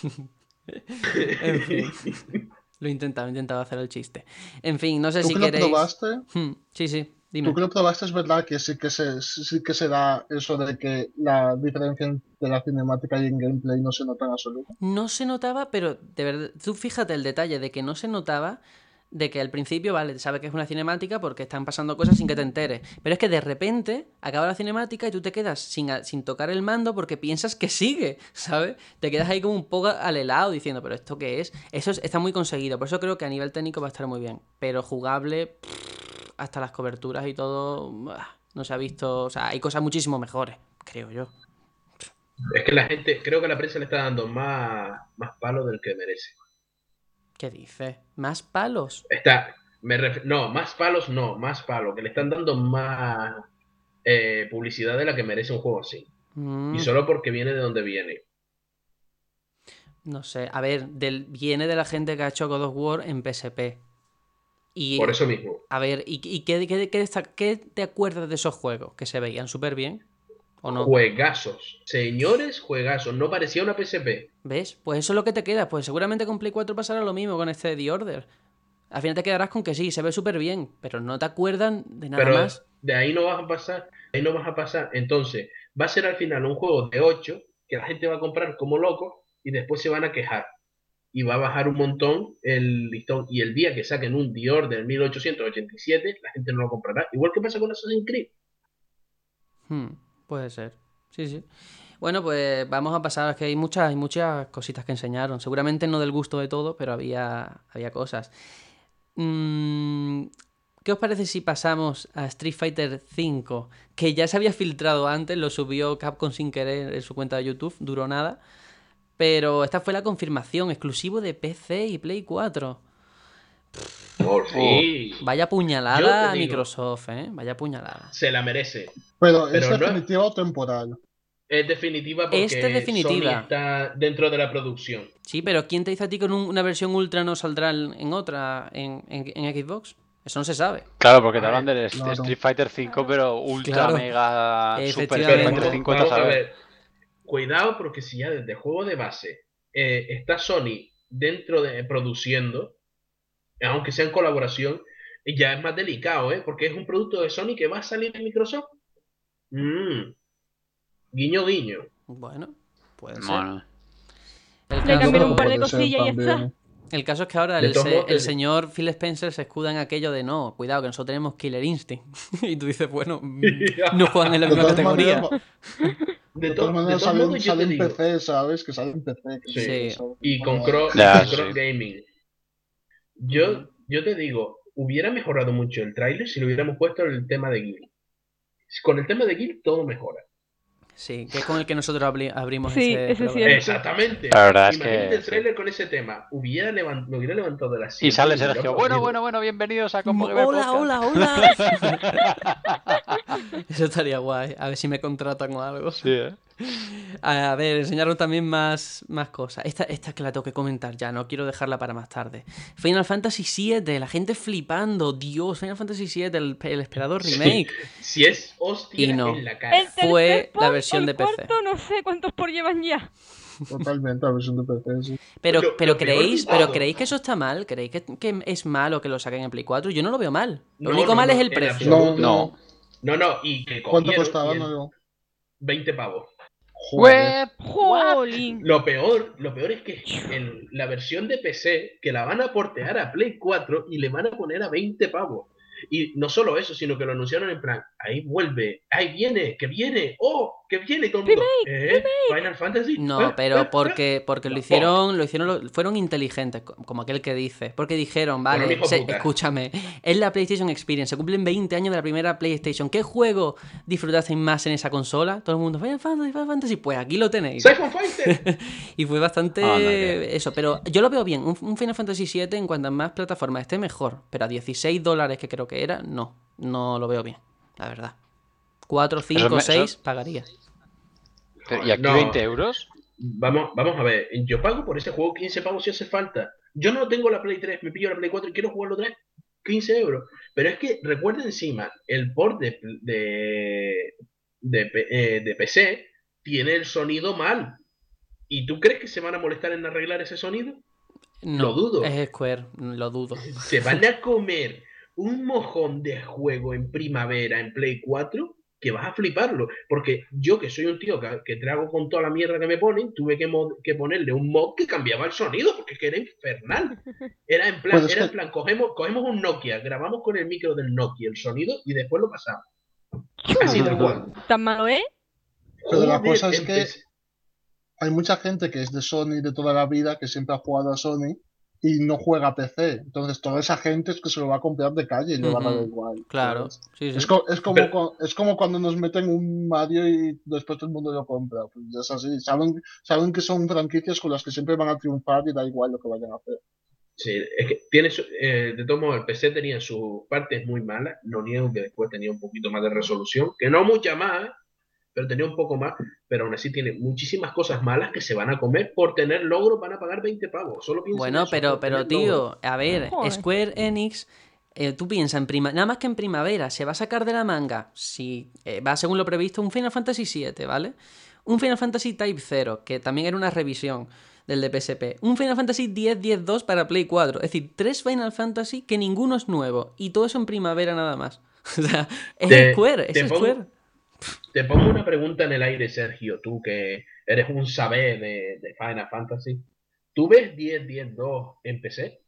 En fin. Lo he intentado hacer el chiste. En fin, no sé ¿Tú si que lo queréis. probaste? Sí, sí, Tú dime. que lo probaste, es verdad que sí que se da eso de que la diferencia entre la cinemática y en gameplay no se nota en absoluto. No se notaba, pero de verdad, tú fíjate el detalle de que no se notaba, de que al principio, vale, sabes que es una cinemática porque están pasando cosas sin que te enteres. Pero es que de repente acaba la cinemática y tú te quedas sin tocar el mando porque piensas que sigue, ¿sabes? Te quedas ahí como un poco al helado diciendo, ¿pero esto qué es? Está muy conseguido, por eso creo que a nivel técnico va a estar muy bien. Pero jugable, hasta las coberturas y todo, no se ha visto. O sea, hay cosas muchísimo mejores, creo yo. Es que la gente, creo que la prensa le está dando más palo del que merece. ¿Qué dices? ¿Más palos? No, más palos no, más palo, que le están dando más publicidad de la que merece un juego así. Y Mm, solo porque viene de donde viene. no sé. A ver, viene de la gente que ha hecho God of War en PSP. Por Y, eso mismo. a ver, ¿qué te acuerdas de esos juegos? ¿Que se veían súper bien? ¿O no? Juegazos. Señores, juegazos. No parecía una PSP. ¿Ves? Pues eso es lo que te queda. Pues seguramente con Play 4 pasará lo mismo con este The Order. Al final te quedarás con que sí, se ve súper bien, pero no te acuerdan de nada Pero más. de ahí no vas a pasar. De ahí no vas a pasar. Entonces, va a ser al final un juego de 8 que la gente va a comprar como loco y después se van a quejar. Y va a bajar un montón el listón. Y el día que saquen un The Order 1887, la gente no lo comprará. Igual que pasa con Assassin's Creed. Hmm, puede ser. Sí, sí. Bueno, pues vamos a pasar, es que hay muchas cositas que enseñaron. Seguramente no del gusto de todo, pero había cosas. Mm, ¿Qué os parece si pasamos a Street Fighter V? Que ya se había filtrado antes, lo subió Capcom sin querer en su cuenta de YouTube, duró nada. Pero esta fue la confirmación, exclusivo de PC y Play 4. Por Oh, fin. Vaya Yo te puñalada a digo, Microsoft, ¿eh? Vaya puñalada. se la merece. Pero ¿es Pero no es, definitiva o temporal? es definitiva Este porque Sony definitiva. está dentro de la producción. Sí, pero ¿quién te dice a ti que una versión Ultra no saldrá en otra, en Xbox? Eso no se sabe. claro, porque A te hablan ver, del Claro. Street Fighter 5, pero ultra Claro, mega super Street pero efectivamente. Fighter 5, a vamos a saber. ver. Cuidado porque si ya desde juego de base está Sony dentro de produciendo, aunque sea en colaboración, ya es más delicado, ¿eh? Porque es un producto de Sony que va a salir en Microsoft. Mm, guiño, guiño. Bueno, puede ser. Bueno, El Le Yo caso, cambiaron creo un que par de puede ser cosillas y ya está. también. el caso es que ahora De todos modos, el señor Phil Spencer se escuda en aquello de no, cuidado, que nosotros tenemos Killer Instinct. Y tú dices, bueno, no juegan en la De misma todas maneras, categoría. de de todas maneras todos modos, yo sale te en digo. PC, ¿sabes? Que sale en PC. Que no Sí. Sí. sé, Y con Ya, Cross sí. Gaming. Yo te digo, hubiera mejorado mucho el tráiler si le hubiéramos puesto el tema de Guild. Con el tema de Guild todo mejora. Sí, que es con el que nosotros abrimos Sí, ese ese es programa. cierto. Exactamente. La verdad es Imagínate que el tráiler con ese tema. Me hubiera levantado de la Y silla sale y hubiera Sergio. aplaudido. Bueno, bienvenidos a Combo Gamer Hola, Podcast. hola, hola. Eso estaría guay. A ver si me contratan o algo. Sí, ¿eh? A ver, enseñaron también más cosas. Esta que la tengo que comentar ya, no quiero dejarla para más tarde. Final Fantasy VII, la gente flipando. Dios, Final Fantasy VII, el esperado remake. Si es hostia Y no. en la cara. El tercer Fue por la o versión el de PC. cuarto, no sé cuántos por llevan ya. Totalmente, a versión de PC, sí. Pero Lo peor de creéis todo. que eso está mal, ¿creéis que es malo que lo saquen en Play 4? Yo no lo veo mal. Lo No, único no, mal es no, el en precio. absoluto. No. No, y que ¿Cuánto cogieron costaba? y No, 20 pavos. joder. Jolín. Lo peor es que la versión de PC, que la van a portear a Play 4 y le van a poner a 20 pavos. Y no solo eso, sino que lo anunciaron en plan, ahí vuelve, ahí viene, que viene, que viene, y todo el mundo, Final Fantasy. No, pero porque lo hicieron, fueron inteligentes, como aquel que dice. Porque dijeron, Bueno, vale, hijo puta. escúchame, es la PlayStation Experience, se cumplen 20 años de la primera PlayStation. ¿Qué juego disfrutasteis más en esa consola? Todo el mundo, Final Fantasy, pues aquí lo tenéis. Siphon Fighter. Y fue bastante eso, pero yo lo veo bien. Un Final Fantasy VII, en cuanto a más plataformas esté mejor, pero a $16, que creo que era, no lo veo bien, la verdad. 4, 5, 6 pagaría. ¿Y aquí No. 20 euros? Vamos a ver, yo pago por ese juego 15 pavos si hace falta. Yo no tengo la Play 3, me pillo la Play 4 y quiero jugarlo 3, 15 euros. Pero es que recuerda encima, el port de PC tiene el sonido mal. ¿Y tú crees que se van a molestar en arreglar ese sonido? No, Lo dudo. es Square, lo dudo. Se van a comer un mojón de juego en primavera en Play 4 que vas a fliparlo. Porque yo, que soy un tío que trago con toda la mierda que me ponen, tuve que ponerle un mod que cambiaba el sonido porque es que era infernal. Era en plan, cogemos un Nokia, grabamos con el micro del Nokia el sonido y después lo pasamos. Así tal cual. ¿Tan malo, Pero la Joder, cosa es que hay mucha gente que es de Sony de toda la vida, que siempre ha jugado a Sony y no juega a PC. Entonces, toda esa gente es que se lo va a comprar de calle y le va a dar igual. Claro, ¿sabes? sí, sí. Es como cuando nos meten un Mario y después todo el mundo lo compra. Pues ya es así. Saben que son franquicias con las que siempre van a triunfar y da igual lo que vayan a hacer. Sí, es que de todos modos, el PC tenía sus partes muy malas. No niego que después tenía un poquito más de resolución, que no mucha más, pero tenía un poco más. Pero aún así tiene muchísimas cosas malas que se van a comer por tener logros. Van a pagar 20 pavos. Solo piensen Bueno, eso, pero por tener tío, logros. a ver, Joder. Square Enix, tú piensas nada más que en primavera, se va a sacar de la manga, si va según lo previsto, un Final Fantasy VII, ¿vale? Un Final Fantasy Type 0, que también era una revisión del de PSP. Un Final Fantasy X, 10-2 para Play 4. Es decir, 3 Final Fantasy que ninguno es nuevo. Y todo eso en primavera nada más. O sea, es Square, es Square. Te pongo una pregunta en el aire, Sergio, tú que eres un saber de Final Fantasy. ¿Tú ves 10-10-2 en PC?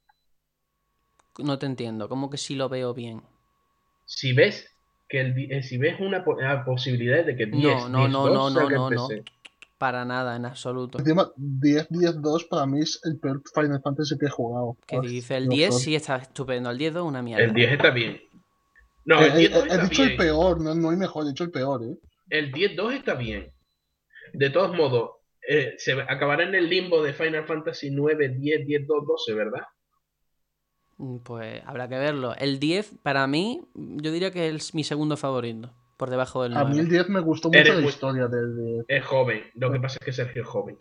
No te entiendo, ¿cómo que sí lo veo bien? Si ves si ves una posibilidad de que 10-10-2 No, salga en PC. para nada, en absoluto. Encima, 10-10-2 para mí es el peor Final Fantasy que he jugado. ¿Qué dice? El 10 sí está estupendo, el 10 es una mierda. El 10 está bien. No, el 10-2 He está dicho bien. el peor, no hay mejor, he dicho el peor, ¿eh? El 10-2 está bien. De todos modos, se acabará en el limbo de Final Fantasy 9, 10, 10, 2, 12, ¿verdad? Pues habrá que verlo. El 10, para mí, yo diría que es mi segundo favorito, por debajo del 9. A mí el 10 me gustó mucho la historia del 10. Es joven, lo que pasa es que Sergio es joven.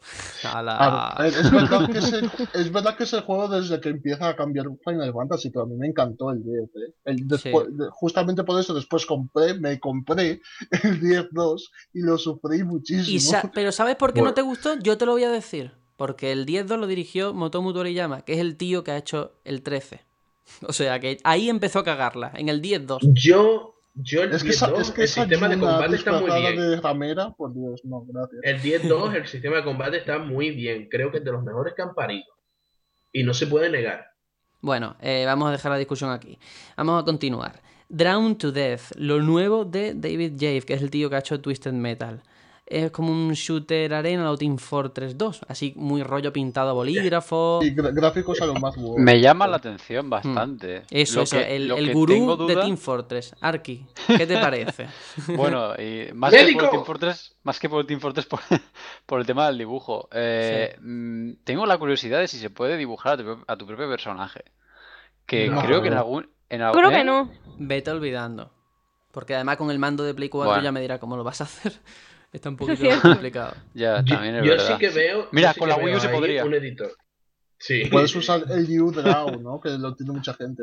Es verdad que es el juego desde que empieza a cambiar Final Fantasy, pero a mí me encantó el 10. Justamente por eso después me compré el 10-2 y lo sufrí muchísimo. Pero ¿sabes por qué no te gustó? Yo te lo voy a decir. Porque el 10-2 lo dirigió Motomu Toriyama, que es el tío que ha hecho el 13. O sea que ahí empezó a cagarla, en el 10-2. El 10-2, el sistema de combate está muy bien. De ramera, por Dios, no, gracias. El 10-2, el sistema de combate está muy bien. Creo que es de los mejores que han parido. Y no se puede negar. Bueno, vamos a dejar la discusión aquí. Vamos a continuar. Drown to Death, lo nuevo de David Jaffe, que es el tío que ha hecho Twisted Metal. Es como un shooter arena o Team Fortress 2, así muy rollo pintado a bolígrafo. Y gráficos a lo más wow. Me llama la atención bastante. Eso, Lo el que gurú tengo de duda- Team Fortress. Arki, ¿qué te parece? Bueno, y más que por el ¡Médico! Team Fortress, por el tema del dibujo. Tengo la curiosidad de si se puede dibujar a tu propio personaje. Que No. creo que Creo que no. Vete olvidando. Porque además con el mando de Play 4 Bueno. ya me dirá cómo lo vas a hacer. Está un Eso es poquito cierto. complicado. Ya, Yo, también es yo verdad. sí que veo. Mira, yo sí con que la Wii U veo se ahí podría. un editor. Sí. Puedes usar el U-Draw, ¿no? Que lo tiene mucha gente.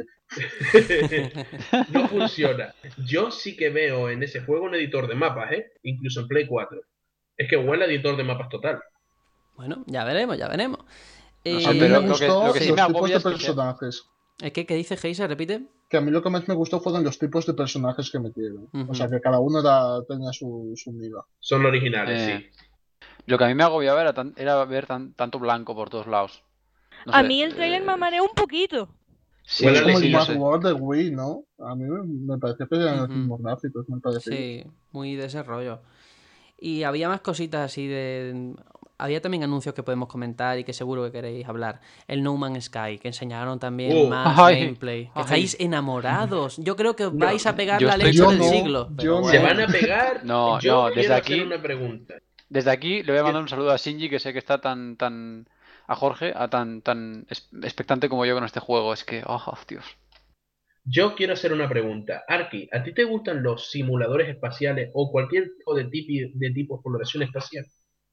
No funciona. Yo sí que veo en ese juego un editor de mapas, ¿eh? Incluso en Play 4. Es que huele a editor de mapas total. Bueno, ya veremos, ya veremos. No sé, A mí pero me lo que gustó sí los me tipos agobia de es que personajes. ¿Qué dice Heiser? Repite. Que a mí lo que más me gustó fueron los tipos de personajes que metieron. Ujú. O sea, que cada uno tenía su miga. Son originales, sí. Lo que a mí me agobiaba era ver tanto blanco por todos lados. No A sé, mí el trailer me mareó un poquito. Sí, Huele Es a como sí, el lo Mad sé. World de Wii, ¿no? A mí me pareció que eran los Ujú. mismos gráficos, me pareció. Sí, muy de ese rollo. Y había más cositas así de... Había también anuncios que podemos comentar y que seguro que queréis hablar. El No Man's Sky, que enseñaron también más Ay, gameplay. Que ay. estáis enamorados. Yo creo que os vais a pegar yo la estoy leche con- del Yo no, siglo. Pero yo Se bueno. van a pegar. No, Yo no, desde quiero aquí- hacer una pregunta. Desde aquí le voy a mandar un saludo a Shinji, que sé que está tan a Jorge, tan expectante como yo con este juego. Es que, oh, Dios. Yo quiero hacer una pregunta. Arki, ¿a ti te gustan los simuladores espaciales o cualquier tipo de tipo de exploración espacial?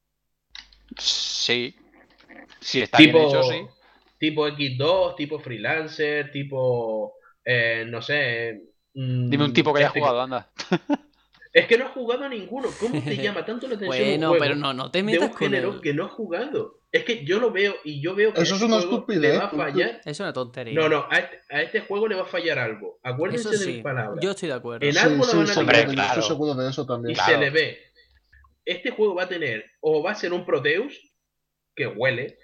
Sí, si está bien hecho, sí. Tipo X2, tipo freelancer, tipo, no sé. Dime un tipo que haya jugado, anda. Es que no has jugado a ninguno. ¿Cómo te llama tanto la atención un Bueno, juego pero no te de metas un con género él. que no has jugado? Es que yo lo veo y yo veo que Eso a es este una juego le estupidez. va a fallar. Es una tontería. No, a este juego le va a fallar algo. Acuérdense Eso de mis sí, palabras. yo estoy de acuerdo. En Sí, algo la sí, van a Hombre, liar seguro, yo estoy claro. seguro de eso y también. se le ve. Este juego va a tener, o va a ser un Proteus, que huele,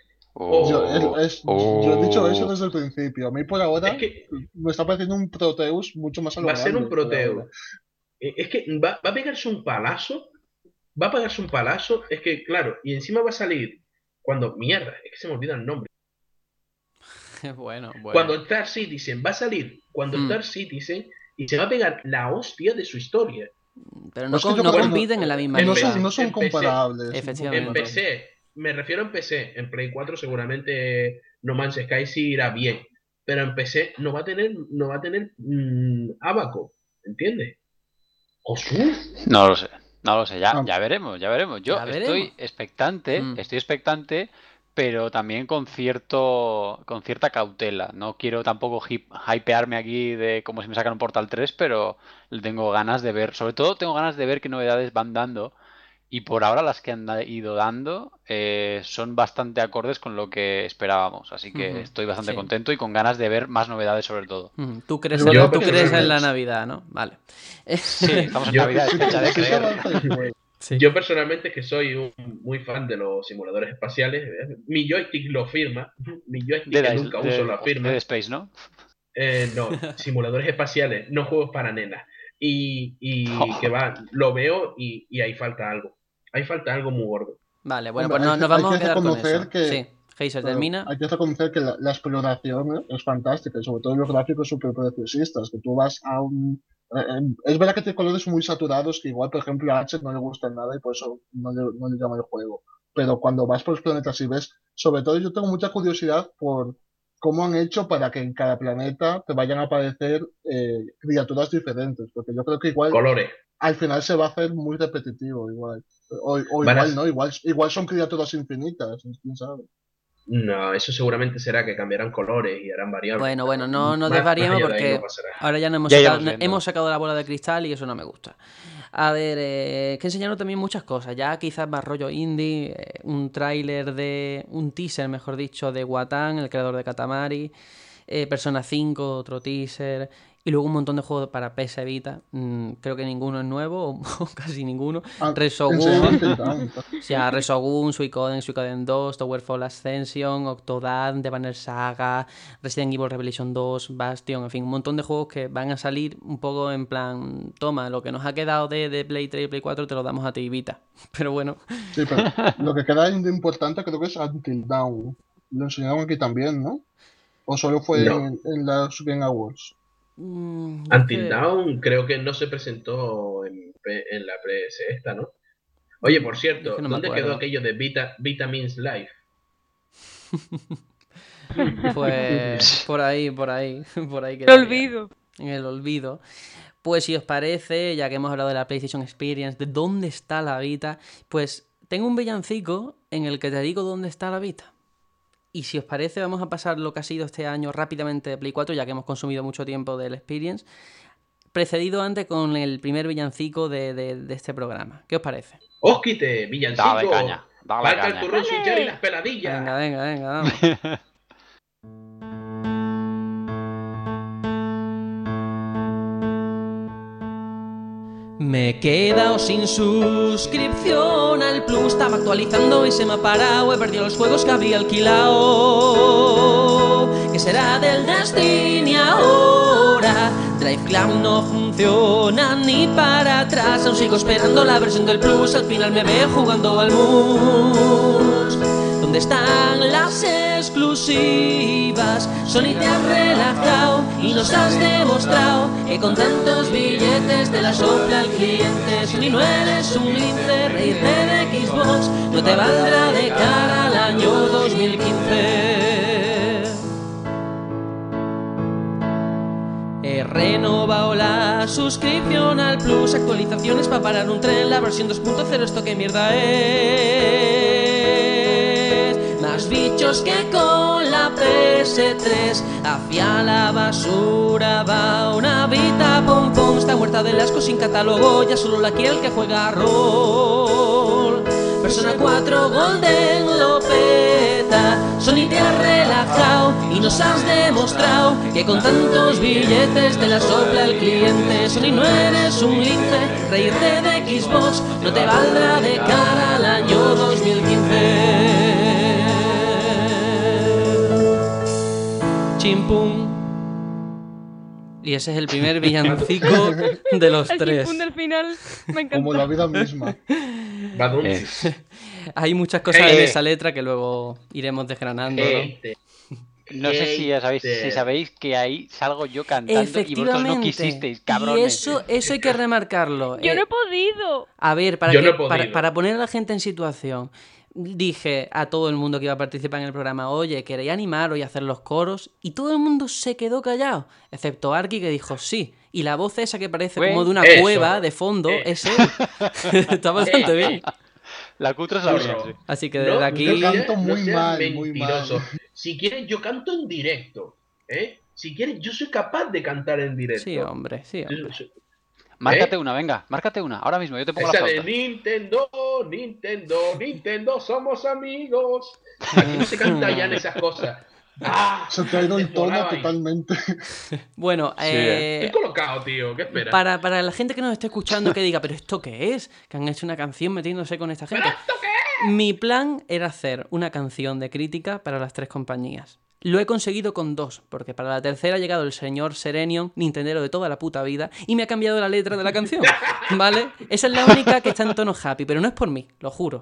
Yo he dicho eso desde el principio. A mí por ahora es que me está pareciendo un Proteus mucho más a lo va a ser un grande, por ahora. Proteus. Es que va a pegarse un palazo, es que claro, y encima va a salir mierda, es que se me olvida el nombre. Bueno. Cuando Star Citizen va a salir, Star Citizen, y se va a pegar la hostia de su historia. Pero no, Pues que yo no creo que compiten en la misma en liga. no son en PC. comparables. Efectivamente. En PC, me refiero en PC, en Play 4 seguramente No Man's Sky sí irá bien, pero en PC no va a tener Abaco, ¿entiendes? ¿O sí? No lo sé, Ah. ya veremos. Yo Ya estoy veremos. expectante, pero también con cierta cautela. No quiero tampoco hypearme aquí de como si me sacan un Portal 3, pero le tengo ganas de ver, sobre todo tengo ganas de ver qué novedades van dando. Y por ahora las que han ido dando son bastante acordes con lo que esperábamos. Así que estoy bastante Sí. contento y con ganas de ver más novedades sobre todo. Tú crees, Yo tú creo que crees sí. en la Navidad, ¿no? Vale. Sí, estamos en Yo- Navidad, es fecha de Sí, creer. avanza el juego. Sí. Yo personalmente que soy muy fan de los simuladores espaciales, mi joystick lo firma, mi joystick que nunca uso lo firma. Dead Space, ¿no? No, simuladores espaciales, no juegos para nenas. Y que va, lo veo y ahí falta algo. Ahí falta algo muy gordo. Vale, bueno, Hombre, pues nos vamos hay a que quedar con reconocer eso. que- Sí, Heiser, Pero termina. hay que reconocer que la exploración es fantástica y sobre todo los gráficos súper preciosistas, que tú vas a un... es verdad que tiene colores muy saturados que igual, por ejemplo, a H no le gustan nada y por eso no le llama el juego. Pero cuando vas por los planetas y ves, sobre todo yo tengo mucha curiosidad por cómo han hecho para que en cada planeta te vayan a aparecer criaturas diferentes, porque yo creo que igual Colores. al final se va a hacer muy repetitivo igual. O Van a- igual no, igual son criaturas infinitas, quién sabe. No, eso seguramente será que cambiarán colores y harán variables. Bueno, no nos Más desvariemos allá de ahí porque no pasará. ahora ya Ya iremos viendo. hemos sacado la bola de cristal y eso no me gusta. A ver, que enseñaron también muchas cosas, ya quizás más rollo indie, un teaser, mejor dicho, de Watan, el creador de Katamari, Persona 5, otro teaser, Y luego un montón de juegos para PS Vita. Creo que ninguno es nuevo, o casi ninguno. Resogun, o sea, Resogun, Suicoden 2, Towerfall Ascension, Octodad, The Banner Saga, Resident Evil Revelation 2, Bastion, en fin, un montón de juegos que van a salir un poco en plan, toma, lo que nos ha quedado de Play 3 y Play 4 te lo damos a ti, Vita. Pero bueno. Sí, pero lo que queda de importante creo que es Until Dawn. Lo enseñaron aquí también, ¿no? ¿O solo fue en las Game Awards? Until Dawn creo que no se presentó en la PS esta, ¿no? Oye, por cierto, no ¿dónde quedó aquello de Vita Means Life? Pues por ahí Lo olvido. En el olvido. Pues si os parece, ya que hemos hablado de la PlayStation Experience, de dónde está la Vita, pues tengo un villancico en el que te digo dónde está la Vita. Y si os parece, vamos a pasar lo que ha sido este año rápidamente de Play 4, ya que hemos consumido mucho tiempo del Experience, precedido antes con el primer villancico de este programa. ¿Qué os parece? ¡Ósquite, villancico! Dale caña, dale caña. El turrón switcher y las peladillas. Venga, vamos. Me he quedado sin suscripción al Plus, estaba actualizando y se me ha parado, he perdido los juegos que había alquilado. ¿Qué será del Destiny ahora? Drive Club no funciona ni para atrás, aún sigo esperando la versión del Plus, al final me veo jugando al Mus. ¿Dónde están las exclusivas? Sony te has relajado y nos has demostrado que con tantos billetes te la sopla el cliente. Sony no eres un lince, reírte de Xbox no te valdrá de cara al año 2015. He renovado la suscripción al Plus, actualizaciones para parar un tren, la versión 2.0, esto qué mierda es. Más bichos que con la PS3, hacia la basura va una Vita, pom pom, está muerta del asco sin catálogo, ya solo la quiere el que juega rol. Persona 4 Golden lo peta, Sony te ha relajado y nos has demostrado que con tantos billetes te la sopla el cliente. Sony no eres un lince, reírte de Xbox no te valdrá de cara al año 2015. Chimpum. Y ese es el primer villancico de los tres. El chimpún del final me encantó. Como la vida misma. Hay muchas cosas en esa letra que luego iremos desgranando, ¿no? No sé si sabéis que ahí salgo yo cantando y vosotros no quisisteis, cabrones. Y eso hay que remarcarlo. Yo no he podido. A ver, para poner a la gente en situación, dije a todo el mundo que iba a participar en el programa, oye, ¿queréis animaros y hacer los coros? Y todo el mundo se quedó callado, excepto Arki, que dijo sí. Y la voz esa que parece como de una cueva de fondo, es él. Está bastante bien. La cutra es la origen, sí. Así que desde aquí... Yo canto muy mal. Si quieres, yo canto en directo. Si quieres, yo soy capaz de cantar en directo. Sí, hombre. Márcate una, venga, márcate una. Ahora mismo, yo te pongo esa la flauta. de Nintendo, somos amigos. Aquí no se canta ya en esas cosas. Se te ha ido el tono totalmente. Bueno, estoy colocado, tío. ¿Qué esperas? Para la gente que nos esté escuchando que diga, ¿pero esto qué es? Que han hecho una canción metiéndose con esta gente. ¿Pero esto qué es? Mi plan era hacer una canción de crítica para las 3 compañías. Lo he conseguido con 2, porque para la tercera ha llegado el señor Serenion, nintendero de toda la puta vida, y me ha cambiado la letra de la canción, ¿vale? Esa es la única que está en tono happy, pero no es por mí, lo juro.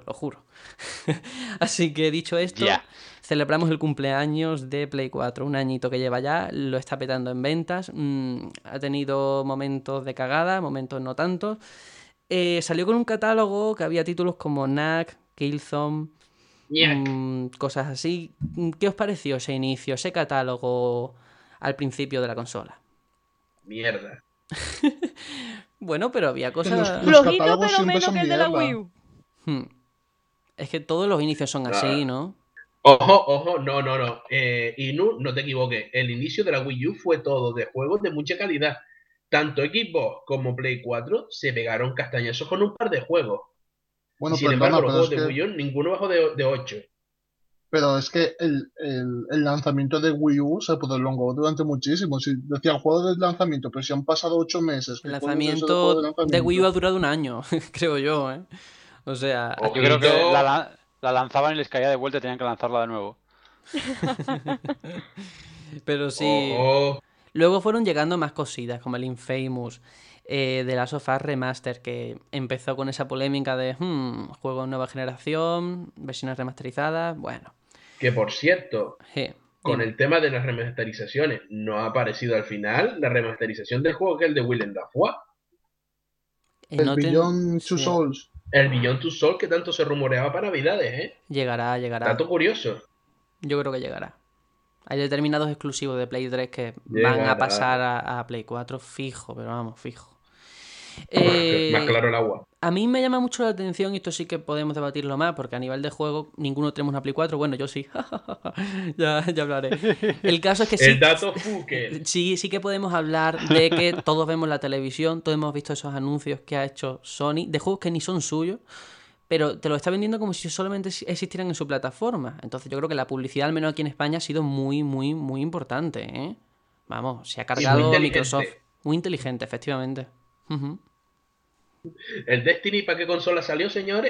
Así que dicho esto, celebramos el cumpleaños de Play 4, un añito que lleva ya, lo está petando en ventas, ha tenido momentos de cagada, momentos no tantos. Salió con un catálogo que había títulos como Knack, Killzone... cosas así. ¿Qué os pareció ese inicio, ese catálogo al principio de la consola? Mierda. Bueno, pero había cosas... Flojito, pero menos que el de la Wii U. Es que todos los inicios son así, ¿no? Ojo, no. Inu, no te equivoques. El inicio de la Wii U fue todo de juegos de mucha calidad. Tanto Xbox como Play 4 se pegaron castañazos con un par de juegos. Bueno, sin embargo, los juegos de Wii U, ninguno bajó de 8. Pero es que el lanzamiento de Wii U se prolongó durante muchísimo. Si decían juego de lanzamiento, pero si han pasado 8 meses, El ¿qué coño es eso de lanzamiento juego de de Wii U ha lanzamiento? durado un año, creo yo, ¿eh? O sea, Yo creo que Ojito, la lanzaban y les caía de vuelta y tenían que lanzarla de nuevo. pero sí. ojo. Luego fueron llegando más cositas, como el Infamous, de Last of Us Remaster, que empezó con esa polémica de juego de nueva generación, versiones remasterizadas. Bueno, Que por cierto, con dime. el tema de las remasterizaciones, no ha aparecido al final la remasterización del juego que es el de Willem Dafoe. El No ten... Beyond Two Sí, Souls. El Beyond Two Souls que tanto se rumoreaba para Navidades, ¿eh? llegará, llegará. Dato curioso. Yo creo que llegará. Hay determinados exclusivos de Play 3 que van a Llegará. pasar a Play 4 fijo, pero vamos, fijo. Más claro el agua. A mí me llama mucho la atención, y esto sí que podemos debatirlo más, porque a nivel de juego ninguno tenemos una Play 4, bueno, yo sí, ya hablaré. El caso es que El sí, dato Fuker. sí que podemos hablar de que todos vemos la televisión, todos hemos visto esos anuncios que ha hecho Sony, de juegos que ni son suyos, pero te lo está vendiendo como si solamente existieran en su plataforma. Entonces yo creo que la publicidad, al menos aquí en España, ha sido muy, muy, muy importante, ¿eh? Vamos, se ha Y muy cargado Microsoft. inteligente. Muy inteligente, efectivamente. Ujú. El Destiny, ¿para qué consola salió, señores?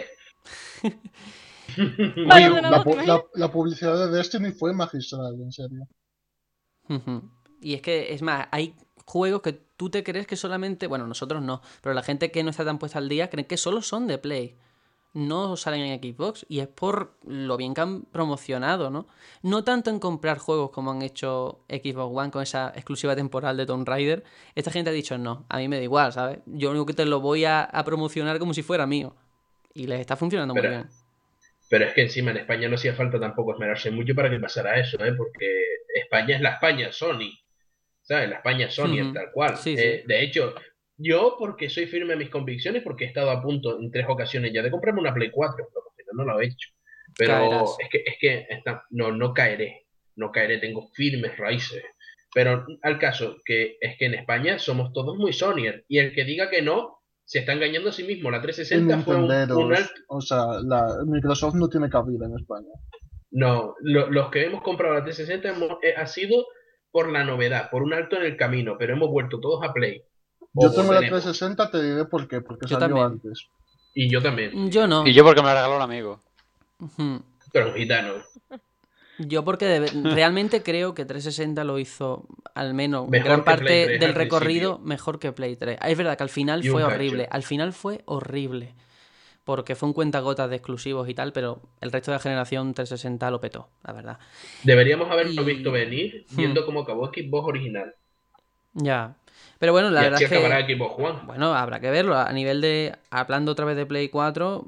Para Wii el U. ordenador, ¿te imaginas? La publicidad de Destiny fue magistral, en serio. Ujú. Y es que, es más, hay juegos que tú te crees que solamente, bueno, nosotros no, pero la gente que no está tan puesta al día cree que solo son de Play. No salen en Xbox y es por lo bien que han promocionado, ¿no? No tanto en comprar juegos como han hecho Xbox One con esa exclusiva temporal de Tomb Raider. Esta gente ha dicho, no, a mí me da igual, ¿sabes? Yo único que te lo voy a promocionar como si fuera mío. Y les está funcionando muy Pero, bien. pero es que encima en España no hacía falta tampoco esmerarse mucho para que pasara eso, ¿eh? Porque España es la España Sony, ¿sabes? La España Sony es Ujú. tal cual. Sí, sí. De hecho, yo porque soy firme en mis convicciones, porque he estado a punto en 3 ocasiones ya de comprarme una Play 4, pero al final no lo he hecho. Pero Caerás. no caeré, no caeré, tengo firmes raíces. Pero al caso, que es que en España somos todos muy Sonyer, y el que diga que no, se está engañando a sí mismo. La Y 360 fue un alto. Nintenderos. O sea, Microsoft no tiene cabida en España. No, los que hemos comprado la 360 ha sido por la novedad, por un alto en el camino, pero hemos vuelto todos a Play. O Yo tengo la volveremos. 360, te diré por qué, porque Yo salió también. antes. Y yo también. Yo Y no. yo porque me la regaló un amigo. Ujú. Pero un gitano. Yo porque realmente creo que 360 lo hizo, al menos gran Mejor que Play parte 3 del al recorrido, principio. mejor que Play 3. Es verdad que al final Y un fue cacho. horrible. Al final fue horrible. Porque fue un cuentagotas de exclusivos y tal, pero el resto de la generación 360 lo petó, la verdad. Deberíamos haberlo visto Y... venir hmm, viendo cómo acabó Xbox original. ya. Pero bueno, la Y verdad así es que... acabará Xbox One. Bueno, habrá que verlo. A nivel de... Hablando otra vez de Play 4,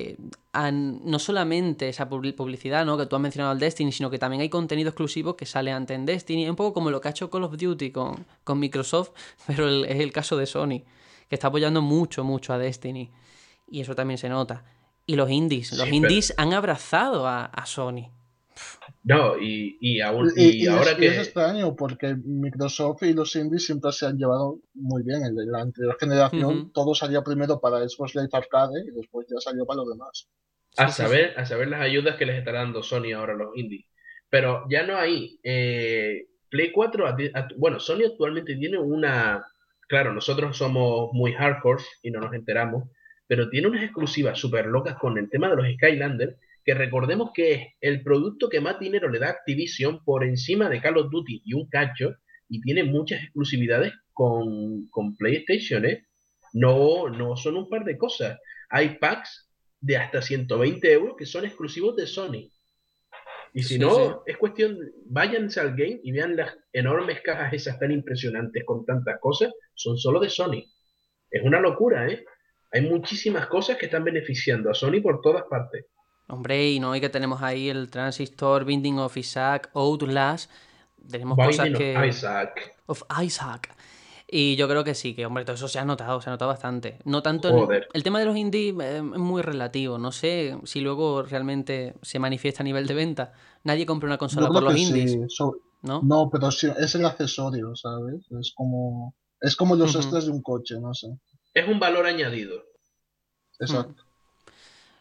no solamente esa publicidad, ¿no?, que tú has mencionado al Destiny, sino que también hay contenido exclusivo que sale antes en Destiny. Es un poco como lo que ha hecho Call of Duty con Microsoft, pero es el caso de Sony, que está apoyando mucho, mucho a Destiny. Y eso también se nota. Y los indies. Los Sí, pero. indies han abrazado a Sony. No, y ahora Y es que. extraño porque Microsoft y los indies siempre se han llevado muy bien. En la anterior generación Ujú. todo salía primero para Xbox Live Arcade y después ya salió para los demás. A Sí, sí, sí. saber, a saber las ayudas que les está dando Sony ahora a los indies. Pero ya no hay. Play 4, bueno, Sony actualmente tiene una. Claro, nosotros somos muy hardcore y no nos enteramos, pero tiene unas exclusivas súper locas con el tema de los Skylanders, que recordemos que es el producto que más dinero le da a Activision por encima de Call of Duty y un cacho, y tiene muchas exclusividades con PlayStation, ¿eh? No, no son un par de cosas. Hay packs de hasta 120 euros que son exclusivos de Sony. Y si Sí, sí. no, es cuestión, váyanse al game y vean las enormes cajas esas tan impresionantes con tantas cosas, son solo de Sony. Es una locura, ¿eh? Hay muchísimas cosas que están beneficiando a Sony por todas partes. Hombre, y no, y que tenemos ahí el Transistor, Binding of Isaac, Outlast. Tenemos cosas Binding of que... Isaac, Of Isaac. Y yo creo que sí, que hombre, todo eso se ha notado bastante. No tanto joder. el tema de los indies es muy relativo. No sé si luego realmente se manifiesta a nivel de venta. Nadie compra una Yo consola por creo los que indies, sí. ¿no? No, pero sí, es el accesorio, ¿sabes? Es como los Ujú. extras de un coche, no sé. Es un valor añadido. Hmm. Exacto.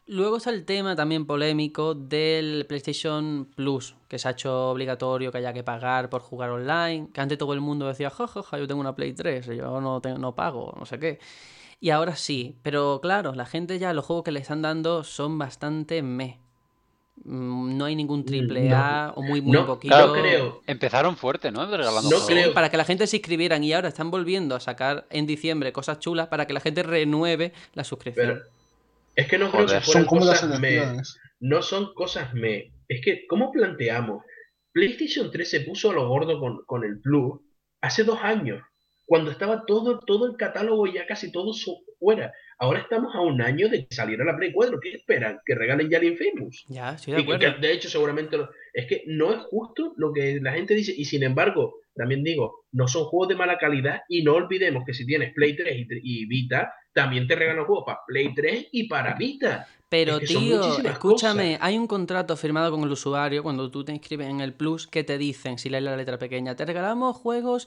Luego está el tema también polémico del PlayStation Plus, que se ha hecho obligatorio que haya que pagar por jugar online, que antes todo el mundo decía, jajaja, yo tengo una Play 3, yo no pago, no sé qué. Y ahora sí, pero claro, la gente ya, los juegos que le están dando son bastante meh. No hay ningún triple No, A o muy no, poquito. no creo. Empezaron fuerte, ¿no? Regalando No juegos. Sí, creo. para que la gente se inscribieran y ahora están volviendo a sacar en diciembre cosas chulas para que la gente renueve la Pero suscripción. es que no creo que Joder. Son fueran como las cosas me. elecciones. No son cosas me. Es que, ¿cómo planteamos? PlayStation 3 se puso a lo gordo con el Plus hace 2 años, cuando estaba todo el catálogo ya casi todo fuera. Ahora estamos a un año de que saliera la Play 4. ¿Qué esperan? ¿Que regalen ya el Infamous? Ya, estoy de Y que acuerdo. de hecho seguramente es que no es justo lo que la gente dice, y sin embargo, también digo, no son juegos de mala calidad, y no olvidemos que si tienes Play 3 y Vita, también te regalan juegos para Play 3 y para Vita. Es Pero que son tío, muchísimas cosas. escúchame, hay un contrato firmado con el usuario cuando tú te inscribes en el Plus que te dicen, si lees la letra pequeña, te regalamos juegos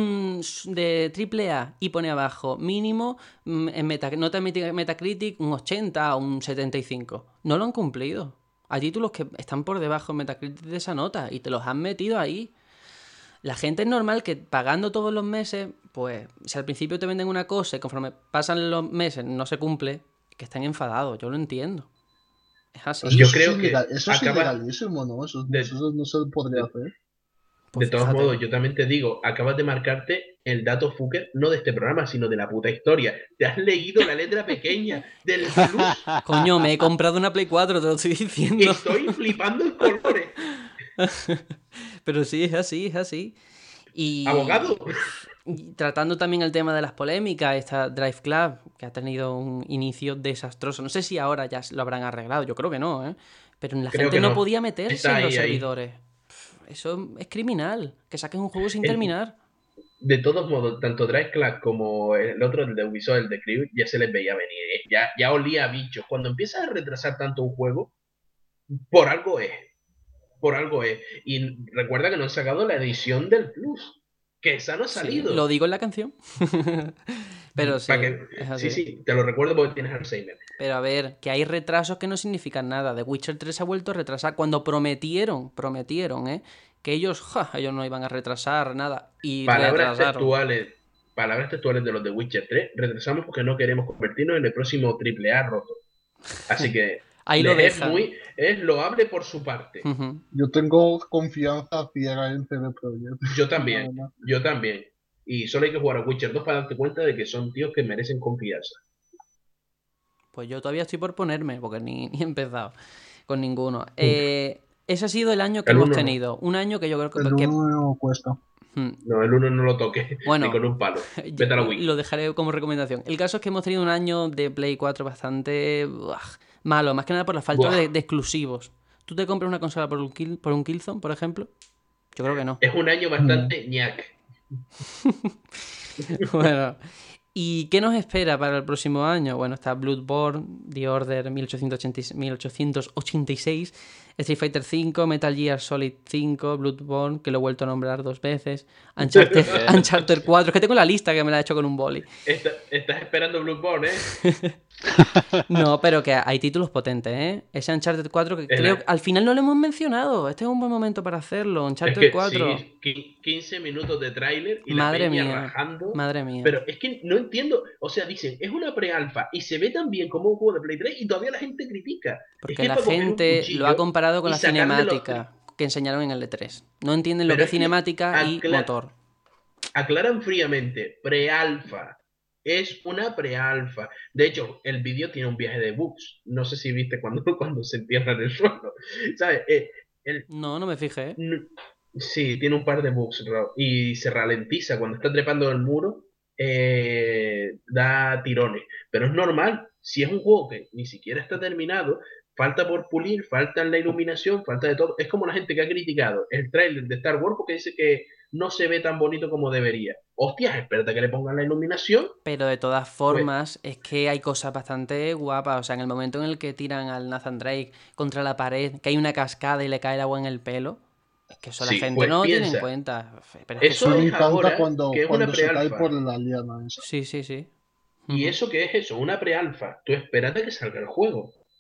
de triple A y pone abajo mínimo en nota Metacritic un 80 o un 75. No lo han cumplido. Hay títulos que están por debajo en Metacritic de esa nota y te los han metido ahí. La gente es normal que pagando todos los meses, pues si al principio te venden una cosa y conforme pasan los meses no se cumple, que están enfadados, yo lo entiendo. Es así. Pero es que Yo eso es creo que eso es acaba ilegalísimo, ¿no? de, Eso no se podría de, hacer. Pues de todos fíjate. modos, yo también te digo, acabas de marcarte el dato fucker, no de este programa, sino de la puta historia. Te has leído la letra pequeña del Plus. Coño, me he comprado una Play 4, te lo estoy diciendo. Estoy flipando en colores. Pero sí, es así, es así. Y, Abogado. y tratando también el tema de las polémicas, esta Drive Club, que ha tenido un inicio desastroso. No sé si ahora ya lo habrán arreglado, yo creo que no, ¿eh? Pero la Creo gente que no no. podía meterse Está en los ahí. servidores. Eso es criminal, que saques un juego sin El- terminar. de todos modos, tanto Drive Club como el otro, el de Ubisoft, el de Crew, ya se les veía venir. Ya olía a bichos. Cuando empiezas a retrasar tanto un juego, por algo es. Por algo es. Y recuerda que no han sacado la edición del Plus. Que esa no ha Sí, lo salido. digo en la canción. Pero sí, Para que, es sí, así. sí, te lo recuerdo porque tienes Alzheimer. Pero a ver, que hay retrasos que no significan nada. The Witcher 3 se ha vuelto a retrasar cuando prometieron, que ellos no iban a retrasar nada. Y Palabras retrasaron. textuales, palabras textuales de los de Witcher 3. Retrasamos porque no queremos convertirnos en el próximo triple A roto. Así que Ahí lo dejan. es loable por su parte. Ujú. Yo tengo confianza ciega en CD Projekt. Yo La también, verdad. yo también. Y solo hay que jugar a Witcher 2 para darte cuenta de que son tíos que merecen confianza. Pues yo todavía estoy por ponerme, porque ni he empezado con ninguno. Uf, Ese ha sido el año que el hemos 1 no. tenido. Un año que yo creo El que... uno cuesta. No, el 1 no lo toques, ni Bueno, con un palo. Vete a la Wii. lo dejaré como recomendación. El caso es que hemos tenido un año de Play 4 bastante malo, más que nada por la falta Buah. de exclusivos. ¿Tú te compras una consola por un Killzone, por ejemplo? Yo creo que no. Es un año bastante ñac. Bueno, ¿y qué nos espera para el próximo año? Bueno, está Bloodborne, The Order 1886, Street Fighter V, Metal Gear Solid 5, Bloodborne, que lo he vuelto a nombrar 2 veces, Uncharted 4, es que tengo la lista que me la he hecho con un boli. Estás esperando Bloodborne, ¿eh? No, pero que hay títulos potentes, ¿eh? Ese Uncharted 4 que creo que al final no lo hemos mencionado. Este es un buen momento para hacerlo. Es Uncharted que 4. sí, 15 minutos de tráiler y Madre la peña mía. rajando. Madre mía. Pero es que no entiendo. O sea, dicen, es una pre-alfa y se ve tan bien como un juego de Play 3 y todavía la gente critica. Porque es que la para coger un gente cuchillo lo ha comparado con y la sacarle cinemática que enseñaron en el E3. No entienden lo Pero que es es que cinemática y motor. aclaran fríamente, pre-alfa. Es una pre-alfa. De hecho, el vídeo tiene un viaje de bugs. No sé si viste cuando se entierra en el suelo. ¿Sabes? No me fijé, ¿eh? Sí, tiene un par de bugs, y se ralentiza cuando está trepando el muro, da tirones. Pero es normal, si es un juego que ni siquiera está terminado, falta por pulir, falta en la iluminación, falta de todo. Es como la gente que ha criticado el tráiler de Star Wars porque dice que no se ve tan bonito como debería. Hostias, espérate que le pongan la iluminación. Pero de todas Pues formas, es que hay cosas bastante guapas. O sea, en el momento en el que tiran al Nathan Drake contra la pared, que hay una cascada y le cae el agua en el pelo, es que eso la sí, gente pues no tiene en piensa, cuenta. Pero es que eso A mí me es encanta ahora que es una cuando se cae pre-alfa. por la liana esa. Sí. ¿Y Ujú. eso qué es eso? Una pre-alfa. Tú espérate que salga el juego.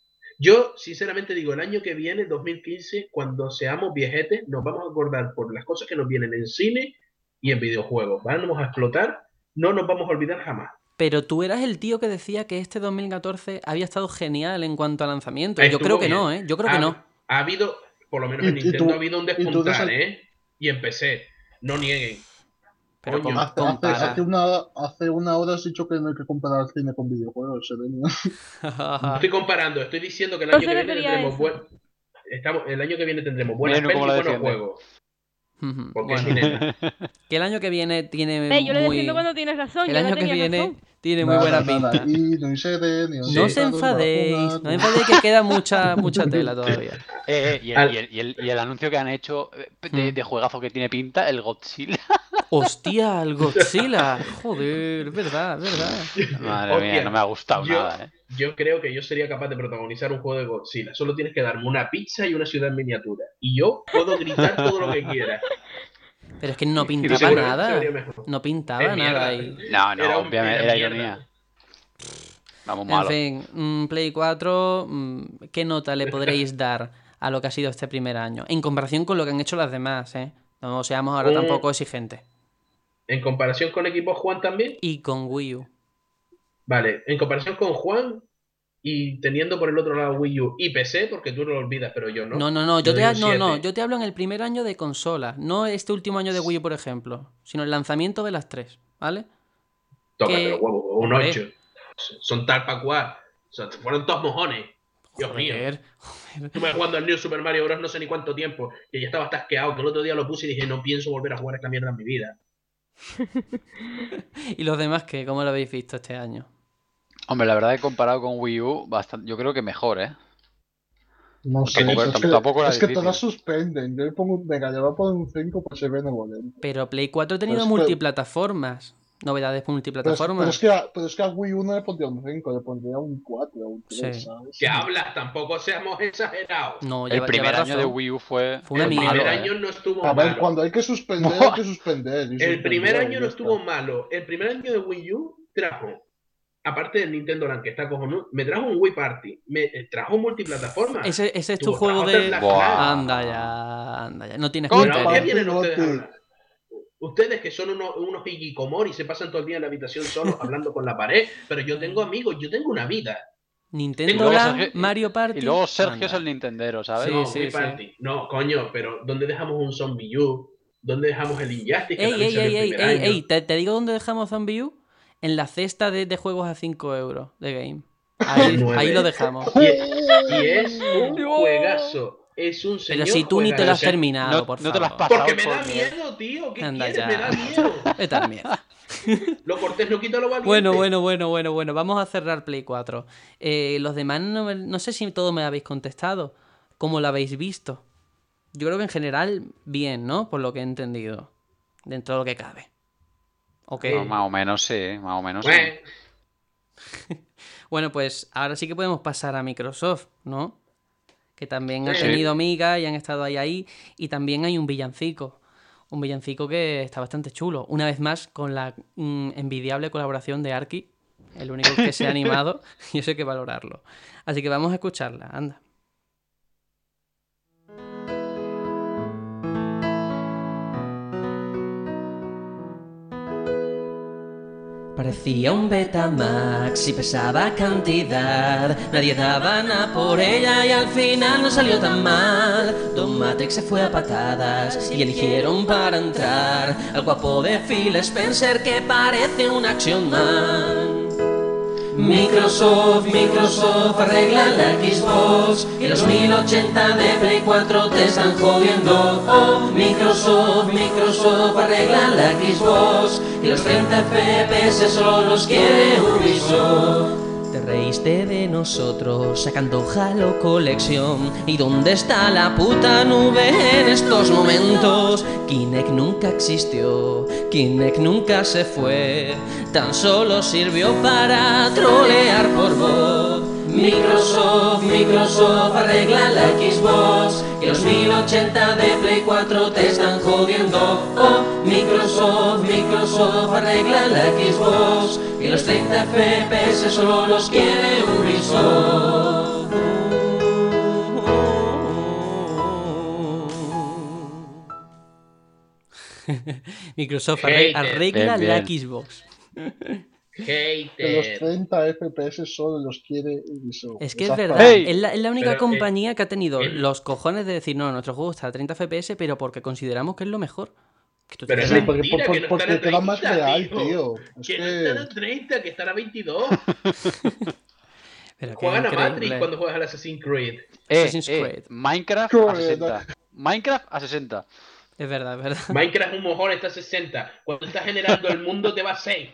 Yo, sinceramente digo, el año que viene, 2015, cuando seamos viejetes, nos vamos a acordar por las cosas que nos vienen en cine y en videojuegos. Vamos a explotar, no nos vamos a olvidar jamás. Pero tú eras el tío que decía que este 2014 había estado genial en cuanto a lanzamiento. Yo Estuvo creo que bien. no, ¿eh? Yo creo que no. Ha habido, por lo menos Y- en y Nintendo tú- ha habido un y tú despuntar, des- ¿eh? Y en PC, no nieguen. Pero Coño. compara. Hace una hora has dicho que no hay que comparar cine con videojuegos, Sereno. No estoy comparando, estoy diciendo que el No año se que viene refería a tendremos eso. el año que viene tendremos buenas Miren cómo pelis y lo buenos defiende. juegos. Ujú, Porque es bueno, Mineta. que el año que viene tiene Yo le muy... defiendo cuando tienes razón. El yo no año que tenía viene razón. tiene muy buena pinta. Y no Sereno, ni No Sí. os enfadéis, no os enfadéis que queda mucha tela todavía. Y el anuncio que han hecho de juegazo que tiene pinta, el Godzilla. Hostia, el Godzilla. Joder, es verdad, es verdad. Madre Hostia, mía, no me ha gustado yo- nada, Yo creo que yo sería capaz de protagonizar un juego de Godzilla. Solo tienes que darme una pizza y una ciudad en miniatura. Y yo puedo gritar todo lo que quiera. Pero es que no Y pintaba seguramente se nada. vería mejor. No pintaba Es mierda. nada. Y... No, no, Era obviamente era era mierda. ironía. Vamos En malo. fin, Play 4, ¿qué nota le podréis dar a lo que ha sido este primer año? En comparación con lo que han hecho las demás, ¿eh? No seamos ahora tampoco exigentes. En comparación con equipos Juan también. Y con Wii U. Vale, en comparación con Juan y teniendo por el otro lado Wii U y PC, porque tú no lo olvidas, pero yo no. No, yo doy un no, 7. yo te hablo en el primer año de consola, no este último año de Wii U, por ejemplo, sino el lanzamiento de las tres, ¿vale? Tócate que- los huevos, un Hombre. 8. Son tal pa' cual. O sea, fueron todos mojones. Dios mío. Joder. Estuve jugando al New Super Mario Bros. No sé ni cuánto tiempo. Que ya estaba tasqueado. Que el otro día lo puse y dije, no pienso volver a jugar esta mierda en mi vida. ¿Y los demás qué? ¿Cómo lo habéis visto este año? Hombre, la verdad que comparado con Wii U, bastante, yo creo que mejor, ¿eh? No sé, tampoco era es que difícil. todas suspenden. Yo le pongo, venga, le voy a poner un 5 pues se ve benevolente. Pero Play 4 ha tenido Pero es que- multiplataformas. Novedades Pero multiplataformas. es que a Wii U no le pondría un 5, le pondría un 4 o un 3, Sí. ¿sabes? ¿Qué hablas? Tampoco seamos exagerados. No, El lleva primer año razón. de Wii U fue Fue una El mierda, primer malo, año no estuvo A ver, malo. cuando hay que suspender, hay que suspender. y El primer suspendió, año ya no está. estuvo malo. El primer año de Wii U trajo, aparte del Nintendo Land, que está cojonudo, me trajo un Wii Party. Me trajo multiplataforma. Ese es tu Trajo juego Hotel de... Black Buah. Flag. Anda ya. No tienes Coño, Pero ¿a qué criterio. vienen Party, ustedes a Gotti. hablar? Ustedes que son unos hikikomori y se pasan todo el día en la habitación solos hablando con la pared, pero yo tengo amigos, yo tengo una vida. Nintendo luego Land, Sergio- Mario Party... Y luego Sergio es anda. el Nintendero, ¿sabes? Sí, No, sí, Wii sí. Party. No, coño, pero ¿dónde dejamos un Zombie U? ¿Dónde dejamos el Injustice? Que Ey, también salió el primer año? ¿te digo dónde dejamos Zombie U? En la cesta de juegos a 5 euros de game. Ahí, 9. ahí lo dejamos. Y es un juegazo. Es un señor Pero si tú ni te lo juegazo. has terminado, no- por no te lo has favor. pasado. Porque me da Porque- miedo, tío. ¿Qué Anda quieres? ya. Me da miedo. Vete a la mierda. Lo cortés no quita lo valiente. Bueno. Vamos a cerrar Play 4. Los demás no sé si todos me habéis contestado. ¿Cómo lo habéis visto? Yo creo que en general, bien, ¿no? Por lo que he entendido. Dentro de lo que cabe. Ok. No, más o menos sí, más o menos sí. Bueno, Bueno, pues ahora sí que podemos pasar a Microsoft, ¿no? Que también ha Sí. tenido amigas y han estado ahí. Y también hay un villancico. Un villancico que está bastante chulo. Una vez más, con la envidiable colaboración de Arky. El único que se ha animado. Y eso hay que valorarlo. Así que vamos a escucharla, anda. Parecía un Betamax y pesaba cantidad. Nadie daba nada por ella y al final no salió tan mal. Don Matrix se fue a patadas y eligieron para entrar al guapo de Phil Spencer que parece un Action Man. Microsoft arregla la Xbox y los 1080 de Play 4 te están jodiendo. Oh, Microsoft arregla la Xbox y los 30 FPS solo los quiere Ubisoft. Te reíste de nosotros sacando Halo Colección. ¿Y dónde está la puta nube en estos momentos? Kinect nunca existió, Kinect nunca se fue, tan solo sirvió para trolear por voz. Microsoft arregla la Xbox y los 1080 de Play 4 te están jodiendo. Oh, Microsoft arregla la Xbox y los 30 FPS solo los quiere Ubisoft. Microsoft Hater. arregla Bien, la bien. Xbox. Que los Hater. 30 FPS solo los quiere Ubisoft. Es que es Esas verdad, ¡Hey! es la única Pero, compañía que ha tenido es- los cojones de decir, no, nuestro juego está a 30 FPS, pero porque consideramos que es lo mejor. Que tú te pero es quedas, Sí, porque, mentira que no están porque a queda más 30, real, tío. tío. Es Que no que están a 30, que están a 22. pero que es Juegan a Matrix increíble. cuando juegas al Assassin's Creed. Assassin's Creed. Minecraft a Correcto. 60. Minecraft a 60. Es verdad, es verdad. Minecraft un mojón está a 60. Cuando estás generando el mundo te va a 6.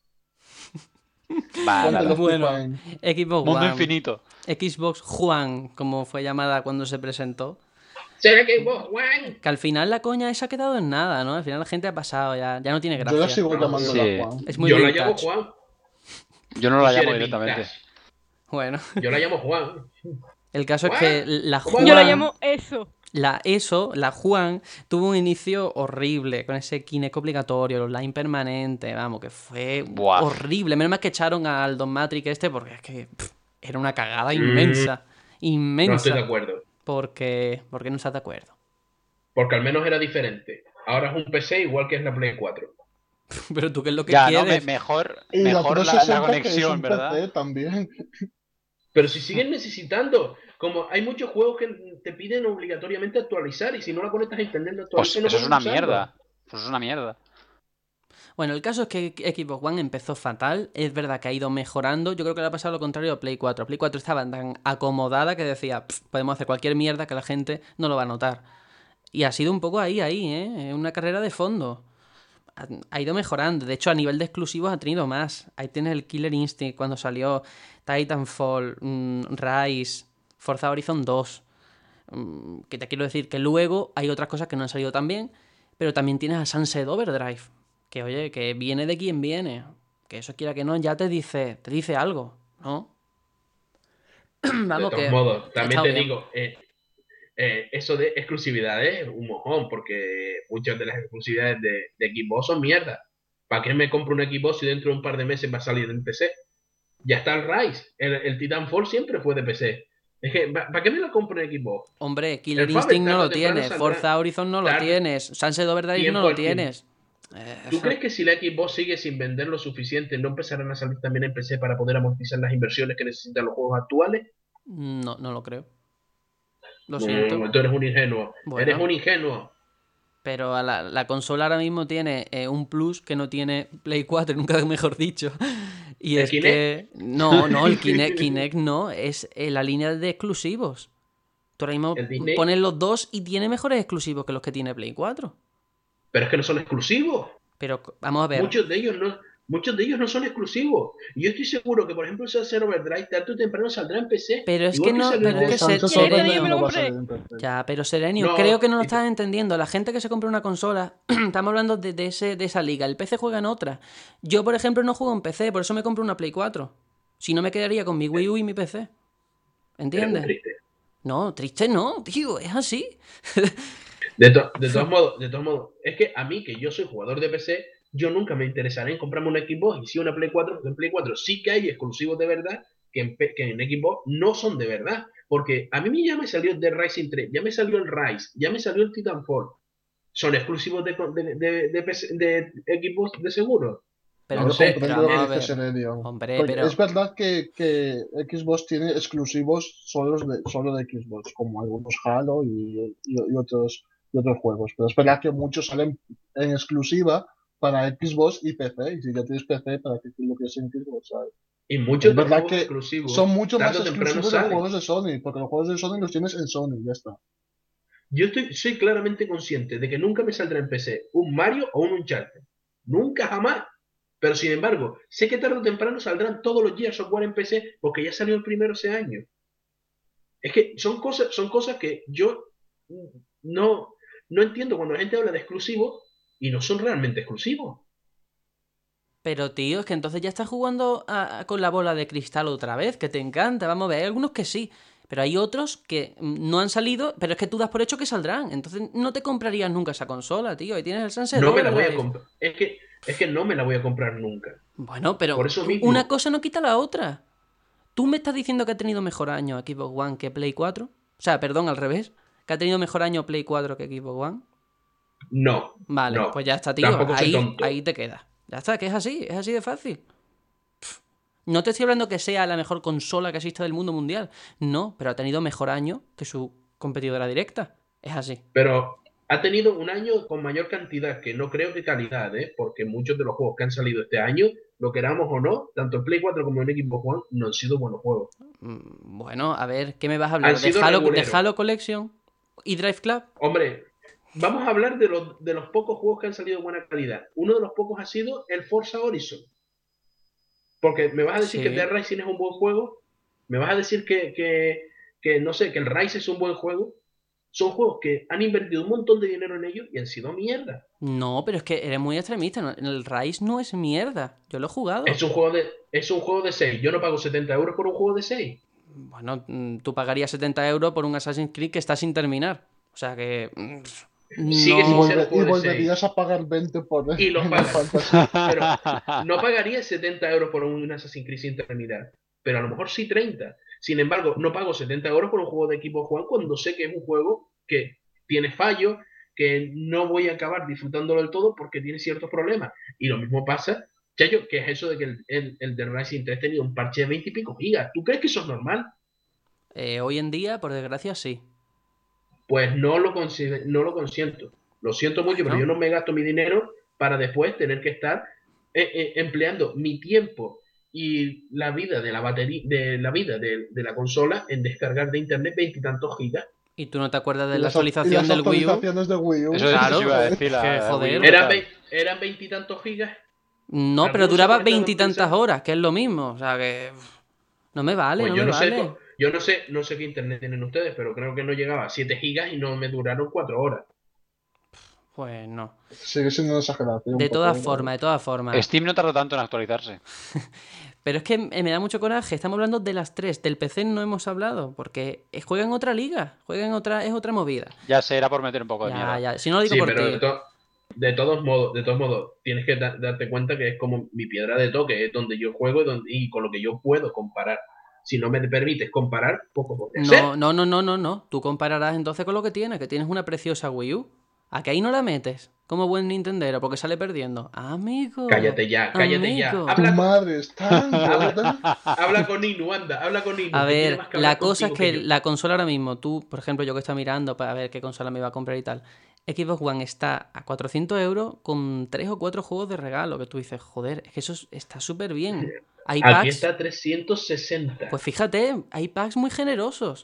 Vale, ponte vale. los Bueno, Fine. Xbox Mundo One. infinito. Xbox Juan, como fue llamada cuando se presentó. ¿Será que vos, Juan? Que al final la coña esa ha quedado en nada, ¿no? Al final la gente ha pasado, ya no tiene Yo la gracia. sigo No, llamándola sí. Juan. Es muy Yo la llamo vintage. Juan. Yo no Tú la sí llamo eres directamente. vintage. Bueno, Yo la llamo Juan. el caso es Juan. que la ¿Cómo Juan, Yo la llamo eso. la Juan tuvo un inicio horrible con ese Kinect obligatorio, el online permanente, vamos, que fue Buah. horrible. Menos mal que echaron al Don Matrix porque es que era una cagada inmensa. No estoy de Inmensa. acuerdo. Porque no estás de acuerdo. Porque al menos era diferente. Ahora es un PC igual que es la Play 4. Pero tú qué es lo que Ya, no, quieres. mejor, Y la mejor la 360 que es conexión, un ¿verdad? PC también. Pero si siguen necesitando, como hay muchos juegos que te piden obligatoriamente actualizar y si no la conectas a internet no Pues actualiza, no eso es puedes una usarlo. mierda. Eso es una mierda. Bueno, el caso es que Xbox One empezó fatal. Es verdad que ha ido mejorando. Yo creo que le ha pasado lo contrario a Play 4. Play 4 estaba tan acomodada que decía, podemos hacer cualquier mierda que la gente no lo va a notar. Y ha sido un poco ahí, ¿eh? Es una carrera de fondo. Ha ido mejorando. De hecho, a nivel de exclusivos ha tenido más. Ahí tienes el Killer Instinct cuando salió Titanfall, Rise, Forza Horizon 2. Que te quiero decir que luego hay otras cosas que no han salido tan bien, pero también tienes a Sunset Overdrive, que oye, que viene de quien viene, que eso quiera que no, ya te dice algo, ¿no? Vamos, De que todos modos, ha también estado te bien. digo, eso de exclusividades es un mojón, porque muchas de las exclusividades de Xbox son mierda. ¿Para qué me compro un Xbox si dentro de un par de meses va a salir en PC? Ya está el Rise, el Titanfall siempre fue de PC. Es que, ¿para qué me la compro en Xbox? Hombre, Killer El Fable Instinct no tarde o lo temprano tienes, saldrá. Forza Horizon no lo Tarde- tienes, Sunset Overdrive no tiempo lo al tiempo. tienes. ¿Tú crees que si la Xbox sigue sin vender lo suficiente, no empezarán a salir también en PC para poder amortizar las inversiones que necesitan los juegos actuales? No lo creo. Lo siento. Tú eres un ingenuo. Bueno. Eres un ingenuo. Pero a la consola ahora mismo tiene un plus que no tiene Play 4, nunca mejor dicho. Y ¿El es Kinect? que... No, el Kinect no, es la línea de exclusivos. Tú ahora mismo ¿El Disney? pones los dos y tiene mejores exclusivos que los que tiene Play 4. Pero es que no son exclusivos. Pero vamos a ver. Muchos de ellos no son exclusivos. Y yo estoy seguro que, por ejemplo, el Sunset Overdrive tarde o temprano saldrá en PC. Pero es igual que no- salió en pero es que PC. Sunset ¿Quieres que Overdrive yo me no lo va a compré? salir en PC. Ya, pero Serenio, No, creo que no lo y- estás entendiendo. La gente que se compra una consola, estamos hablando de esa liga. El PC juega en otra. Yo, por ejemplo, no juego en PC, por eso me compro una Play 4. Si no, me quedaría con mi Wii U y mi PC. Eres muy ¿Entiendes? triste. No, triste no, tío, es así. De todos modos, es que a mí, que yo soy jugador de PC, yo nunca me interesaré en comprarme una Xbox y sí una Play 4, porque en Play 4 sí que hay exclusivos de verdad que en Xbox no son de verdad. Porque a mí ya me salió The Rising 3, ya me salió el Rise, ya me salió el Titanfall. ¿Son exclusivos de Xbox de seguro? Pero No Yo lo sé, comprendo vamos lo a que ver. dice Serenio. Hombre, Porque pero... es verdad que Xbox tiene exclusivos solo de Xbox, como algunos Halo y otros juegos. Pero es verdad que muchos salen en exclusiva para Xbox y PC. Y si ya tienes PC, ¿para qué lo quieres en Xbox? ¿Sabes? Y muchos Es de los verdad juegos que exclusivos son mucho más tarde o temprano exclusivos de los salen. juegos de Sony, porque los juegos de Sony los tienes en Sony, ya está. Yo soy claramente consciente de que nunca me saldrá en PC un Mario o un Uncharted. Nunca, jamás. Pero sin embargo, sé que tarde o temprano saldrán todos los Gears of War en PC porque ya salió el primero ese año. Es que son cosas que yo no entiendo cuando la gente habla de exclusivos y no son realmente exclusivos. Pero tío, es que entonces ya estás jugando con la bola de cristal otra vez, que te encanta, vamos a ver, hay algunos que sí, pero hay otros que no han salido, pero es que tú das por hecho que saldrán, entonces no te comprarías nunca esa consola, tío, ahí tienes el Sunset No me la voy a Overdrive. comprar. Es que no me la voy a comprar nunca. Bueno, pero Por eso mismo. una cosa no quita la otra. ¿Tú me estás diciendo que ha tenido mejor año Xbox One que Play 4? O sea, perdón, al revés, que ha tenido mejor año Play 4 que Xbox One. No, Vale, no. pues ya está, tío. Tampoco soy tonto. Ahí te quedas. Ya está, que es así de fácil. No te estoy hablando que sea la mejor consola que exista del mundo mundial. No, pero ha tenido mejor año que su competidora directa. Es así. Pero ha tenido un año con mayor cantidad, que no creo que calidad, ¿eh? Porque muchos de los juegos que han salido este año, lo queramos o no, tanto en Play 4 como en Xbox One, no han sido buenos juegos. Bueno, a ver, ¿qué me vas a hablar? Han ¿De sido Halo, reguleros. Collection y Drive Club? Hombre, vamos a hablar de los pocos juegos que han salido de buena calidad. Uno de los pocos ha sido el Forza Horizon. Porque me vas a decir que Sí. Dead Rising es un buen juego, me vas a decir que no sé, que el Rise es un buen juego. Son juegos que han invertido un montón de dinero en ellos y han sido mierda. No, pero es que eres muy extremista. El Rise no es mierda. Yo lo he jugado. Es un juego de 6. Yo no pago 70 euros por un juego de 6. Bueno, tú pagarías 70 euros por un Assassin's Creed que está sin terminar. O sea que... Sigue Y, sin no... ser un juego de volverías 6. a pagar 20 por Y lo Final pagas. Fantasy. Pero no pagaría 70 euros por un Assassin's Creed sin terminar. Pero a lo mejor sí 30. Sin embargo, no pago 70 euros por un juego de Xbox One cuando sé que es un juego que tiene fallos, que no voy a acabar disfrutándolo del todo porque tiene ciertos problemas. Y lo mismo pasa, Chayo, que es eso de que el The Rising 3 tenía un parche de 20 y pico gigas. ¿Tú crees que eso es normal? hoy en día, por desgracia, sí. Pues no lo consiento. Lo siento mucho, pero Bueno. yo no me gasto mi dinero para después tener que estar empleando mi tiempo y la vida de la batería, de la consola en descargar de internet 20 y tantos gigas. ¿Y tú no te acuerdas de Y la las actualización del Wii U? actualizaciones de Wii U. Eso Claro, iba a decir, que la joder. Wii U, Eran, tal. eran 20 y tantos gigas. No, pero Algunos duraba se conectaban 20 y tantas pensando- horas, que es lo mismo. O sea que... No me vale, Pues no yo me no vale. sé, no sé qué internet tienen ustedes, pero creo que no llegaba a 7 gigas y no me duraron 4 horas. Pues no. Sigue siendo una exageración. De por todas favor. formas, de todas formas. Steam no tardó tanto en actualizarse. Pero es que me da mucho coraje. Estamos hablando de las tres. Del PC no hemos hablado. Porque juegan en otra liga. Es otra movida. Ya sé, era por meter un poco de Ya, mierda. ya. Si no lo digo Sí, por pero ti. de todos modos, tienes que darte cuenta que es como mi piedra de toque, es donde yo juego y con lo que yo puedo comparar. Si no me permites comparar, poco podré hacer. No. Tú compararás entonces con lo que tienes. Que tienes una preciosa Wii U. ¿A que ahí no la metes? Como buen Nintendero, porque sale perdiendo. Amigo. Cállate ya. Amigo. Tu madre es tan gorda. Habla con Inu, anda, habla con Inu. A que tiene ver, más que hablar la cosa es contigo que yo. la consola ahora mismo, tú, por ejemplo, yo que estoy mirando para ver qué consola me iba a comprar y tal, Xbox One está a 400 euros con 3 o 4 juegos de regalo, que tú dices, joder, es que eso está súper bien. Hay Aquí packs, está 360. pues fíjate, hay packs muy generosos.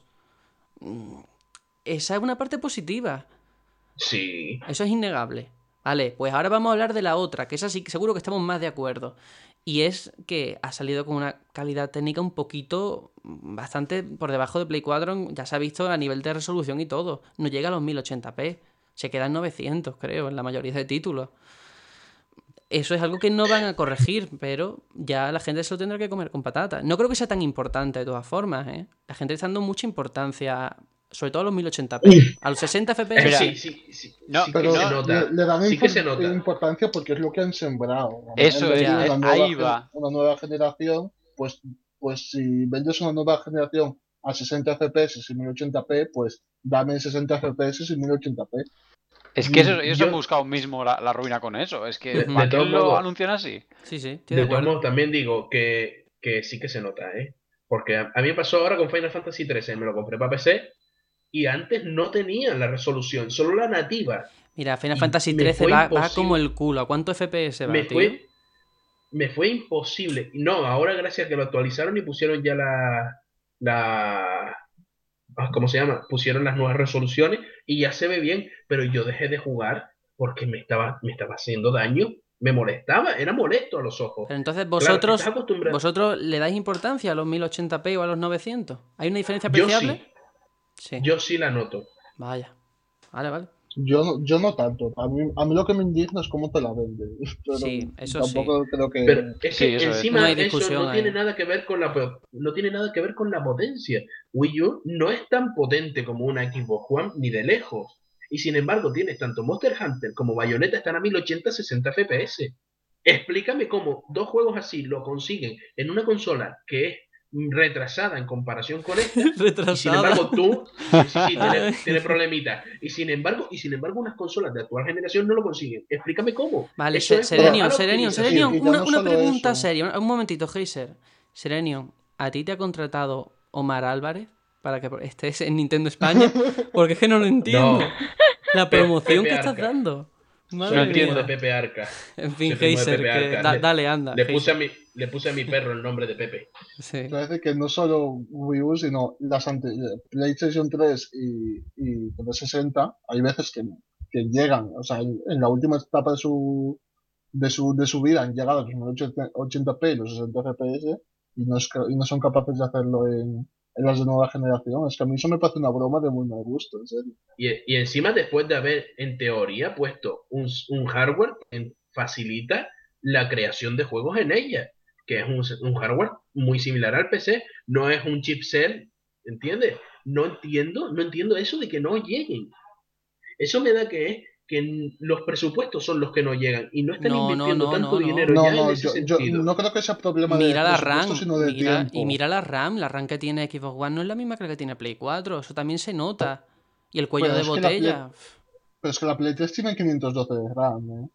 Esa es una parte positiva, Sí. eso es innegable. Vale, pues ahora vamos a hablar de la otra, que esa sí que seguro que estamos más de acuerdo. Y es que ha salido con una calidad técnica un poquito, bastante por debajo de Play 4, ya se ha visto a nivel de resolución y todo. No llega a los 1080p, se queda en 900, creo, en la mayoría de títulos. Eso es algo que no van a corregir, pero ya la gente se lo tendrá que comer con patatas. No creo que sea tan importante de todas formas, ¿eh? La gente está dando mucha importancia, sobre todo a los 1080p. A los 60 FPS. Mira, sí no, sí Pero que se nota. le dan Sí que se nota. importancia porque es lo que han sembrado. Eso Han es, vendido ahí va. una nueva generación, pues si vendes una nueva generación a 60 FPS y 1080p, pues dame 60 FPS y 1080p. Es que ellos Yo- han buscado mismo la ruina con eso. Es que, De ¿para qué todos lo modos- anuncian así? Sí, estoy de De todos acuerdo. modos, también digo que sí que se nota, ¿eh? Porque a mí me pasó ahora con Final Fantasy XIII, me lo compré para PC y antes no tenía la resolución, solo la nativa. Mira, Final Y Fantasy me XIII fue va imposible. como el culo. ¿A cuánto FPS va, Me tío? fue imposible. No, ahora gracias a que lo actualizaron y pusieron ya ¿cómo se llama? Pusieron las nuevas resoluciones y ya se ve bien, pero yo dejé de jugar porque me estaba haciendo daño, me molestaba, era molesto a los ojos. Pero entonces Claro, vosotros, estás acostumbrado. vosotros le dais importancia a los 1080p o a los 900. ¿Hay una diferencia Yo apreciable? sí, Sí. yo sí la noto. Vaya. Vale. Yo no tanto. A mí lo que me indigna es cómo te la venden. Pero Sí, eso tampoco creo que... Pero es Sí, que eso es. encima No hay eso discusión no ahí. tiene nada que ver con no tiene nada que ver con la potencia. Wii U no es tan potente como una Xbox One ni de lejos. Y sin embargo, tienes tanto Monster Hunter como Bayonetta están a 1080 60 FPS. Explícame cómo dos juegos así lo consiguen en una consola que es retrasada en comparación con esta. Y sin Retrasada. embargo, tiene problemitas. Y sin embargo, unas consolas de actual generación no lo consiguen. Explícame cómo. Vale, Eso es Serenion, mala Serenion, optimización. Y ya no una solo pregunta eso. seria. Un momentito, Heiser. Serenion, ¿a ti te ha contratado Omar Álvarez para que estés en Nintendo España? Porque es que no lo entiendo. No. La promoción Pepe que estás Arca. dando. Soy Madre primo mía. de Pepe Arca. En fin, Soy primo de Heiser, Pepe que Arca. dale, anda. Le puse Heiser. a mi perro el nombre de Pepe. Sí. Parece que no solo Wii U, sino PlayStation 3 y 360, hay veces que llegan, o sea, en la última etapa de su vida han llegado a los 1080p y los 60 FPS y no son capaces de hacerlo en las de nueva generación. Es que a mí eso me parece una broma de muy mal gusto, en serio. Y encima, después de haber, en teoría, puesto un hardware que facilita la creación de juegos en ella, que es un hardware muy similar al PC, no es un chipset, ¿entiendes? No entiendo eso de que no lleguen. Eso me da que los presupuestos son los que no llegan y no están invirtiendo tanto dinero No, ya en no, ese yo sentido. no creo que sea problema de Mira la presupuesto, RAM, sino de tiempo. mira la RAM que tiene Xbox One no es la misma que la que tiene Play 4, eso también se nota. Y el cuello Pero de es que la botella. Pero es que la Play 3 tiene 512 de RAM, ¿eh?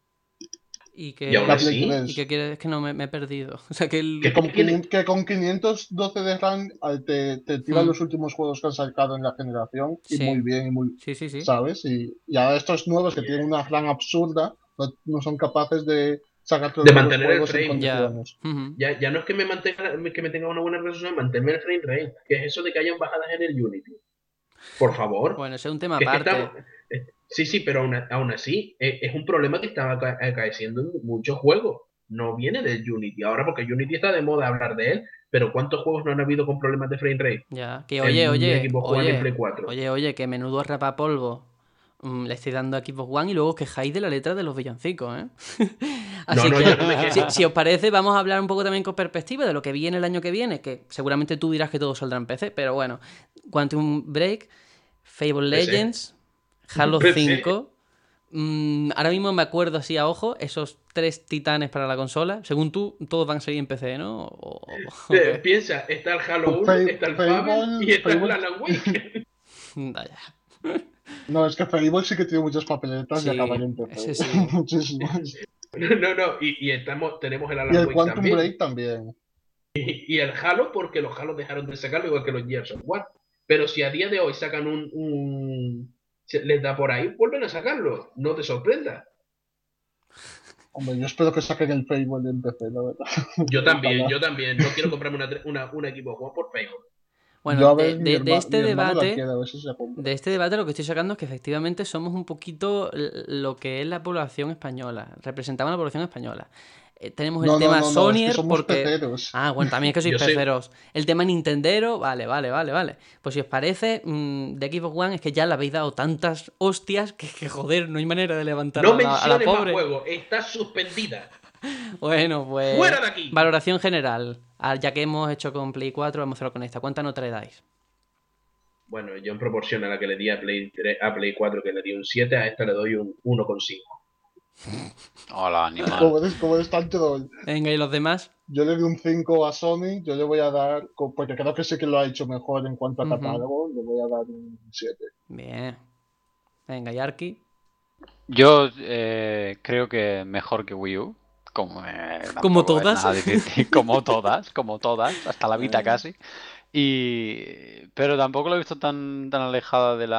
Y Y aún La así, Play 3. ¿Y qué quieres? Es que no me he perdido. O sea, que el... Que con 512 de RAM te tiran los últimos juegos que han sacado en la generación y Sí. muy bien, y muy, Sí. ¿sabes? Y ahora estos nuevos que tienen una RAM absurda no son capaces de sacar todos de los mantener el juegos en frame. condiciones. Ujú. Ya no es que me tenga una buena resolución, mantenerme el frame rate. ¿Qué es eso de que hayan bajadas en el Unity? Por favor. Bueno, ese es un tema Que es que aparte. sí, pero aún así es un problema que está acaeciendo en muchos juegos. No viene del Unity. Ahora, porque Unity está de moda hablar de él, pero ¿cuántos juegos no han habido con problemas de frame rate? Ya, que En Xbox One y Play 4. oye, que menudo rapapolvo. Le estoy dando a Xbox One y luego os quejáis de la letra de los villancicos, ¿eh? Así No, que, yo no me quejo. si os parece, vamos a hablar un poco también con perspectiva de lo que viene el año que viene, que seguramente tú dirás que todo saldrá en PC, pero bueno, Quantum Break, Fable PC. Legends, Halo PC. 5. Ahora mismo me acuerdo así a ojo, esos 3 titanes para la consola. Según tú, todos van a salir en PC, ¿no? ¿O Piensa, está el Halo 1, Fable- está el Fable- Fable y está el Fable- Alan Wake. Vaya. No, es que Fable sí que tiene muchas papeletas Sí, y acaban en PC. ese sí. Muchísimas. No, y tenemos el Alan Y el Wake Quantum también. Break también. Y el Halo, porque los Halo dejaron de sacarlo igual que los Gears of War. Pero si a día de hoy sacan les da por ahí, vuelven a sacarlo. No te sorprenda. Hombre, yo espero que saquen el Fable en PC, la verdad. Yo también. Ojalá. No quiero comprarme un equipo de juego por Fable. Bueno, Yo a ver, de este mi hermano la debate... quiere, a ver si se la compra. De este debate lo que estoy sacando es que efectivamente somos un poquito lo que es la población española. Representamos a la población española. Tenemos el tema Es que Sonyer somos porque... peceros. Ah, bueno, también es que sois Yo soy- peceros. El tema Nintendero, vale. Pues si os parece, de Xbox One es que ya le habéis dado tantas hostias que joder, no hay manera de levantar No a la menciones más pobre. juegos. Está suspendida. Bueno, pues... ¡Fuera de aquí! Valoración general. Ya que hemos hecho con Play 4, vamos a hacerlo con esta. ¿Cuánta nota le dais? Bueno, yo en proporción a la que le di a Play 4, que le di un 7, a esta le doy un 1,5. Hola, animal. Como eres tan troll. Venga, ¿y los demás? Yo le di un 5 a Sony, yo le voy a dar, porque creo que sí que lo ha hecho mejor en cuanto a Ujú. catálogo, le voy a dar un 7. Bien. Venga, Yarki. Yo creo que mejor que Wii U. Como tampoco es todas. nada difícil. Como todas, hasta la Vita casi. Pero tampoco lo he visto tan alejada de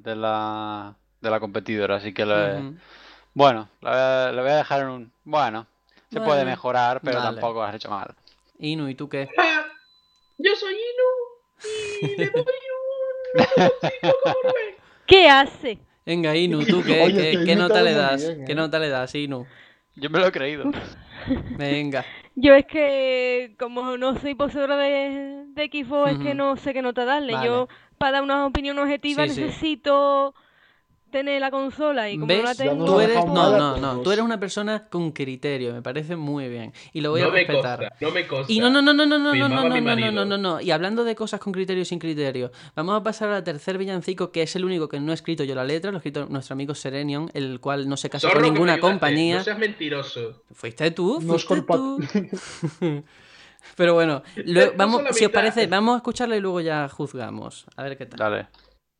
la competidora, así que Ujú. bueno, le voy a dejar en un... Bueno, se puede Bueno, mejorar, pero vale. tampoco lo has hecho mal. Inu, ¿y tú qué? ¡Ah! Yo soy Inu y le doy un 1,5 como Rubén. ¿Qué hace? Venga, Inu, ¿tú qué, Oye, que qué Inu nota está le muy das? bien, ¿Qué nota le das, Inu? Yo me lo he creído. Venga. Yo es que, como no soy poseedora de Xbox, es que Ujú. no sé qué nota darle. Vale. Yo, para dar una opinión objetiva, Sí, sí. necesito tener la consola y como no la ¿Ves? Ya nos tengo... ha Tú eres... dejado No, mal a no, no. todos. Tú eres una persona con criterio. Me parece muy bien. Y lo voy a No me respetar. consta, no me consta. Y Firmaba mi marido. no. Y hablando de cosas con criterio y sin criterio, vamos a pasar al tercer villancico, que es el único que no he escrito yo la letra, lo ha escrito nuestro amigo Serenion, el cual no se casó Zorro, con que me ninguna ayudaste. compañía. No seas mentiroso. Fuiste tú, No es fuiste culpa- tú. Pero bueno, vamos, Solo la si os mitad. parece, vamos a escucharla y luego ya juzgamos. A ver qué tal. Dale.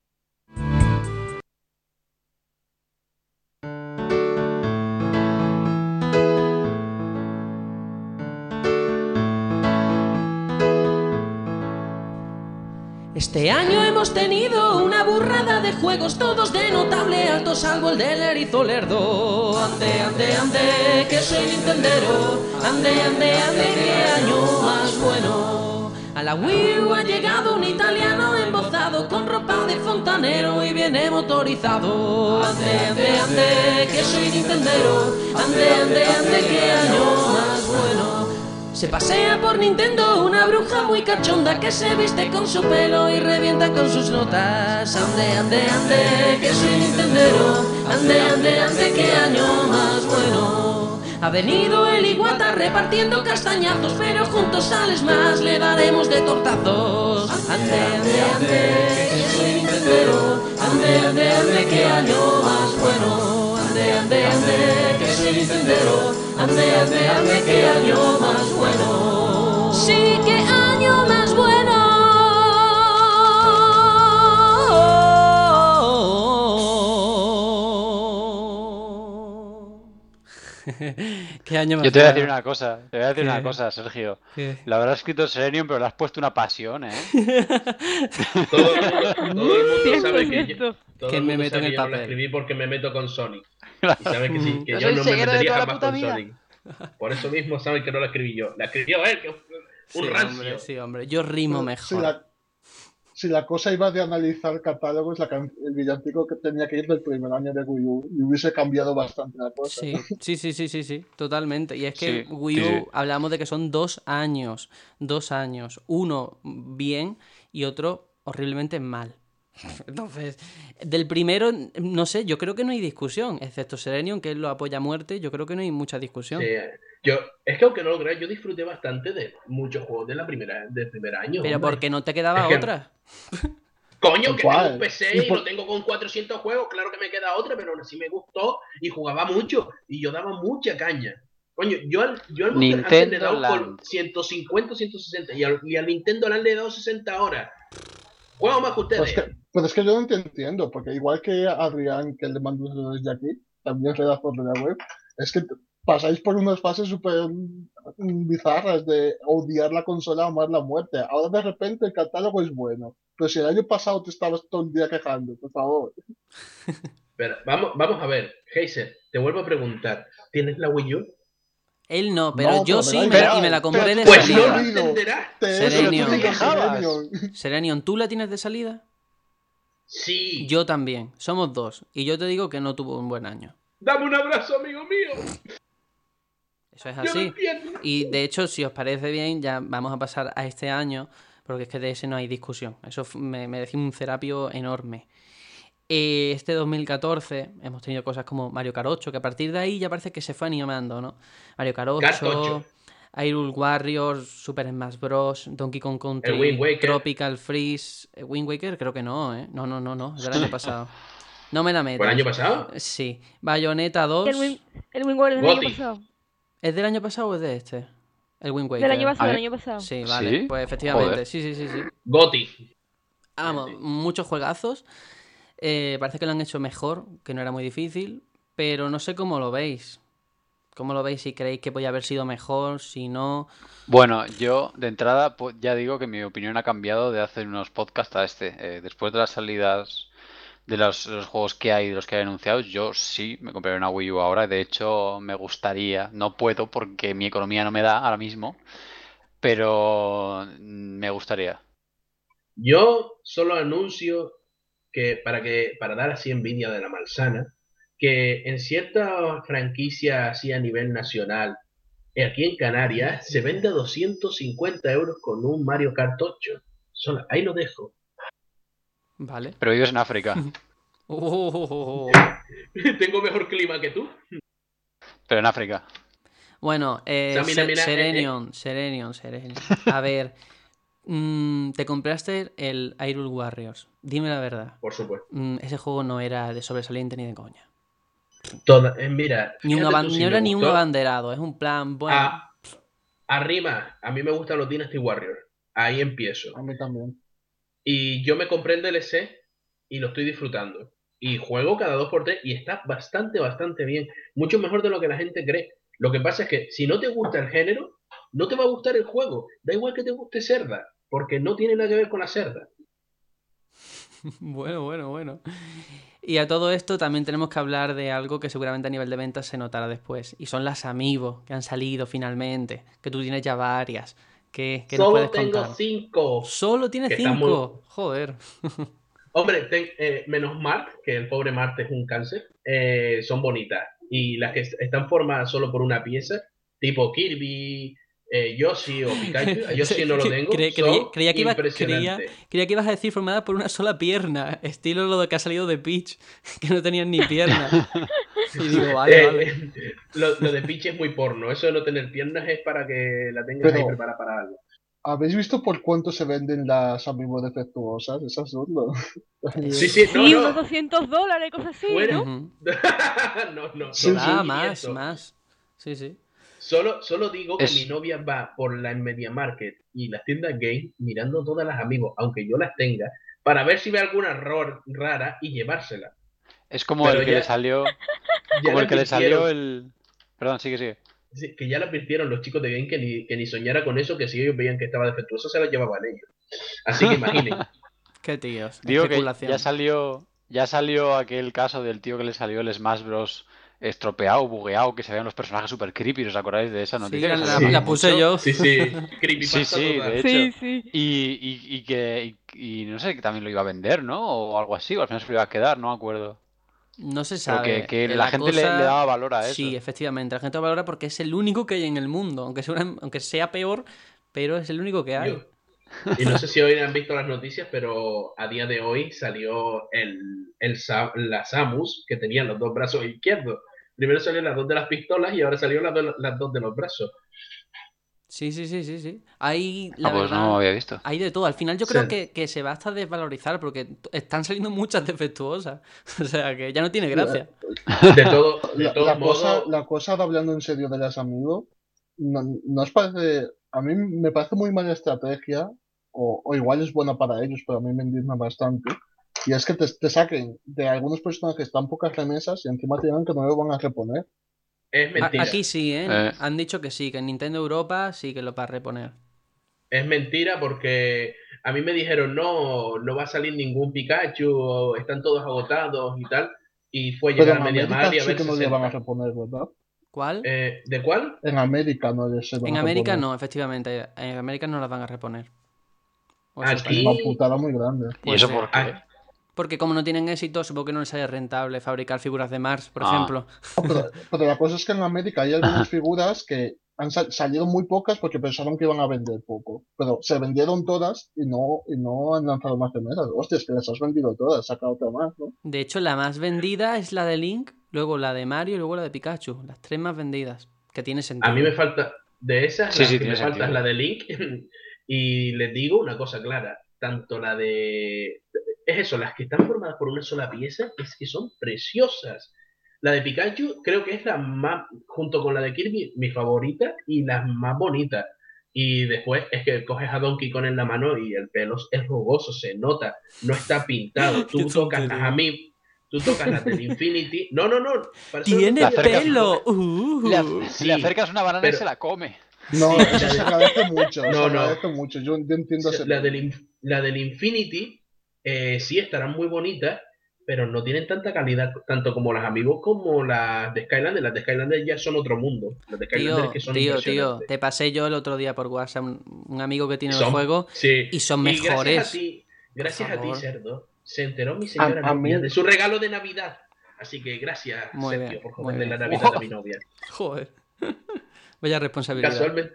Este año hemos tenido una burrada de juegos, todos de notable alto, salvo el del erizo lerdo. Ande, ande, ande, que soy nintendero. Ande, ande, ande, qué año más bueno. A la Wii U ha llegado un italiano embozado con ropa de fontanero y viene motorizado. Ande, ande, ande, que soy nintendero. Ande, ande, ande, qué año más bueno. Se pasea por Nintendo una bruja muy cachonda que se viste con su pelo y revienta con sus notas. Ande, ande, ande, que soy nintendero. Ande, ande, ande, qué año más bueno. Ha venido el Iguata repartiendo castañazos, pero juntos sales más, le daremos de tortazos. Ande, ande, ande, que soy nintendero. Ande, ande, ande, qué año más bueno. Ande, ande, ande, que soy nintendero. Ande, ande, ande, qué año más bueno. Sí, qué año más bueno. Qué año más Yo te voy a bueno. decir una cosa, ¿Qué? Sergio. ¿Qué? Lo habrás escrito Serenium, pero le has puesto una pasión, ¿eh? Todo el mundo sabe que Cierto. todo Que el me mundo meto sabe en que el yo no la papel. escribí porque me meto con Sonic. Y saben que sí, que Yo yo soy no me ceguero de metería toda la jamás puta con vida. Sonic. Por eso mismo saben que no la escribí yo. La escribió él, que Sí, un rancio. sí, hombre. Yo rimo Si mejor. si la cosa iba de analizar catálogos, el villancico que tenía que ir del primer año de Wii U y hubiese cambiado bastante la cosa. Sí, totalmente. Y es que Sí, Wii sí, sí. U hablamos de que son 2 años. 2 años. Uno bien y otro horriblemente mal. Entonces, del primero, no sé, yo creo que no hay discusión, excepto Serenion, que él lo apoya a muerte, yo creo que no hay mucha discusión. Sí, es que aunque no lo creas, yo disfruté bastante de muchos juegos del primer año, Pero hombre. porque no te Es quedaba que, otra. coño, Tal que tengo un cual. PC y lo tengo con 400 juegos, claro que me queda otra, pero aún así me gustó y jugaba mucho y yo daba mucha caña. Coño, yo al Monster Hunter le he Nintendo dado con Land. 150, 160 y al Nintendo Land le he dado 60 horas. Juego más que ustedes. Pero es que yo no te entiendo, porque igual que Adrián, que le mando saludos desde aquí, también redactor de la web, es que pasáis por unas fases súper bizarras de odiar la consola o amar la muerte. Ahora de repente el catálogo es bueno. Pero si el año pasado te estabas todo el día quejando, por favor. Pero vamos a ver, Heiser, te vuelvo a preguntar, ¿tienes la Wii U? Él no, pero No, yo pero me sí da y me la igual. compré de Pues no lo salida. entenderás. Te Serenion. ¿Tú te quejabas? Serenion, ¿tú la tienes de salida? Sí. Yo también, somos dos. Y yo te digo que no tuvo un buen año. Dame un abrazo, amigo mío. Eso es Yo no así. entiendo. Y de hecho, si os parece bien, ya vamos a pasar a este año, porque es que de ese no hay discusión. Eso me mereció un cerapio enorme. Este 2014 hemos tenido cosas como Mario Kart 8, que a partir de ahí ya parece que se fue animando, ¿no? Mario Kart 8, Cartocho. Hyrule Warriors, Super Smash Bros, Donkey Kong El Country, Wind Waker. Tropical Freeze, Wind Waker creo que no, ¿eh? No, es del año pasado. No me la ¿Fue el metas. año pasado? Sí. Bayonetta 2. El Wind Waker del año Goti. pasado. ¿Es del año pasado o es de este? El Wind Waker. Del año pasado, A del mí- año pasado. Sí, vale. ¿Sí? Pues efectivamente. Joder. Sí. Goti. Vamos, Sí. muchos juegazos. Parece que lo han hecho mejor, que no era muy difícil, pero no sé cómo lo veis. ¿Cómo lo veis? Si creéis que podía haber sido mejor, si no. Bueno, yo de entrada ya digo que mi opinión ha cambiado de hacer unos podcasts a este. Después de las salidas de los juegos que hay, de los que hay anunciados, yo sí me compraré una Wii U ahora. De hecho, me gustaría, no puedo porque mi economía no me da ahora mismo, pero me gustaría. Yo solo anuncio para dar así envidia de la manzana, que en cierta franquicia así a nivel nacional, aquí en Canarias, se vende a 250 euros con un Mario Kart 8. Ahí lo dejo. Vale. Pero vives en África. Tengo mejor clima que tú. Pero en África. Bueno, sea, mira, Serenion. A ver, te compraste el Hyrule Warriors. Dime la verdad. Por supuesto. Ese juego no era de sobresaliente ni de coña. Mira, Ni fíjate tú si no me era ni un gustó. abanderado. Es un plan, bueno. Arriba, a mí me gustan los Dynasty Warriors. Ahí empiezo. A mí también. Y yo me compré el DLC y lo estoy disfrutando. Y juego cada 2x3 y está bastante, bastante bien. Mucho mejor de lo que la gente cree. Lo que pasa es que si no te gusta el género, no te va a gustar el juego. Da igual que te guste Cerda, porque no tiene nada que ver con la Cerda. Bueno, bueno, bueno. Y a todo esto también tenemos que hablar de algo que seguramente a nivel de ventas se notará después. Y son las Amiibo que han salido finalmente. Que tú tienes ya varias. ¿Qué nos puedes Solo tengo contar? 5. Solo tienes Que están muy... 5. Joder. Hombre, menos Mart, que el pobre Mart es un cáncer, son bonitas. Y las que están formadas solo por una pieza, tipo Kirby, Yoshi o Pikachu, a Yoshi no lo tengo, son Creía impresionantes. que ibas a decir formada por una sola pierna. Estilo lo de que ha salido de Peach, que no tenían ni pierna. Y digo, vale. Lo de Peach es muy porno. Eso de no tener piernas es para que la tengas ahí Pero, preparada para algo. ¿habéis visto por cuánto se venden las Amiibo defectuosas? Es absurdo. Sí, sí, Sí, no, unos no. $200, cosas así, Fuera. ¿no? Ujú. No, Sí, no, sí. Ah, ni eso. más. Sí, sí. Solo digo que mi Es, novia va por la Media Market y las tiendas gay mirando todas las amigos, aunque yo las tenga, para ver si ve alguna rara y llevársela. es como Pero el que le salió. ya Como la el que le salió advirtieron, el. Perdón, sigue, sigue. sí, que ya le advirtieron los chicos de game que ni soñara con eso, que si ellos veían que estaba defectuoso se la llevaban ellos. Así que imaginen. Qué tíos. Digo que Especulación. ya salió aquel caso del tío que le salió el Smash Bros. Estropeado, bugueado, que se veían los personajes super creepy. ¿Os acordáis de esa Sí, noticia que salió Sí, hace la puse mucho? yo. sí, sí. Sí, Creepypasta sí, total. de Sí, hecho. sí. Y no sé, que también lo iba a vender, ¿no? O algo así, o al final se lo iba a quedar, no me acuerdo. No se Pero sabe. que la La gente le cosa. daba valor a Sí, eso. efectivamente. La gente lo valora porque es el único que hay en el mundo. Aunque sea peor, pero es el único que hay. Yo, y no sé si hoy han visto las noticias, pero a día de hoy salió la Samus, que tenía los dos brazos izquierdos. Primero salió las dos de las pistolas y ahora salió las dos de los brazos. Sí, sí, sí, sí, sí. Hay, Ah, la pues no verdad, había visto. hay de todo. Al final yo O creo sea, que se va hasta desvalorizar porque están saliendo muchas defectuosas. O sea, que ya no tiene gracia. de todos modos, La cosa, ahora hablando en serio de las Amiibo, no os parece, a mí me parece muy mala estrategia, o igual es buena para ellos, pero a mí me indigna bastante, y es que te saquen de algunos personajes tan pocas remesas y encima te digan que no lo van a reponer. es mentira. Aquí sí, ¿eh? Eh, Han dicho que sí, que en Nintendo Europa sí que lo va a reponer. Es mentira porque a mí me dijeron, no va a salir ningún Pikachu, están todos agotados y tal. Y fue Pero llegar en a Mediamar América y a sí ver que no le van a 60. reponer, ¿verdad? ¿Cuál? ¿De cuál? En América no se van En a América reponer. no, efectivamente. En América no las van a reponer. O eso Es una parece. Aquí, putada muy grande. ¿Y Puede eso ser. por qué? Porque como no tienen éxito, supongo que no les sale rentable fabricar figuras de Mars, por Ah, ejemplo. Pero la cosa es que en América hay algunas figuras que han salido muy pocas porque pensaron que iban a vender poco. Pero se vendieron todas y no han lanzado más primeras. Hostia, es que las has vendido todas, saca otra más, ¿no? De hecho, la más vendida es la de Link, luego la de Mario y luego la de Pikachu. Las tres más vendidas. Que tiene a mí me sentido. falta, de esas, sí, las sí, que tiene me falta es sentido. la de Link. Y les digo una cosa clara, tanto la de... Es eso, las que están formadas por una sola pieza, es que son preciosas. La de Pikachu creo que es la más, junto con la de Kirby, mi favorita y las más bonitas. Y después es que coges a Donkey Kong en la mano y el pelo es rugoso, se nota, no está pintado. Qué tontería. Tú tocas las del Infinity. No, para eso no ¡Tiene Le estoy hablando. acercas, pelo! le Sí, acercas una banana y pero se la come. No, sí, eso se agradece mucho, se no, no. agradece mucho. Yo entiendo ese La meme. la del Infinity, sí estarán muy bonitas, pero no tienen tanta calidad, tanto como las Amigos como las de Skylander. Las de Skylander ya son otro mundo. Las de Skylander es que son Tío, impresionantes. te pasé yo el otro día por WhatsApp un amigo que Y tiene el son, juego sí. y son Y mejores. Por gracias a ti, favor. Cerdo, se enteró mi señora A novia mí, de su regalo de Navidad. Así que gracias, Muy Sergio, bien, por muy joderle la bien. Navidad a mi novia. Joder. Vaya responsabilidad. Casualmente,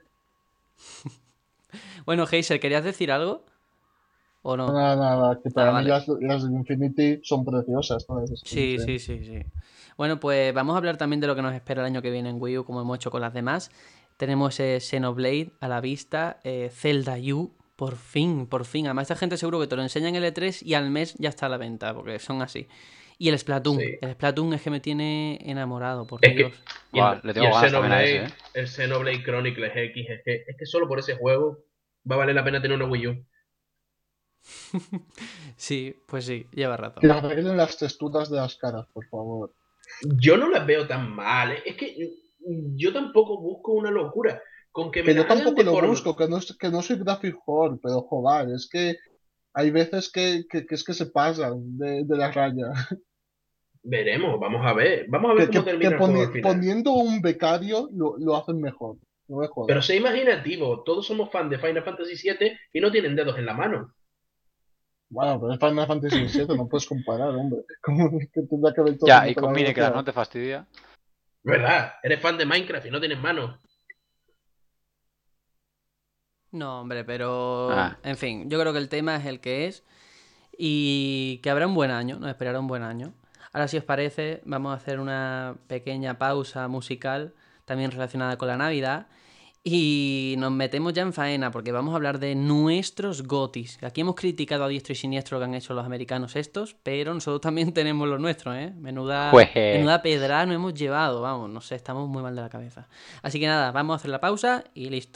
Bueno, Heiser, ¿querías decir algo? ¿O no? nada, que para mí Vale. las de Infinity son preciosas, todas esas Sí, skins, sí. Bueno, pues vamos a hablar también de lo que nos espera el año que viene en Wii U, como hemos hecho con las demás. Tenemos Xenoblade a la vista, Zelda U, por fin. Además, esta gente seguro que te lo enseña en el E3 y al mes ya está a la venta, porque son así. Y el Splatoon. Sí. El Splatoon es que me tiene enamorado, por Es que- Dios. Y Buah, el, le y tengo el ganas también a ese, Xenoblade, el Xenoblade Chronicles X, es que solo por ese juego va a valer la pena tener una Wii U. Sí, pues sí, lleva razón. Que arreglen las texturas de las caras, por favor. Yo no las veo tan mal, es que yo tampoco busco una locura. Con que me Que yo las hagan tampoco lo deform- busco, que no soy graphic whore, pero joder, es que hay veces que es que se pasan de la raya. Veremos, vamos a ver cómo termina el juego al final. Poniendo un becario lo hacen mejor. No me Pero jodas. sé imaginativo, todos somos fans de Final Fantasy VII y no tienen dedos en la mano. Bueno, pero es Final Fantasy VII, no puedes comparar, hombre. Como que tendrá que ver todo Ya, y con con la Minecraft, velocidad. ¿no te fastidia? ¿Verdad? Eres fan de Minecraft y no tienes manos. No, hombre, pero... Ah. En fin, yo creo que el tema es el que es. Y que habrá un buen año, nos esperará un buen año. Ahora, si os parece, vamos a hacer una pequeña pausa musical, también relacionada con la Navidad. Y nos metemos ya en faena, porque vamos a hablar de nuestros GOTYs. Aquí hemos criticado a diestro y siniestro lo que han hecho los americanos estos, pero nosotros también tenemos los nuestros, ¿eh? Menuda pedrada nos hemos llevado, vamos, no sé, estamos muy mal de la cabeza. Así que nada, vamos a hacer la pausa y listo.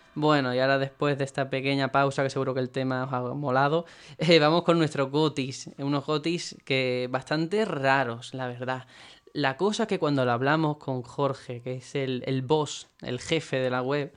Bueno, y ahora después de esta pequeña pausa, que seguro que el tema os ha molado, vamos con nuestros GOTYs. Unos GOTYs que bastante raros, la verdad. La cosa que cuando lo hablamos con Jorge, que es el boss, el jefe de la web,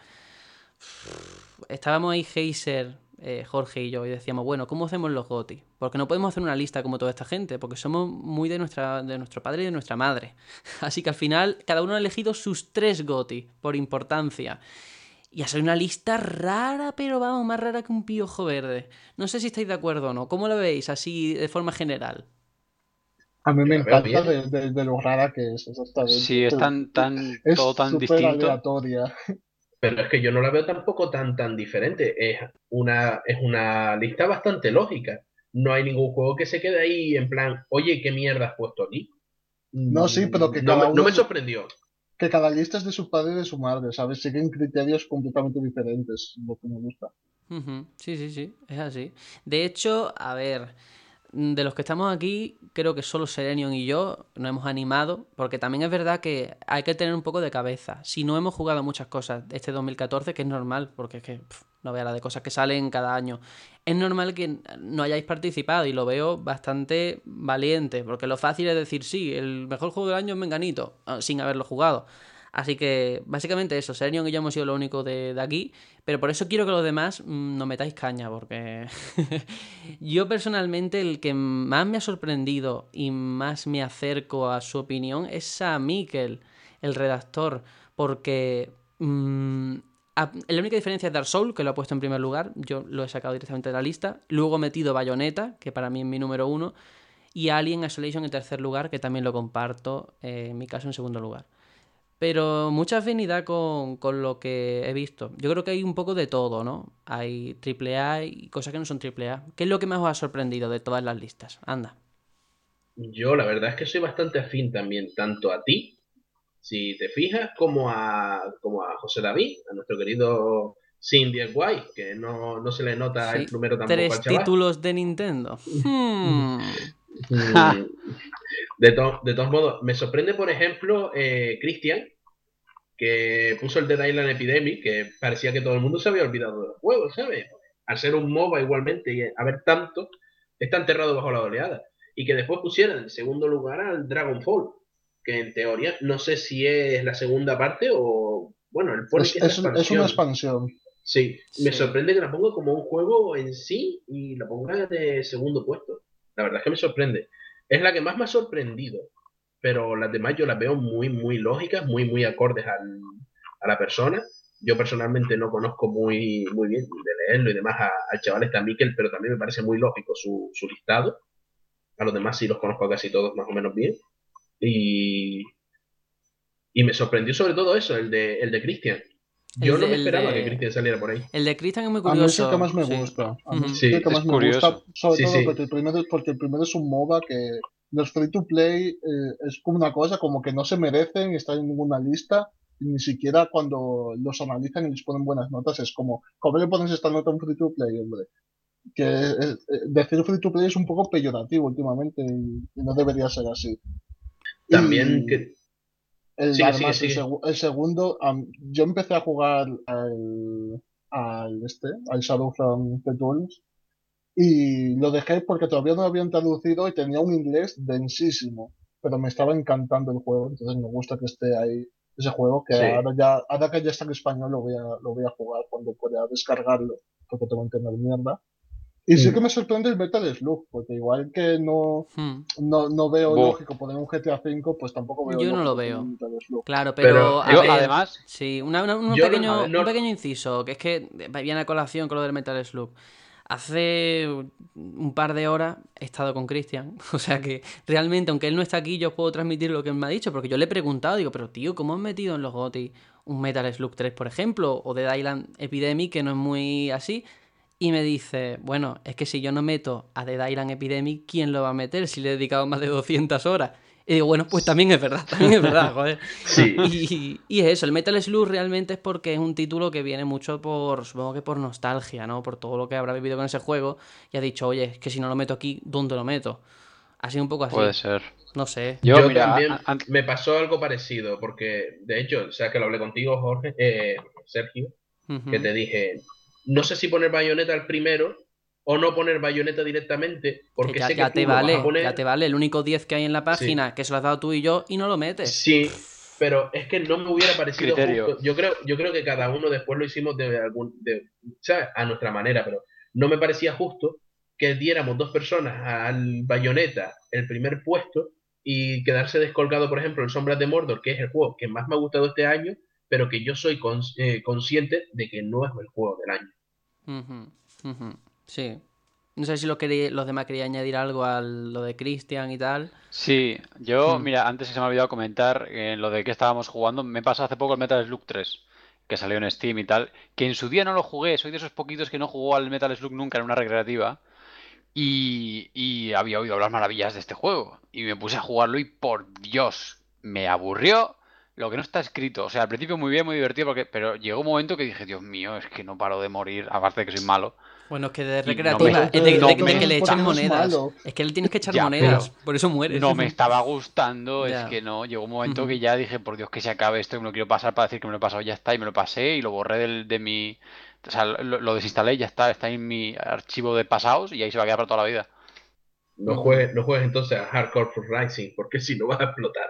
estábamos ahí, Heiser, Jorge y yo, y decíamos, bueno, ¿cómo hacemos los GOTY? Porque no podemos hacer una lista como toda esta gente, porque somos muy de nuestro padre y de nuestra madre. Así que al final, cada uno ha elegido sus 3 GOTY, por importancia. Y ha sido una lista rara, pero vamos, más rara que un piojo verde. No sé si estáis de acuerdo o no. ¿Cómo lo veis así de forma general? A mí Yo me la veo encanta bien. de lo rara que es, Sí, exactamente. es todo Es tan súper distinto. aleatoria. Pero es que yo no la veo tampoco tan diferente. Es una lista bastante lógica. No hay ningún juego que se quede ahí en plan, oye, ¿qué mierda has puesto aquí? No, sí, pero que No me, cada no uno, me sorprendió. que cada lista es de su padre y de su madre, ¿sabes? Siguen criterios completamente diferentes, lo que me gusta. Ujú. Sí, sí, sí, es así. De hecho, a ver, de los que estamos aquí, creo que solo Serenion y yo nos hemos animado, porque también es verdad que hay que tener un poco de cabeza. Si no hemos jugado muchas cosas este 2014, que es normal, porque es que no vea la de cosas que salen cada año, es normal que no hayáis participado y lo veo bastante valiente, porque lo fácil es decir, sí, el mejor juego del año es Menganito, sin haberlo jugado. Así que básicamente eso, Serenion y yo hemos sido lo único de aquí, pero por eso quiero que los demás no metáis caña, porque yo personalmente el que más me ha sorprendido y más me acerco a su opinión es a Mikel, el redactor, porque la única diferencia es Dark Souls, que lo ha puesto en primer lugar, yo lo he sacado directamente de la lista, luego he metido Bayonetta, que para mí es mi número 1, y Alien Isolation en tercer lugar, que también lo comparto, en mi caso en segundo lugar. Pero mucha afinidad con lo que he visto. Yo creo que hay un poco de todo, ¿no? Hay triple A y cosas que no son triple A. ¿Qué es lo que más os ha sorprendido de todas las listas? Anda. Yo la verdad es que soy bastante afín también, tanto a ti, si te fijas, como a José David, a nuestro querido Cindy Guay, que no se le nota el Sí. plumero tampoco al 3 chaval. títulos de Nintendo. Mm, de todos modos, me sorprende, por ejemplo, Cristian, que puso el Dead Island Epidemic, que parecía que todo el mundo se había olvidado del juego, ¿sabes? Al ser un MOBA igualmente y haber tanto, está enterrado bajo la oleada. Y que después pusieran en segundo lugar al Dragonfall, que en teoría no sé si es la segunda parte o, bueno, él pone que es la Es una expansión. expansión. Sí, me Sí. sorprende que la ponga como un juego en sí y la ponga de segundo puesto. La verdad es que me sorprende. Es la que más me ha sorprendido, pero las demás yo las veo muy lógicas, muy acordes a la persona. Yo personalmente no conozco muy bien de leerlo y demás al chaval está Mikel, pero también me parece muy lógico su listado. A los demás sí los conozco casi todos más o menos bien. Y, y me sorprendió sobre todo eso, el de Christian. Yo El no de, me el esperaba que de, Christian saliera por ahí. el de Christian es muy A mí es el que curioso. más me Sí. gusta. A mí Ujú. es el Sí, que Es más me gusta, curioso. sobre sí, todo sí. porque el primero es un MOBA que los free to play es como una cosa como que no se merecen estar en ninguna lista. Y ni siquiera cuando los analizan y les ponen buenas notas es como, ¿cómo le pones esta nota a un free to play, hombre? Que decir free to play es un poco peyorativo últimamente y no debería ser así. También Y que... Sigue, sigue, además, sigue. el segundo, yo empecé a jugar al Shadow from the Duels y lo dejé porque todavía no lo habían traducido y tenía un inglés densísimo, pero me estaba encantando el juego, entonces me gusta que esté ahí ese juego que Sí. ahora que ya está en español lo voy a jugar cuando pueda descargarlo, porque tengo que tener mierda. Y sí que Mm. me sorprende el Metal Slug, porque igual que Hmm. no veo Buh. lógico poner un GTA V, pues tampoco veo Yo no lo lógico poner un veo. Metal Slug. Claro, Pero pero a Yo, ver, además, sí, yo no, a ver, un pequeño inciso, que es que viene a colación con lo del Metal Slug. Hace un par de horas he estado con Cristian, o sea que realmente, aunque él no está aquí, yo puedo transmitir lo que él me ha dicho, porque yo le he preguntado, digo, pero tío, ¿cómo has metido en los GOTY un Metal Slug 3, por ejemplo, o Dead Island Epidemic, que no es muy así? Y me dice, bueno, es que si yo no meto a Dead Island Epidemic, ¿quién lo va a meter si le he dedicado más de 200 horas? Y digo, bueno, pues también es verdad, joder. sí, Y es eso, el Metal Slug realmente es porque es un título que viene mucho por, supongo que por nostalgia, ¿no? Por todo lo que habrá vivido con ese juego y ha dicho, oye, es que si no lo meto aquí, ¿dónde lo meto? Ha sido un poco puede así, ser. no sé. Yo, yo mira, también me pasó algo parecido, porque de hecho, o sea que lo hablé contigo, Jorge, Sergio, que te dije, no sé si poner Bayonetta al primero o no poner Bayonetta directamente, porque sé que ya tú te lo vas a vale, poner. ya te vale. El único 10 que hay en la Sí, página, que se lo has dado tú y yo, y no lo metes. sí, pero es que no me hubiera parecido Criterio. justo. Yo creo que cada uno después lo hicimos ¿sabes? A nuestra manera, pero no me parecía justo que diéramos dos personas al Bayonetta el primer puesto y quedarse descolgado, por ejemplo, el Sombras de Mordor, que es el juego que más me ha gustado este año, pero que yo soy consciente de que no es el juego del año. Ujú, ujú, sí. No sé si los demás querían añadir algo a lo de Christian y tal. Sí, yo, Hmm. mira, antes se me ha olvidado comentar lo de que estábamos jugando. Me pasó hace poco el Metal Slug 3, que salió en Steam y tal, que en su día no lo jugué. Soy de esos poquitos que no jugó al Metal Slug nunca en una recreativa. Y había oído hablar maravillas de este juego. Y me puse a jugarlo y por Dios, me aburrió lo que no está escrito. O sea, al principio muy bien, muy divertido, pero llegó un momento que dije, Dios mío, es que no paro de morir, aparte de que soy malo. Bueno, es que de Y no me, recreativa, es no de que me Entonces, le ¿por qué echen está. no es monedas. malo? Es que le tienes que echar Ya, monedas, pero por eso mueres. no me estaba gustando, es Ya. que no. Llegó un momento Ujú. que ya dije, por Dios, que se acabe esto, que me lo quiero pasar para decir que me lo he pasado, ya está, y me lo pasé y lo borré de mi. O sea, lo desinstalé y ya está en mi archivo de pasados y ahí se va a quedar para toda la vida. Ujú. No juegues entonces a Hardcore for Rising, porque si no vas a explotar.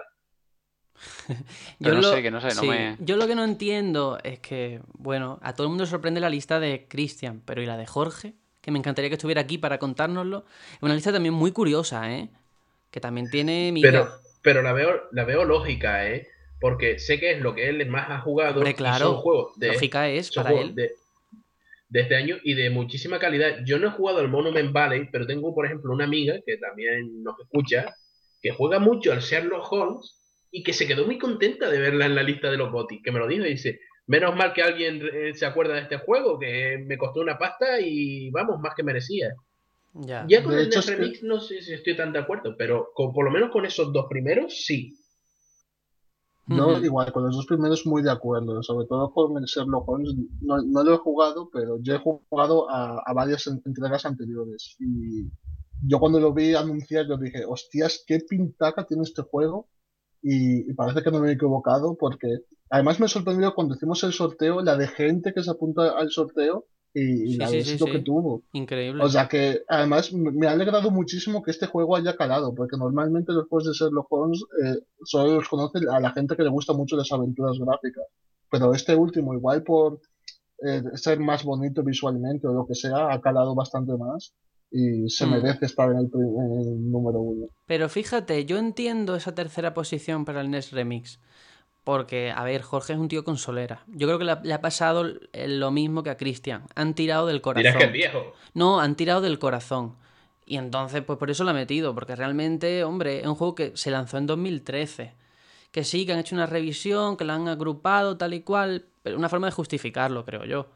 Pero Yo no sé, lo, que no sé, no sí, me. yo lo que no entiendo es que, bueno, a todo el mundo sorprende la lista de Cristian, pero ¿y la de Jorge? Que me encantaría que estuviera aquí para contárnoslo. Es una lista también muy curiosa, ¿eh? Que también tiene Pero, miga. pero la veo lógica, ¿eh? Porque sé que es lo que él más ha Hombre, jugado y son claro, juegos lógica es son para juegos él. de este año y de muchísima calidad. Yo no he jugado al Monument Valley, pero tengo, por ejemplo, una amiga que también nos escucha, que juega mucho al Sherlock Holmes y que se quedó muy contenta de verla en la lista de los GOTY, que me lo dijo y dice, menos mal que alguien se acuerda de este juego, que me costó una pasta y vamos, más que merecía. Ya. Ya con De el hecho, NES es que Remix no sé si estoy tan de acuerdo, pero por lo menos con esos dos primeros sí. yo Ujú. igual, con los dos primeros muy de acuerdo, sobre todo con el Sherlock Holmes, no lo he jugado, pero yo he jugado a varias entregas anteriores. Y yo cuando lo vi anunciar, yo dije, hostias, qué pintaca tiene este juego. Y parece que no me he equivocado porque además me sorprendió cuando hicimos el sorteo la de gente que se apunta al sorteo y Sí, la sí, de sí, éxito que sí. tuvo. O Increíble. sea que además me ha alegrado muchísimo que este juego haya calado, porque normalmente los juegos de Sherlock Holmes solo los conoce a la gente que le gusta mucho las aventuras gráficas. Pero este último, igual por ser más bonito visualmente o lo que sea, ha calado bastante más y se Hmm. merece estar en el número uno. Pero fíjate, yo entiendo esa tercera posición para el NES Remix. Porque, a ver, Jorge es un tío con solera. Yo creo que le ha pasado lo mismo que a Cristian. Han tirado del Dirás que es corazón. viejo. No, han tirado del corazón. Y entonces, pues por eso lo ha metido. Porque realmente, hombre, es un juego que se lanzó en 2013. Que sí, que han hecho una revisión, que la han agrupado, tal y cual. Pero una forma de justificarlo, creo yo.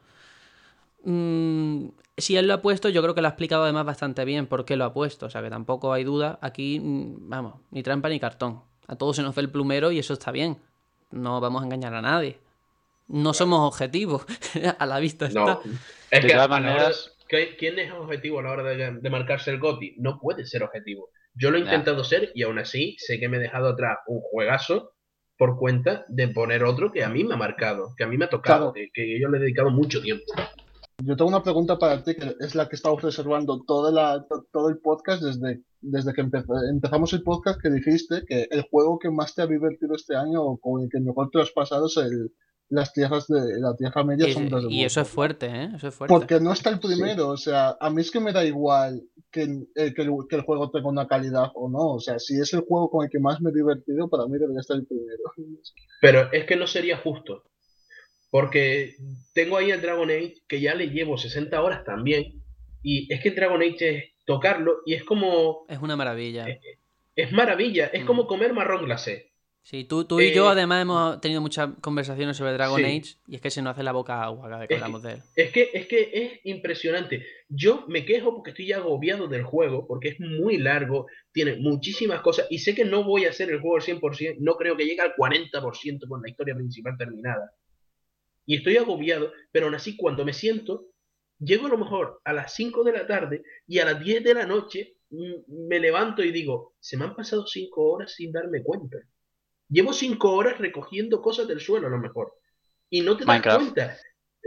Si él lo ha puesto, yo creo que lo ha explicado además bastante bien por qué lo ha puesto. O sea que tampoco hay duda. Aquí, vamos, ni trampa ni cartón. A todos se nos ve el plumero y eso está bien. No vamos a engañar a nadie. No Claro. somos objetivos. A la vista está. No. Es De que todas a la hora maneras, ¿quién es objetivo a la hora de marcarse el GOTY? No puede ser objetivo. Yo lo he ya. intentado ser y aún así sé que me he dejado atrás un juegazo por cuenta de poner otro que a mí me ha marcado, que a mí me ha tocado, Claro, que yo le he dedicado mucho tiempo. yo tengo una pregunta para ti, que es la que estamos reservando todo el podcast desde que empezamos el podcast, que dijiste que el juego que más te ha divertido este año o con el que mejor te has pasado es las tierras de la Tierra Media Sombras de Y eso es Mordor, ¿no? fuerte, ¿eh? Eso es fuerte. Porque no está el Sí. primero, o sea, a mí es que me da igual que el juego tenga una calidad o no, o sea, si es el juego con el que más me he divertido, para mí debería estar el primero. Pero es que no sería justo, porque tengo ahí el Dragon Age que ya le llevo 60 horas también, y es que el Dragon Age es tocarlo y es como, Es una maravilla. eh, es maravilla, es Mm. como comer marrón glacé. Sí, tú y yo Eh, además hemos tenido muchas conversaciones sobre Dragon sí, Age y es que se nos hace la boca agua cada vez que hablamos de él. es que es impresionante. Yo me quejo porque estoy ya agobiado del juego, porque es muy largo, tiene muchísimas cosas, y sé que no voy a hacer el juego al 100%, no creo que llegue al 40% con la historia principal terminada. Y estoy agobiado, pero aún así cuando me siento, llego a lo mejor a las 5 de la tarde y a las 10 de la noche me levanto y digo, se me han pasado 5 horas sin darme cuenta. Llevo 5 horas recogiendo cosas del suelo a lo mejor y no te das Minecraft. cuenta.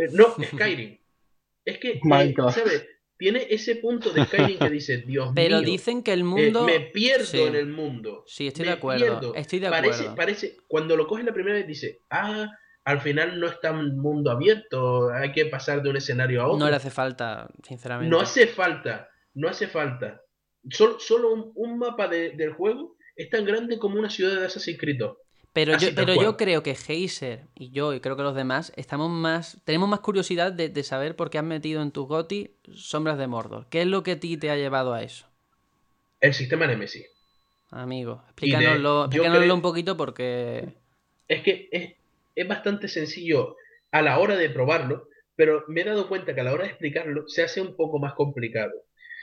No, Skyrim. Es que, Minecraft. ¿sabes? Tiene ese punto de Skyrim que dice, Dios Pero mío, dicen que el mundo... me pierdo Sí. en el mundo. Sí, estoy de Me acuerdo. pierdo. Estoy de acuerdo. Parece, cuando lo coges la primera vez dice, al final no está un mundo abierto, hay que pasar de un escenario a No otro. le hace falta, sinceramente. No hace falta. Solo un mapa del juego es tan grande como una ciudad de Assassin's Creed 2. Pero Así, tal yo cual. creo que Heiser y creo que los demás, tenemos más curiosidad de saber por qué has metido en tu GOTY Sombras de Mordor. ¿Qué es lo que a ti te ha llevado a eso? El sistema Nemesis. Amigo, Y explícanoslo yo creo- un poquito porque... Es que es bastante sencillo a la hora de probarlo, pero me he dado cuenta que a la hora de explicarlo se hace un poco más complicado.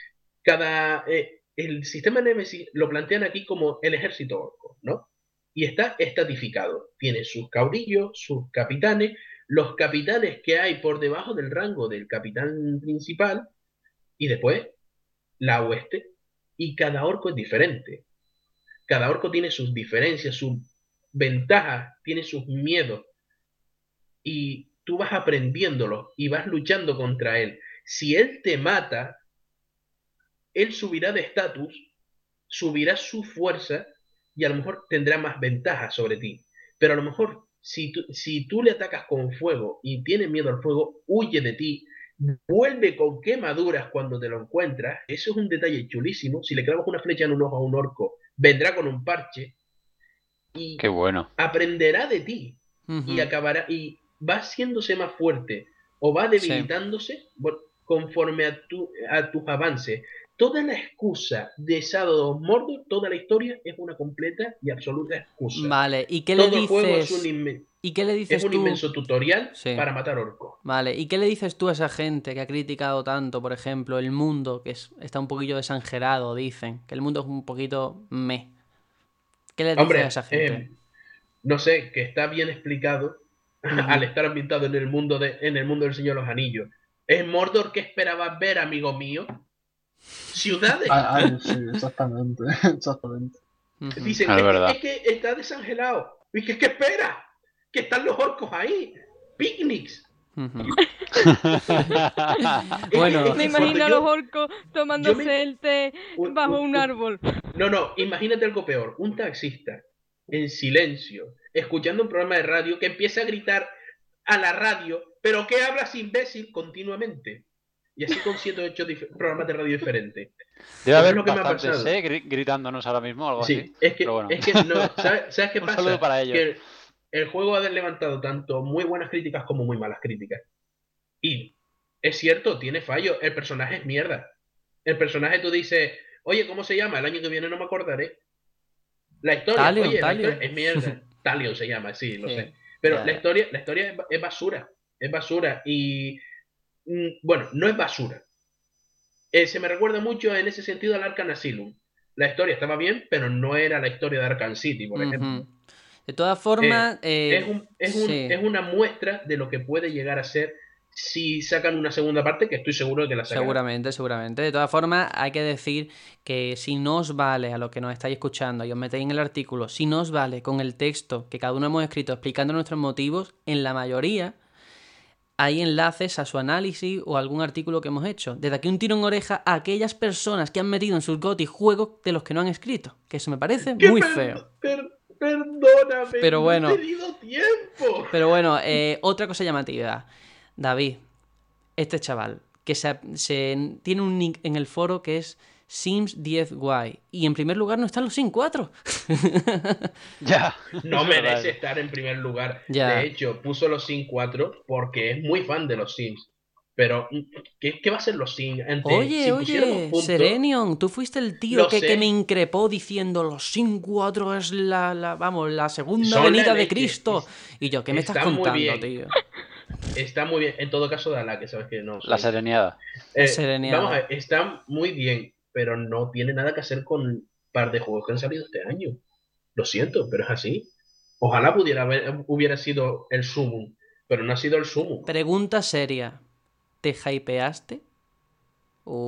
El sistema Nemesis lo plantean aquí como el ejército orco, ¿no? Y está estratificado. Tiene sus caudillos, sus capitanes, los capitanes que hay por debajo del rango del capitán principal, y después la hueste. Y cada orco es diferente. Cada orco tiene sus diferencias, sus ventajas, tiene sus miedos. Y tú vas aprendiéndolo y vas luchando contra él. Si él te mata, él subirá de estatus, subirá su fuerza y a lo mejor tendrá más ventaja sobre ti. Pero a lo mejor si tú le atacas con fuego y tiene miedo al fuego, huye de ti, vuelve con quemaduras cuando te lo encuentras. Eso es un detalle chulísimo. Si le clavas una flecha en un ojo a un orco, vendrá con un parche y Qué bueno. aprenderá de ti Ujú. y acabará y va haciéndose más fuerte o va debilitándose conforme a tus avances. Toda la excusa de Shadow of Mordor, toda la historia es una completa y absoluta excusa. Vale, ¿y qué le Todo el juego es dices? un, ¿Y qué le dices tú? inmenso tutorial Sí. para matar orcos. Vale, ¿y qué le dices tú a esa gente que ha criticado tanto, por ejemplo, el mundo, que está un poquillo desangelado, dicen, que el mundo es un poquito meh? ¿Qué le dices a Hombre, esa gente? no sé, que está bien explicado al estar ambientado en el mundo del Señor de los Anillos. ¿Es Mordor que esperabas ver, amigo mío? Ciudades. Sí, exactamente. Exactamente. Ujú. Dicen, Es verdad. es que está desangelado. ¿Y qué espera? Que están los orcos ahí. Picnics. Ujú. Es Bueno. Me que imagino cuando a yo- los orcos tomándose el té bajo un árbol. No, imagínate algo peor. Un taxista en silencio, escuchando un programa de radio que empieza a gritar a la radio, pero que hablas imbécil continuamente. Y así con 7 o 8 programas de radio diferentes. Debe Pues haber es lo que me ha bastantes, pasado. gritándonos ahora mismo, algo así. Sí, es que Pero bueno. no, ¿sabes qué Un pasa? saludo para ellos. Que el juego ha levantado tanto muy buenas críticas como muy malas críticas. Y es cierto, tiene fallos. El personaje es mierda. El personaje tú dices, oye, ¿cómo se llama? El año que viene no me acordaré. La historia, Talion, oye, la Talion. historia es mierda. Talion se llama, sí, lo Sí, sé. Pero ya, la ya. historia es basura. Es basura. Y bueno, no es basura. Se me recuerda mucho en ese sentido al Arkham Asylum. La historia estaba bien, pero no era la historia de Arkham City, por ejemplo. Ujú. De todas formas, sí. Es una muestra de lo que puede llegar a ser si sacan una segunda parte, que estoy seguro de que la sacarán. Seguramente. De todas formas, hay que decir que si no os vale a lo que nos estáis escuchando y os metéis en el artículo, si no os vale con el texto que cada uno hemos escrito explicando nuestros motivos, en la mayoría hay enlaces a su análisis o algún artículo que hemos hecho. Desde aquí un tiro en oreja a aquellas personas que han metido en sus GOTY juegos de los que no han escrito, que eso me parece muy feo. Perdóname, Pero bueno. no he tenido tiempo. Pero bueno, otra cosa llamativa. David, este chaval, que tiene un nick en el foro que es Sims10Y. Y en primer lugar no están los Sims 4. Ya. No Es merece verdad. estar en primer lugar. Ya. De hecho, puso los Sims 4 porque es muy fan de los Sims. Pero, ¿qué va a ser los Sims? Si pusiéramos Oye, puntos, Serenion, tú fuiste el tío Lo que sé. me increpó diciendo los Sims 4 es la segunda Son la venida de leche. Cristo. Y yo, ¿qué me estás Está muy contando, bien. tío? está muy bien. En todo caso, Dala, que sabes que no. La soy- sereniada. La sereniada. Vamos a ver, está muy bien, pero no tiene nada que hacer con un par de juegos que han salido este año. Lo siento, pero es así. Ojalá hubiera sido el Summon, pero no ha sido el Summon. Pregunta seria. ¿Te hypeaste?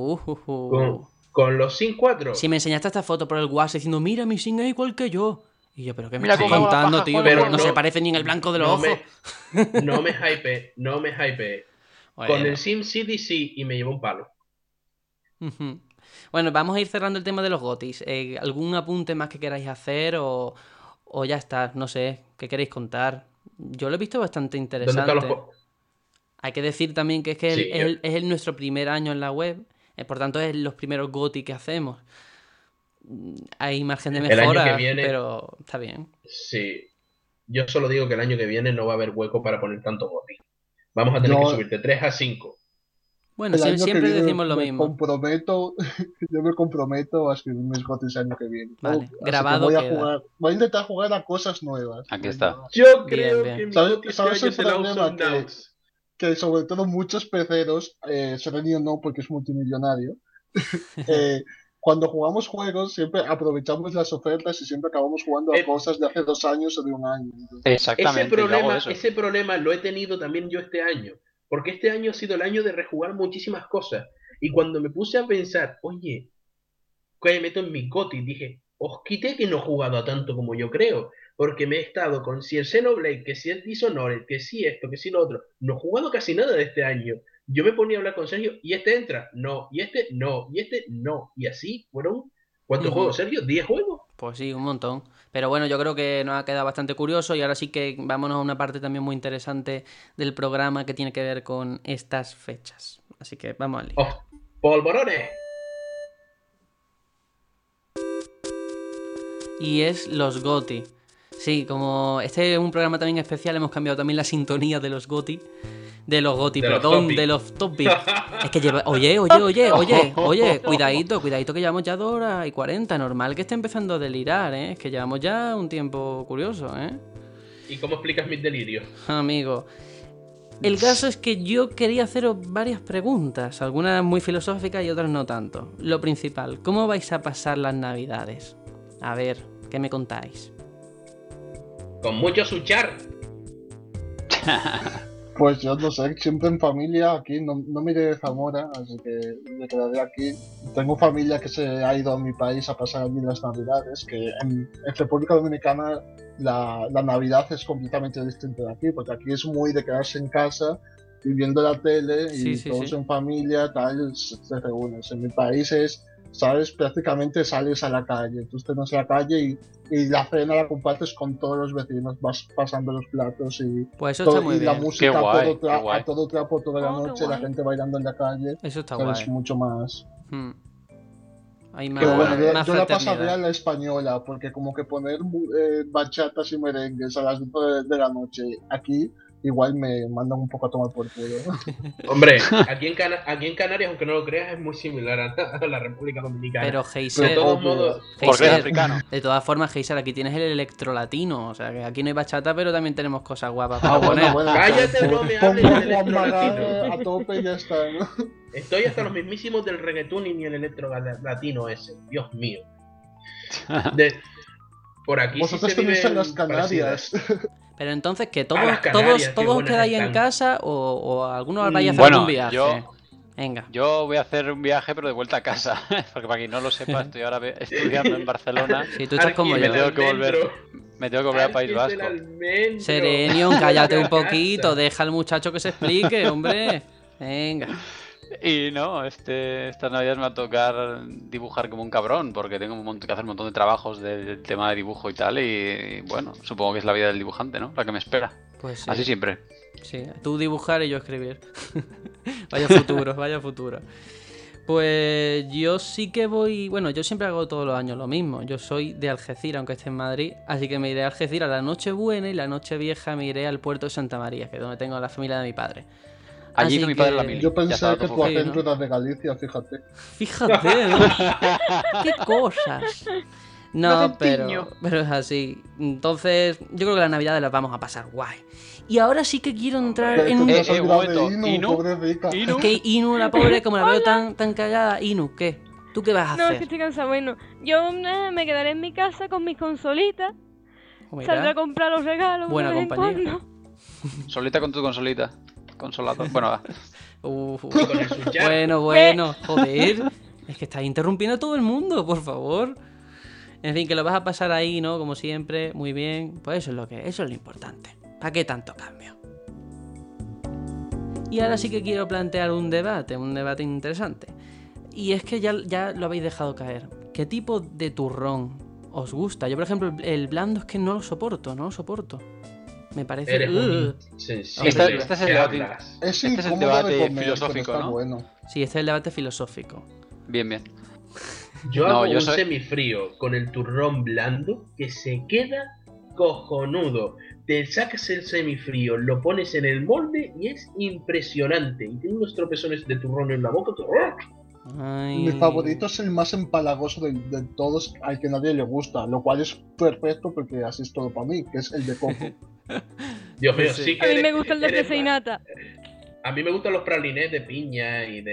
Con los Sims 4. Si me enseñaste esta foto por el WhatsApp diciendo, mira, mi Sim es igual que yo. Y yo, ¿pero qué me Mira estás cómo hago la contando, paja, tío? Juan, Pero pero no se no- parece ni en el blanco de los No ojos. no me hype. Con Bueno. el SimCity sí, y me llevó un palo. Ujú. Bueno, vamos a ir cerrando el tema de los GOTYs. ¿Algún apunte más que queráis hacer o ya está? No sé, ¿qué queréis contar? Yo lo he visto bastante ¿Dónde están los interesante. juegos? Hay que decir también que es que Sí, es nuestro primer año en la web, por tanto es los primeros GOTY que hacemos. Hay margen de El año que mejora, viene, pero está bien. sí. Yo solo digo que el año que viene no va a haber hueco para poner tanto GOTY. Vamos a tener que Yo subirte 3 a 5. Bueno, el año que siempre viene decimos lo me mismo. comprometo, yo me comprometo a escribir mis GOTYs el año que viene. Vale, Así que grabado queda. voy a intentar jugar a cosas nuevas. Aquí está. Yo Bien, creo bien. que mi ¿Sabes, GOTY este sabes año el es el problema? Awesome Nauts. Que sobre todo muchos peceros, Serenio no porque es multimillonario, eh, cuando jugamos juegos siempre aprovechamos las ofertas y siempre acabamos jugando a Eh, cosas de hace 2 años o de un año. Exactamente, yo hago eso. ese problema lo he tenido también yo este año, porque este año ha sido el año de rejugar muchísimas cosas. Y cuando me puse a pensar, oye, ¿qué meto en mi GOTY? Dije, os quité que no he jugado a tanto como yo creo, porque me he estado con si el Xenoblade, que si el Dishonored, que si esto, que si lo otro. No he jugado casi nada de este año. Yo me ponía a hablar con Sergio, y este entra, no, y este no, y este no. Y así fueron, ¿cuántos Ujú. juegos, Sergio? ¿10 juegos? Pues sí, un montón. Pero bueno, yo creo que nos ha quedado bastante curioso y ahora sí que vámonos a una parte también muy interesante del programa que tiene que ver con estas fechas. Así que vamos al lío. ¡Oh, polvorones! Y es los GOTY. Sí, como este es un programa también especial, hemos cambiado también la sintonía de los GOTY. De los GOTY, De los perdón, topic. de los topic. Es que lleva. Oye, cuidadito que llevamos ya 2 horas y 40. Normal que esté empezando a delirar, ¿eh? Es que llevamos ya un tiempo curioso, ¿eh? ¿Y cómo explicas mis delirios? Amigo. El caso es que yo quería haceros varias preguntas, algunas muy filosóficas y otras no tanto. Lo principal, ¿cómo vais a pasar las navidades? A ver, ¿qué me contáis? Con mucho suchar. Pues yo no sé, siempre en familia aquí, no me iré de Zamora, así que me quedaré aquí. Tengo familia que se ha ido a mi país a pasar allí las Navidades, que en República Dominicana la Navidad es completamente distinta de aquí, porque aquí es muy de quedarse en casa y viendo la tele y Sí, todos sí. en familia, tal, se reúnen. En mi país es, ¿sabes? Prácticamente sales a la calle, tú estás en la calle y la cena la compartes con todos los vecinos, vas pasando los platos y Pues eso está muy la bien. música Qué guay, a qué guay. todo trapo toda la Oh, qué noche, la guay. gente bailando en la calle, Eso está ¿sabes? guay. Mucho más. Hmm. Hay Qué Pero más, bueno, guay. más yo la pasaré a fraternidad. la española, porque como que poner bachatas y merengues a las 12 de la noche aquí, igual me mandan un poco a tomar por culo. Hombre, aquí en Canarias, aunque no lo creas, es muy similar a la República Dominicana. Pero de Heiser, todos obvio. modos, Porque es Heiser, africano. de todas formas, Heiser, aquí tienes el electrolatino. O sea, que aquí no hay bachata, pero también tenemos cosas guapas Ah, para poner. bueno, Cállate, no me hables pongo del Juan Magán electrolatino. a tope y ya está, ¿no? Estoy hasta los mismísimos del reggaetón y ni el electro-latino ese. Dios mío. Por aquí Vosotros sí se tenéis en las viven parecidas. Canarias. Pero entonces, ¿que A todos, las Canarias, qué todos buenas quedáis en están. casa o algunos vais a hacer Bueno, algún viaje? yo- Venga. Yo voy a hacer un viaje, pero de vuelta a casa. Porque para quien no lo sepa, estoy ahora estudiando en Barcelona. Si tú estás como me yo. tengo que volver. Me tengo que volver a País Arquis del Vasco. almendro. Serenion, cállate un Vuelve a poquito, casa. deja al muchacho que se explique, hombre. Venga. Y no, estas navidades me va a tocar dibujar como un cabrón, porque tengo que hacer un montón de trabajos del tema de dibujo y tal. Y bueno, supongo que es la vida del dibujante, ¿no? La que me espera. Pues sí. Así siempre. Sí, tú dibujar y yo escribir. Vaya futuro, vaya futuro. Pues yo sí que voy... Bueno, yo siempre hago todos los años lo mismo. Yo soy de Algeciras, aunque esté en Madrid. Así que me iré a Algeciras la Nochebuena y la Nochevieja me iré al puerto de Santa María, que es donde tengo a la familia de mi padre. Allí Así con mi padre que- la mili. Yo Ya pensé estaba que todo tu fuera. Sí, acento ¿no? era de Galicia, fíjate. Fíjate, ¿no? ¡Qué cosas! No, pero es así. Entonces, yo creo que las navidades las vamos a pasar guay. Y ahora sí que quiero entrar Que en tú un... te has un olvidado de momento, Inu, ¿Inu? pobre rica. ¿Inu? Es que Inu, la pobre, como la veo tan callada. Inu, ¿qué? ¿Tú qué vas a No, es que hacer? estoy cansada. Bueno, yo me quedaré en mi casa con mis consolitas. Oh, mira. Saldré a comprar los regalos Buena de vez en compañía. cuando. Solita con tu consolita. Consolado. Bueno, va. Y con el suchar. Bueno, joder. Es que estás interrumpiendo a todo el mundo, por favor. En fin, que lo vas a pasar ahí, ¿no? Como siempre, muy bien. Pues eso es lo importante. ¿Para qué tanto cambio? Y ahora sí que quiero plantear un debate interesante. Y es que ya lo habéis dejado caer. ¿Qué tipo de turrón os gusta? Yo, por ejemplo, el blando es que no lo soporto. Me parece... Eres un insensible. Este es el ¿Qué debate. hablas? Es Este es el incómodo de debate comer, filosófico, pero está ¿no? bueno. Sí, este es el debate filosófico. Bien. Yo No, hago yo un soy- semifrío con el turrón blando que se queda cojonudo. Te sacas el semifrío, lo pones en el molde y es impresionante. Y tiene unos tropezones de turrón en la boca que... Ay... Mi favorito es el más empalagoso de todos, al que nadie le gusta, lo cual es perfecto porque así es todo para mí, que es el de coco. Dios mío, Sí. sí que A mí me eres- gusta el de eres fresa y más. nata. A mí me gustan los pralines de piña y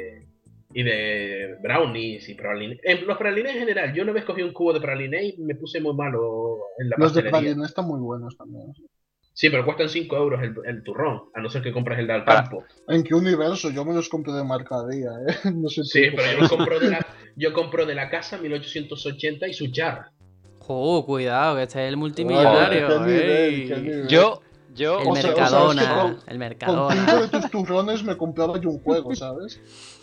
de brownies y pralines. Los pralines en general, yo una vez cogí un cubo de pralines y me puse muy malo en la Los de pastelería. praline están muy buenos también. Sí, pero cuestan 5 euros el turrón, a no ser que compres el de Para- Alcampo. ¿En qué universo? Yo me los compré de Mercadía, ¿eh? No sé Sí, tú, pero yo compro de la casa 1880 y su jar. Cuidado, que este es el multimillonario. Qué nivel, ey. qué nivel. Yo, El O sea, es que Mercadona. con- El Con Mercadona. 5 de tus turrones me compraba yo un juego, ¿sabes?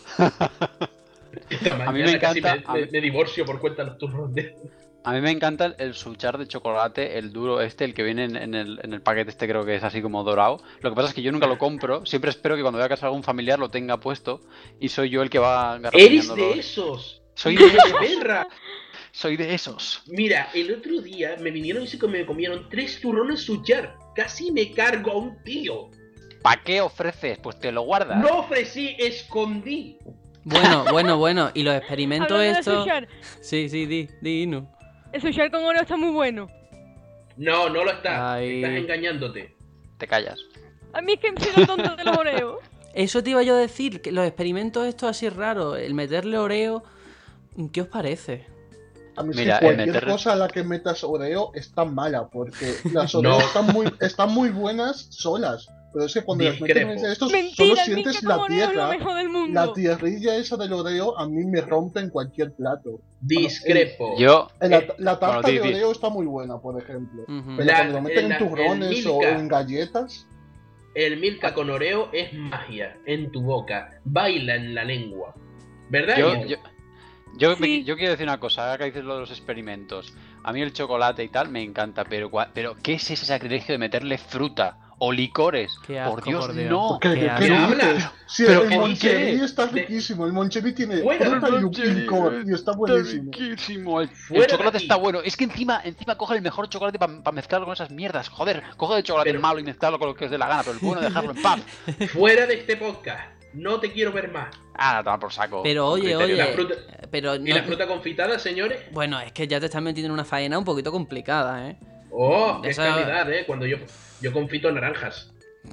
Esta A mí me mañana casi encanta- me divorcio por cuenta de los turrones. a mí me encanta el suchar de chocolate, el duro el que viene en el paquete este, creo que es así como dorado. Lo que pasa es que yo nunca lo compro, siempre espero que cuando voy a casa de algún familiar lo tenga puesto y soy yo el que va ¡Eres garrapiñando de los- esos! Soy ¡Hijo de de esos. perra! Soy de esos. Mira, el otro día me vinieron y me comieron 3 turrones suchar. Casi me cargo a un tío. ¿Para qué ofreces? Pues te lo guardas. No ofrecí, escondí. Bueno. Y los experimentos Hablando de estos... sushar, Sí, di, Inu. el sushar con Oreo está muy bueno. No, no lo está. Ay. Estás engañándote. Te callas. A mí es que me siento tonto de los Oreos. Eso te iba yo a decir, que los experimentos estos así raros, el meterle Oreo, ¿qué os parece? A mí es Mira, que cualquier meterle- cosa a la que metas Oreo está mala, porque las Oreo No. están muy buenas solas. Pero es que cuando las Discrepo. metes en estos, Mentira, solo el sientes Milka la con Oreo es lo tierra. mejor del mundo. La tierrilla esa del Oreo a mí me rompe en cualquier plato. Discrepo. Yo, La tarta Bueno, di, de di. Oreo está muy buena, por ejemplo. Ujú. Pero La- cuando lo meten el en turrones o Milka. en galletas, El Milka con Oreo es magia en tu boca. Baila en la lengua. ¿Verdad? yo, Ian? Sí. yo quiero decir una cosa, ahora que dices lo de los experimentos. A mí el chocolate y tal me encanta, pero ¿qué es ese sacrilegio de meterle fruta o licores? Qué asco, por Dios, por Dios. no. ¿qué, qué qué asco. ¿Qué dices? hablas? Sí, ¿Pero el qué Moncherie dices? está De- riquísimo. El Moncherie tiene Fuera. fruta y Moncherie, licor y está buenísimo. Riquísimo. El Fuera chocolate de aquí. está bueno. Es que encima coge el mejor chocolate para mezclarlo con esas mierdas. Joder, coge el chocolate Pero- malo y mezclarlo con lo que os dé la gana, pero el bueno dejarlo en paz. Fuera de este podcast. No te quiero ver más. Ah, toma por saco. Pero oye, Criterio. La fruta- pero ¿Y no- la fruta confitada, señores? Bueno, es que ya te estás metiendo en una faena un poquito complicada, ¿eh? Oh, qué Esa- calidad, Cuando yo confito naranjas.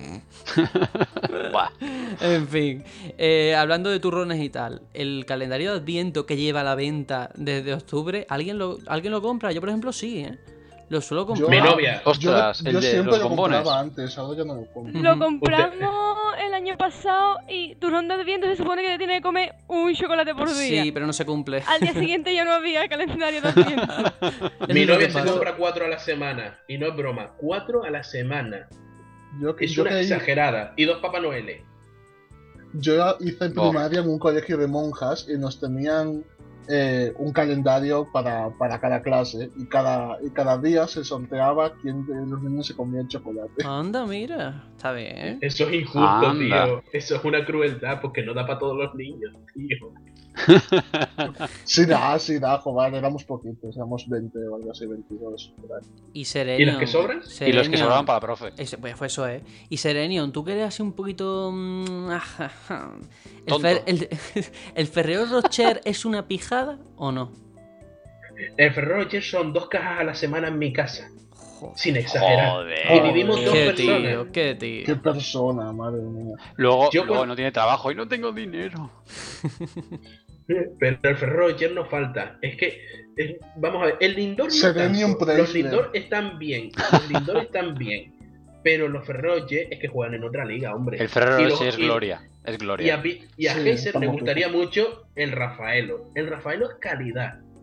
Buah. En fin, hablando de turrones y tal, el calendario de Adviento que lleva a la venta desde octubre, ¿alguien lo compra? Yo, por ejemplo, sí, ¿eh? Lo suelo comprar. Mi novia. Ostras, yo el de siempre los lo bombones. compraba antes, ahora ya no lo compro. Lo compramos el año pasado y turrón de Adviento se supone que te tiene que comer un chocolate por día. Sí, pero no se cumple. Al día siguiente ya no había calendario de Adviento. Es Mi lo que novia se pasa. compra 4 a la semana. Y no es broma. 4 a la semana. Es Yo una que- exagerada. Y 2 Papá Noel. Yo hice primaria en un colegio de monjas y nos tenían un calendario para cada clase y cada día se sorteaba quién de los niños se comía el chocolate. Anda, mira, está bien. Eso es injusto, Anda. tío. Eso es una crueldad porque no da para todos los niños, tío. Sí da, joder, éramos poquitos, éramos 20 o algo así, 22. por ahí. Y Serenion. ¿Y los que sobran? Y los que Serenion. sobraban para la profe. Pues fue eso, ¿eh? Y Serenion, ¿tú que eres así un poquito... Tonto. ¿El Ferrero Rocher es una pijada o no? El Ferrero Rocher son 2 cajas a la semana en mi casa. Joder. Sin exagerar. Joder. Y vivimos 2 Qué personas. tío, qué tío. Qué persona, madre mía. Luego Yo no tiene trabajo y no tengo dinero. Pero el Ferrero Rocher no falta. Es que, vamos a ver, el Lindor no Serenium tanto. Los Preisler. Lindor están bien. Los Lindor están bien. Pero los Ferrero Rocher es que juegan en otra liga, hombre. El Ferrero Y los- Rocher es y- gloria. Es Y a, gloria. Pi- y a Sí, Heiser le estamos gustaría mucho el Rafaelo. El Rafaelo es calidad.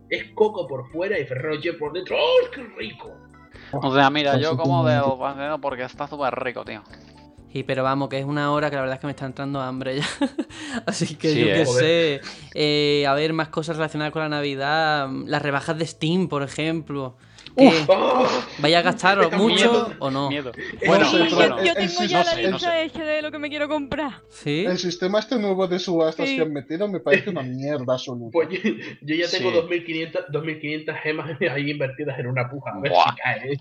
es coco por fuera y Ferrero Rocher por dentro. ¡Oh, qué rico! O sea, mira, Con yo su como pimiento. veo paseo porque está súper rico, tío. Sí, pero vamos, que es una hora que la verdad es que me está entrando hambre ya. Así que Sí, yo qué joder. sé. A ver, más cosas relacionadas con la Navidad. Las rebajas de Steam, por ejemplo. ¿Qué? ¡Oh! ¿Vaya a gastaros Está mucho muriendo. o no? Miedo. No Bueno, sé, Sí, pero bueno. yo tengo ya la no sé. lista hecha de lo que me quiero comprar. ¿Sí? El sistema este nuevo de subastas Sí. que han metido me parece una mierda absoluta. Pues yo ya tengo Sí. 2500 gemas ahí invertidas en una puja. A ver Buah. si cae.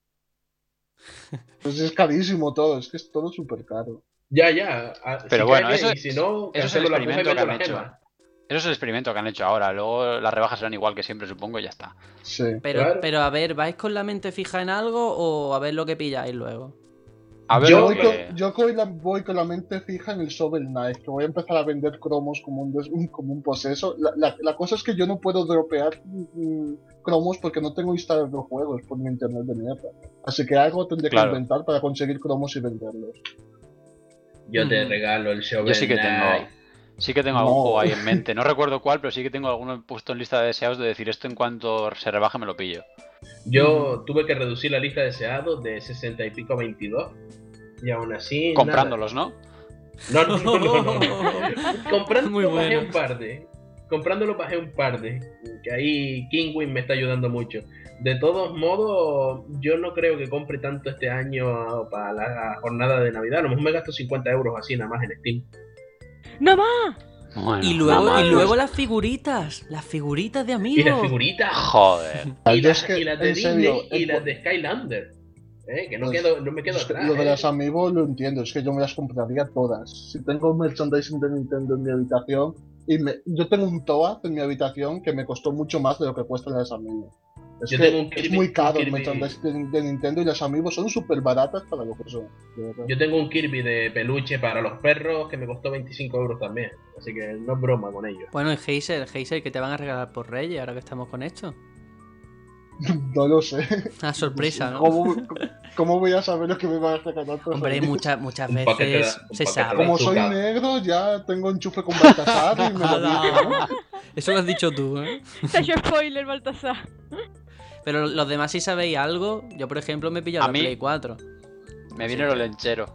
Pues es carísimo todo, es que es todo súper caro. Ya. Pero Si bueno, cae eso, bien, y si no, eso es el cancelo la puja y experimento que meto han la hecho. gema. Eso es el experimento que han hecho ahora. Luego las rebajas serán igual que siempre, supongo, y ya está. Sí. Claro. Pero a ver, ¿vais con la mente fija en algo o a ver lo que pilláis luego? A ver, Yo lo Voy que... con, voy con la mente fija en el Shovel Knight, que voy a empezar a vender cromos como como un poseso. La cosa es que yo no puedo dropear cromos porque no tengo instalados los juegos por mi internet de mierda. Así que algo tendré Claro. que inventar para conseguir cromos y venderlos. Yo te Ujú. regalo el Shovel Yo sí que Knight. tengo algún No. juego ahí en mente. No recuerdo cuál, pero sí que tengo alguno puesto en lista de deseados de decir esto en cuanto se rebaje me lo pillo. Yo tuve que reducir la lista de deseados de 60 y pico a 22. Y aún así. Comprándolos, ¿no? Nada. No. Comprándolo Muy bajé bueno. un par de. Comprándolo bajé un par de. Que ahí Kingwin me está ayudando mucho. De todos modos, yo no creo que compre tanto este año para la jornada de Navidad. A lo mejor me gasto 50 euros así nada más en Steam. ¡No más! Bueno, Y nada más. luego las figuritas de Y las amigos. figuritas. Joder. Y Yo las, es que, y las de en Disney serio, y las de Skylander. Que no, Pues, no me quedo es que atrás. lo de las Amiibo lo entiendo, es que yo me las compraría todas. Si tengo merchandising de Nintendo en mi habitación, yo tengo un Toad en mi habitación que me costó mucho más de lo que cuestan las Amiibo. Es Yo que tengo un es Kirby- muy caro un el Kirby- merchandising de Nintendo y las Amiibo son súper baratas para lo que son. de verdad. Yo tengo un Kirby de peluche para los perros que me costó 25 euros también. Así que no es broma con ellos. Bueno, y Heiser, que te van a regalar por Reyes ahora que estamos con esto. No lo sé. Ah, sorpresa, ¿no? ¿Cómo voy a saber lo que me van a regalar? por Hombre, Reyes? muchas Un paquete veces de- un se paquete sabe. de- Como soy azúcar. negro, ya tengo enchufe con Baltasar y me lo dije, ¿no? Eso lo has dicho tú, ¿eh? Se ha hecho spoiler, Baltasar. Pero los demás si sabéis algo, yo por ejemplo me he pillado A la mí- Play 4. Me viene lo lenchero.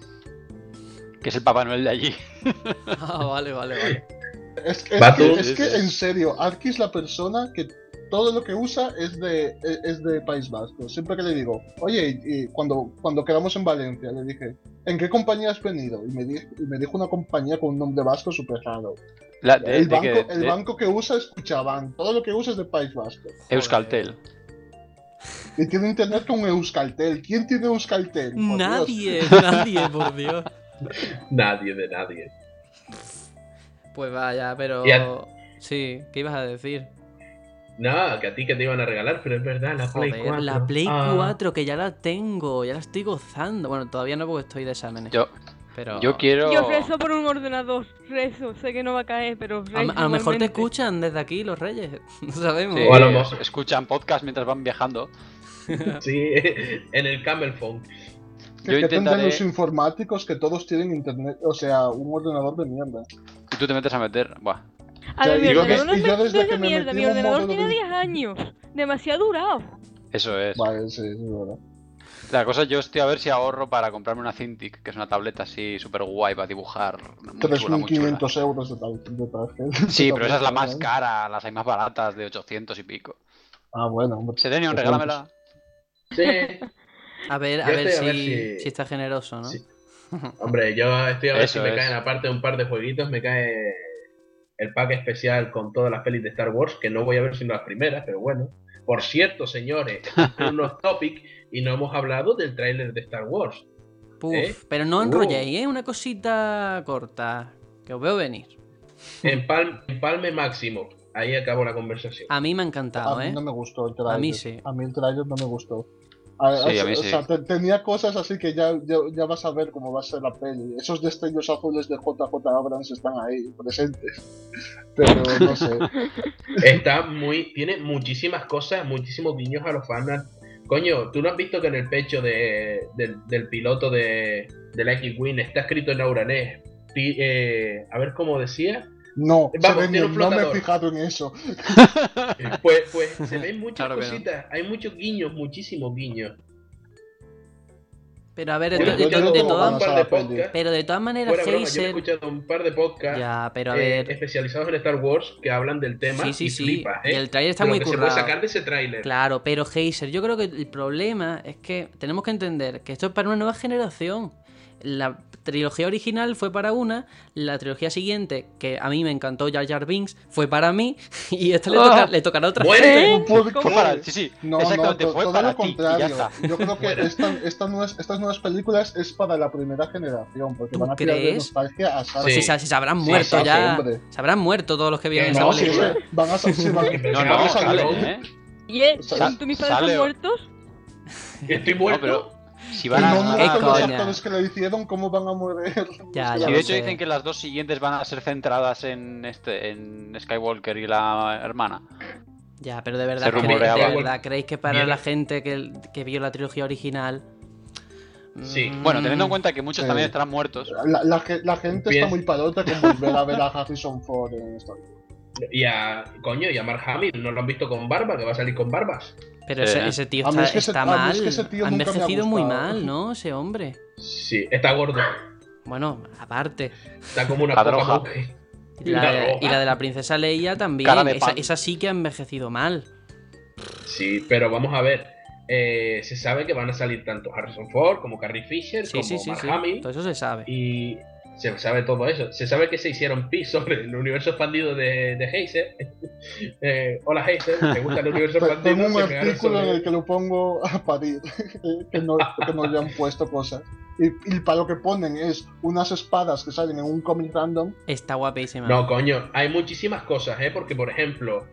Que es el Papá Noel de allí. Ah, vale. Es Batu. que en serio, Arki es la persona que todo lo que usa es de País Vasco. Siempre que le digo, oye, y cuando quedamos en Valencia, le dije, ¿en qué compañía has venido? Y me dijo una compañía con un nombre vasco súper raro. El banco que usa es Cuchabank, todo lo que usa es de País Vasco. Euskaltel. Y tiene internet con Euskaltel. ¿Quién tiene Euskaltel? Por Dios. Nadie, por Dios. Nadie de nadie. Pues vaya, pero... Y a- Sí, ¿qué ibas a decir? Nada, que a ti que te iban a regalar, pero es verdad, la Play Joder, 4. la Play Ah. 4, que ya la tengo, ya la estoy gozando. Bueno, todavía no porque estoy de exámenes. Pero... Yo quiero... Yo rezo por un ordenador, rezo. Sé que no va a caer, pero rezo A lo mejor te igualmente. escuchan desde aquí los reyes. No sabemos. Sí, O a lo mejor- escuchan podcast mientras van viajando. Sí, en el Camel Phone. Yo Que tendrán intentaré... los informáticos que todos tienen internet, o sea, un ordenador de mierda. Y tú te metes a meter... Buah. A ver, mi Digo ordenador que- no y yo es desde de que me mierda, metí mi en un ordenador módulo tiene de- 10 años. Demasiado durado. Eso es. Vale, sí, es verdad. La cosa, yo estoy a ver si ahorro para comprarme una Cintiq, que es una tableta así súper guay para dibujar. Muy chula, muy chula. 3.500 euros de tarjeta. Sí, pero esa es la más cara, las hay más baratas de 800 y pico. Ah, bueno, hombre. Sedenion, Pues regálamela. Sí. A ver Yo estoy a ver si si- está generoso, ¿no? Sí. Hombre, yo estoy a ver Eso si me es. caen, aparte de un par de jueguitos, me cae el pack especial con todas las pelis de Star Wars, que no voy a ver sino las primeras, pero bueno. Por cierto, señores, unos topics y no hemos hablado del tráiler de Star Wars. Puf, pero no enrolléis, ¿eh? Una cosita corta, que os veo venir. Empalme máximo. Ahí acabó la conversación. A mí me ha A encantado, mí ¿eh? no me gustó el trailer. A mí sí. A mí el trailer no me gustó. Sí, a mí o sí. sea, tenía cosas así que ya vas a ver cómo va a ser la peli. Esos destellos azules de JJ Abrams están ahí, presentes. Pero no sé. Tiene muchísimas cosas, muchísimos guiños a los fans. Coño, ¿tú no has visto que en el pecho del piloto de la X-Wing está escrito en auranés? A ver cómo decía. No, Vamos, se tiene ve un bien, no me he flotador. fijado en eso. Pues se ven muchas Claro que no. cositas, hay muchos guiños, muchísimos guiños. Pero a ver, Yo me he Yo escuchado le tengo un ganas par a de la peli. podcasts, pero de todas maneras, fuera broma, yo me he Heiser... escuchado un par de podcasts Ya, pero a ver... especializados en Star Wars que hablan del tema Sí, sí, y sí. flipas, Y el tráiler está de lo muy que se currado. puede sacar de ese tráiler. Claro, pero Heiser, yo creo que el problema es que tenemos que entender que esto es para una nueva generación. La trilogía original fue para una, la trilogía siguiente, que a mí me encantó Jar Jar Binks, fue para mí, y esta le tocará a otra ¡Muere! gente. ¿Por Fue qué? para, sí, No, exactamente, fue todo para lo ti y ya contrario. está. Yo creo que Bueno. estas nuevas películas es para la primera generación, porque ¿Tú van a tirar de crees? nostalgia a saco. Pues Sí. si se habrán Sí, muerto sí, ya. hombre. Se habrán muerto todos los que vieron Que esa No, sí, película. es que van a No, No, no, sale, sale, ¿eh? ¿Son mis padres sale- muertos? Estoy No, muerto. pero si Y van no a... ¿Qué muertos los coña? actores que lo hicieron, ¿cómo van a morir? Ya, Y ya de lo hecho sé. dicen que las dos siguientes van a ser centradas en Skywalker y la hermana. Ya, pero de verdad, Se rumoreaba. ¿de verdad creéis que para Viene. la gente que vio la trilogía original? Sí. Bueno, teniendo en cuenta que muchos Sí. también estarán muertos. La gente Bien. está muy padota con volver a ver a Harrison Ford en esta. Y a Mark Hamill, ¿no lo han visto con barba? Que va a salir con barbas. Pero Sí. ese tío A mí está, es que ese- está a mí mal. es que ese tío Ha nunca me ha envejecido muy gustado. mal, ¿no? Ese hombre. Sí, está gordo. Bueno, aparte. Está como una La poca droga. mujer. Y la de la princesa Leia también. Cara de pan. Esa sí que ha envejecido mal. Sí, pero vamos a ver. Se sabe que van a salir tanto Harrison Ford como Carrie Fisher, Sí, como sí, sí, Mark sí. Hamill. Todo eso se sabe. Y se sabe todo eso. Se sabe que se hicieron pis sobre el universo expandido de Heiser. Hola Heiser, ¿te gusta el universo expandido? Tengo un Se pegaron artículo en sobre- el que lo pongo a parir, que no le han puesto cosas. Y para lo que ponen es unas espadas que salen en un cómic random. Está guapísima. No, coño, hay muchísimas cosas, porque por ejemplo,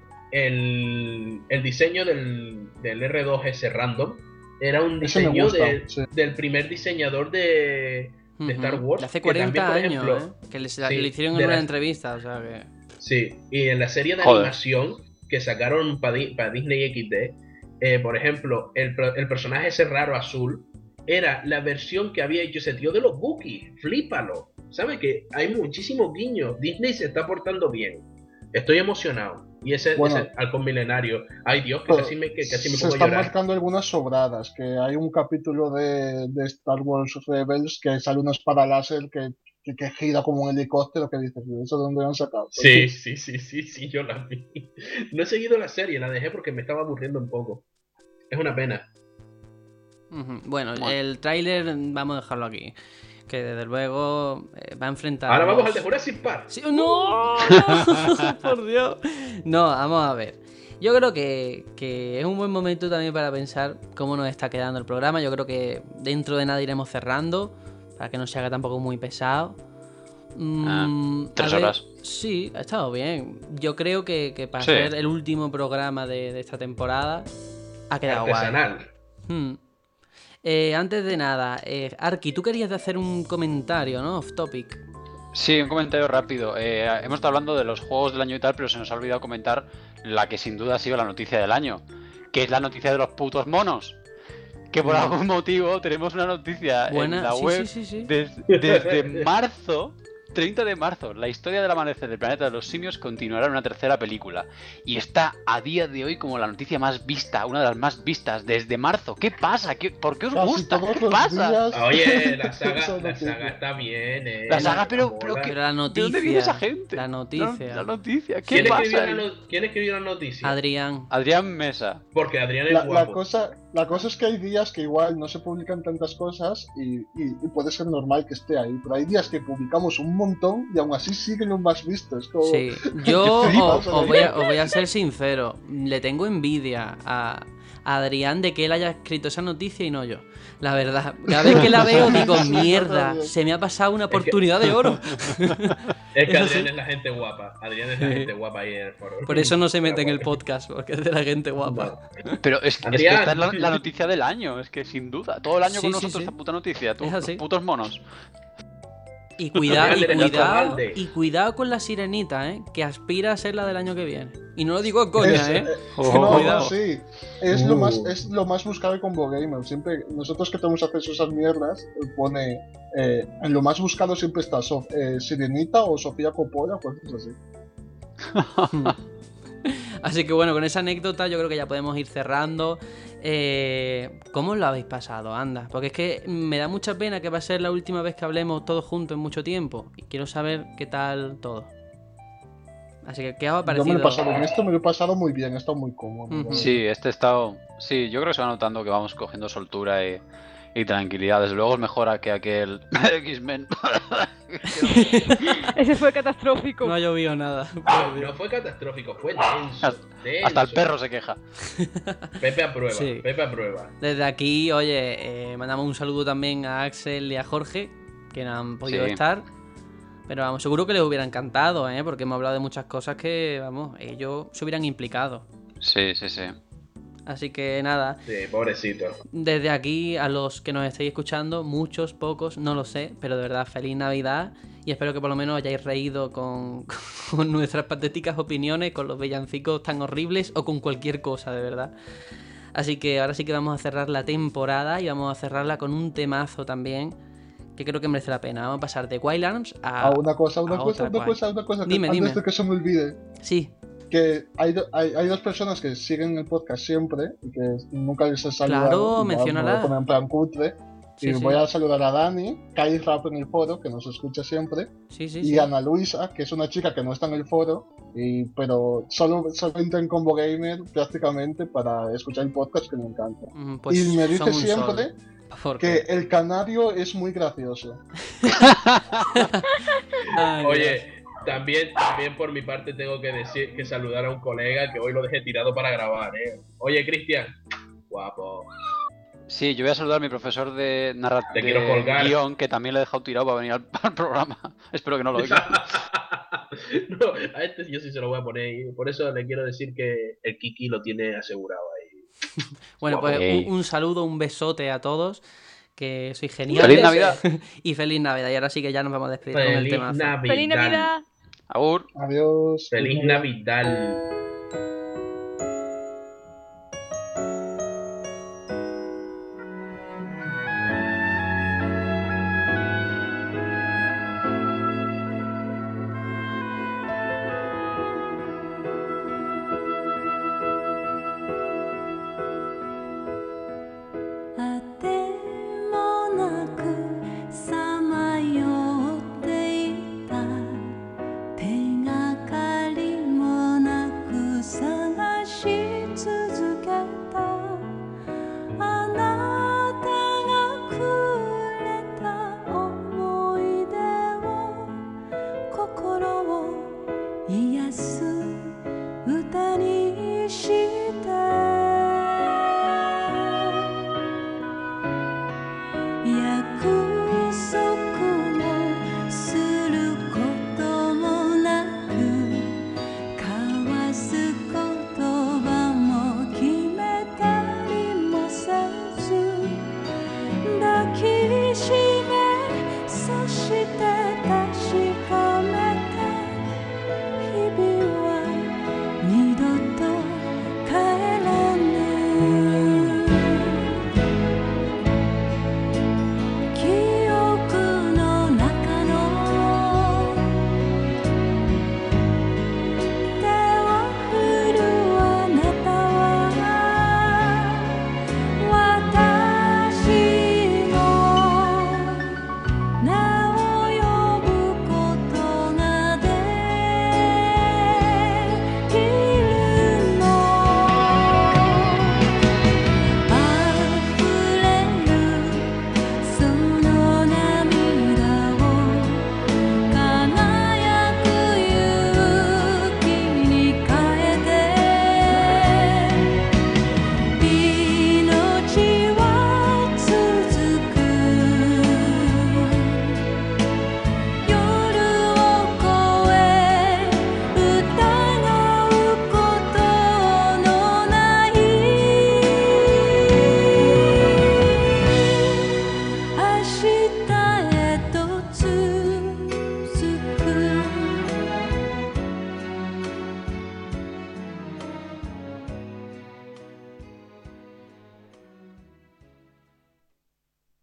el diseño del R2S Random era un Ese me diseño gusta, sí. del primer diseñador de Star Wars. De hace que 40 también, por años, ejemplo, Que le sí, hicieron de en una las- entrevista, o sea que... Sí, y en la serie de Joder. animación que sacaron para Disney XD, por ejemplo, el personaje ese raro azul era la versión que había hecho ese tío de los Wookiees. Flípalo. ¿Sabe que hay muchísimos guiños? Disney se está portando bien. Estoy emocionado. Y ese Bueno. halcón milenario. Ay Dios, que Pero casi me se pongo a están llorar. marcando algunas sobradas, que hay un capítulo de Star Wars Rebels que sale una espada láser que gira como un helicóptero, que dices, ¿eso de dónde lo han sacado? Sí, yo la vi. No he seguido la serie, la dejé porque me estaba aburriendo un poco. Es una pena. Ujú. Bueno, Bueno. el tráiler vamos a dejarlo aquí. Que desde luego va a enfrentar... Ahora vamos dos- al de Jurassic Park. Sí, ¡no! Por Dios. No, vamos a ver. Yo creo que es un buen momento también para pensar cómo nos está quedando el programa. Yo creo que dentro de nada iremos cerrando, para que no se haga tampoco muy pesado. A 3 ver, horas. Sí, ha estado bien. Yo creo que para Sí. ser el último programa de esta temporada ha quedado guay. Artesanal. Hmm. Antes de nada, Arki, tú querías hacer un comentario, ¿no? Off topic. Sí, un comentario rápido. Hemos estado hablando de los juegos del año y tal, pero se nos ha olvidado comentar la que sin duda ha sido la noticia del año, que es la noticia de los putos monos. Que por algún motivo tenemos una noticia Buena, en la sí, web sí, sí, sí. desde marzo, 30 de marzo. La historia del amanecer del planeta de los simios continuará en una tercera película. Y está a día de hoy como la noticia más vista, una de las más vistas desde marzo. ¿Qué pasa? ¿Por qué os Casi gusta? todos ¿Qué los pasa? días. Oye, la Esa saga noticia. está bien, La saga, pero mola. que- Pero la ¿De noticia. dónde viene esa gente? La noticia. La noticia. ¿Qué ¿Quién escribió, pasa? ¿Quién escribió la noticia? Adrián. Adrián Mesa. Porque Adrián es La guapo. cosa es que hay días que igual no se publican tantas cosas y puede ser normal que esté ahí, pero hay días que publicamos un montón y aún así siguen los más vistos. Como... Sí, yo flipas, os voy a ser sincero. Le tengo envidia a Adrián de que él haya escrito esa noticia y no yo. La verdad, cada vez que la veo digo, mierda, se me ha pasado una oportunidad de oro. Es que Eso Adrián sí. es la gente guapa. Adrián es la gente guapa ahí en el foro. Por eso no se mete en el podcast, porque es de la gente guapa. Pero es que Adrián. esta es la noticia del año, es que sin duda. Todo el año Sí, con sí, nosotros sí. esta puta noticia. Es así. Putos monos. Y cuidado, Adrián, cuidado con la sirenita, que aspira a ser la del año que viene. Y no lo digo en coña, No, Cuidado. sí. Es lo más buscado en Combo Gamer. Siempre, nosotros que tenemos acceso a esas mierdas, pone en lo más buscado siempre está Sirenita o Sofía Coppola, cosas así. Así que bueno, con esa anécdota yo creo que ya podemos ir cerrando. ¿Cómo lo habéis pasado? Anda, porque es que me da mucha pena que va a ser la última vez que hablemos todos juntos en mucho tiempo. Y quiero saber qué tal todo. Así que, ¿qué os ha Yo parecido? me lo he pasado en esto, me lo he pasado muy bien, he estado muy cómodo. Ujú. Sí, este estado. Sí, yo creo que se va notando que vamos cogiendo soltura y tranquilidad. Desde luego es mejor que aquel X-Men. Ese fue catastrófico. No ha llovido nada. por Dios. No fue catastrófico, fue denso. Hasta el denso. perro se queja. Pepe aprueba, Sí. Pepe aprueba. Desde aquí, oye, mandamos un saludo también a Axel y a Jorge, que no han podido Sí. estar. Pero vamos, seguro que les hubiera encantado, porque hemos hablado de muchas cosas que, vamos, ellos se hubieran implicado. Sí, sí, sí. Así que nada, Sí, pobrecito. desde aquí a los que nos estéis escuchando, muchos, pocos, no lo sé, pero de verdad, feliz Navidad y espero que por lo menos hayáis reído con nuestras patéticas opiniones, con los villancicos tan horribles o con cualquier cosa, de verdad. Así que ahora sí que vamos a cerrar la temporada y vamos a cerrarla con un temazo también que creo que merece la pena. Vamos a pasar de Wild Arms a Una cosa, otra que Dime, antes dime. de que se me olvide, Sí, que hay dos personas que siguen el podcast siempre y que nunca les he saludado. Claro, y ya me menciónala. voy a poner en plan cutre. sí, Y sí, voy a saludar a Dani, Kai Rap en el foro, que nos escucha siempre, sí, sí, y sí. Ana Luisa, que es una chica que no está en el foro, pero solo entra en Combo Gamer prácticamente para escuchar el podcast, que me encanta. Pues y me dice son un siempre sol. ¿Por que qué? el canario es muy gracioso. Ay, Oye, también por mi parte tengo que decir que saludar a un colega que hoy lo dejé tirado para grabar, Oye, Cristian, guapo. Sí, yo voy a saludar a mi profesor de Te quiero colgar. guión, que también le he dejado tirado para venir al programa. Espero que no lo oiga. No, a este yo sí se lo voy a poner y por eso le quiero decir que el Kiki lo tiene asegurado ahí. Bueno, Guapo. pues Ey. un saludo, un besote a todos, que sois geniales. ¡Feliz Navidad! Y feliz Navidad. Y ahora sí que ya nos vamos a despedir con el Feliz temazo. Navidad. ¡Feliz Navidad! Agur. Adiós. Feliz Navidad. あてもなくさまよっていた手がかりもなく探し続けたあなたがくれた思い出を心を癒す歌にして約束もすることもなく交わす言葉も決めたりもせず抱きしめそして確かめて日々は二度と帰らぬ記憶の中の手を振るあなたは私の名を呼ぶことができるの溢れるその涙を輝く勇気に変えて命は続く夜を越え疑うことのない明日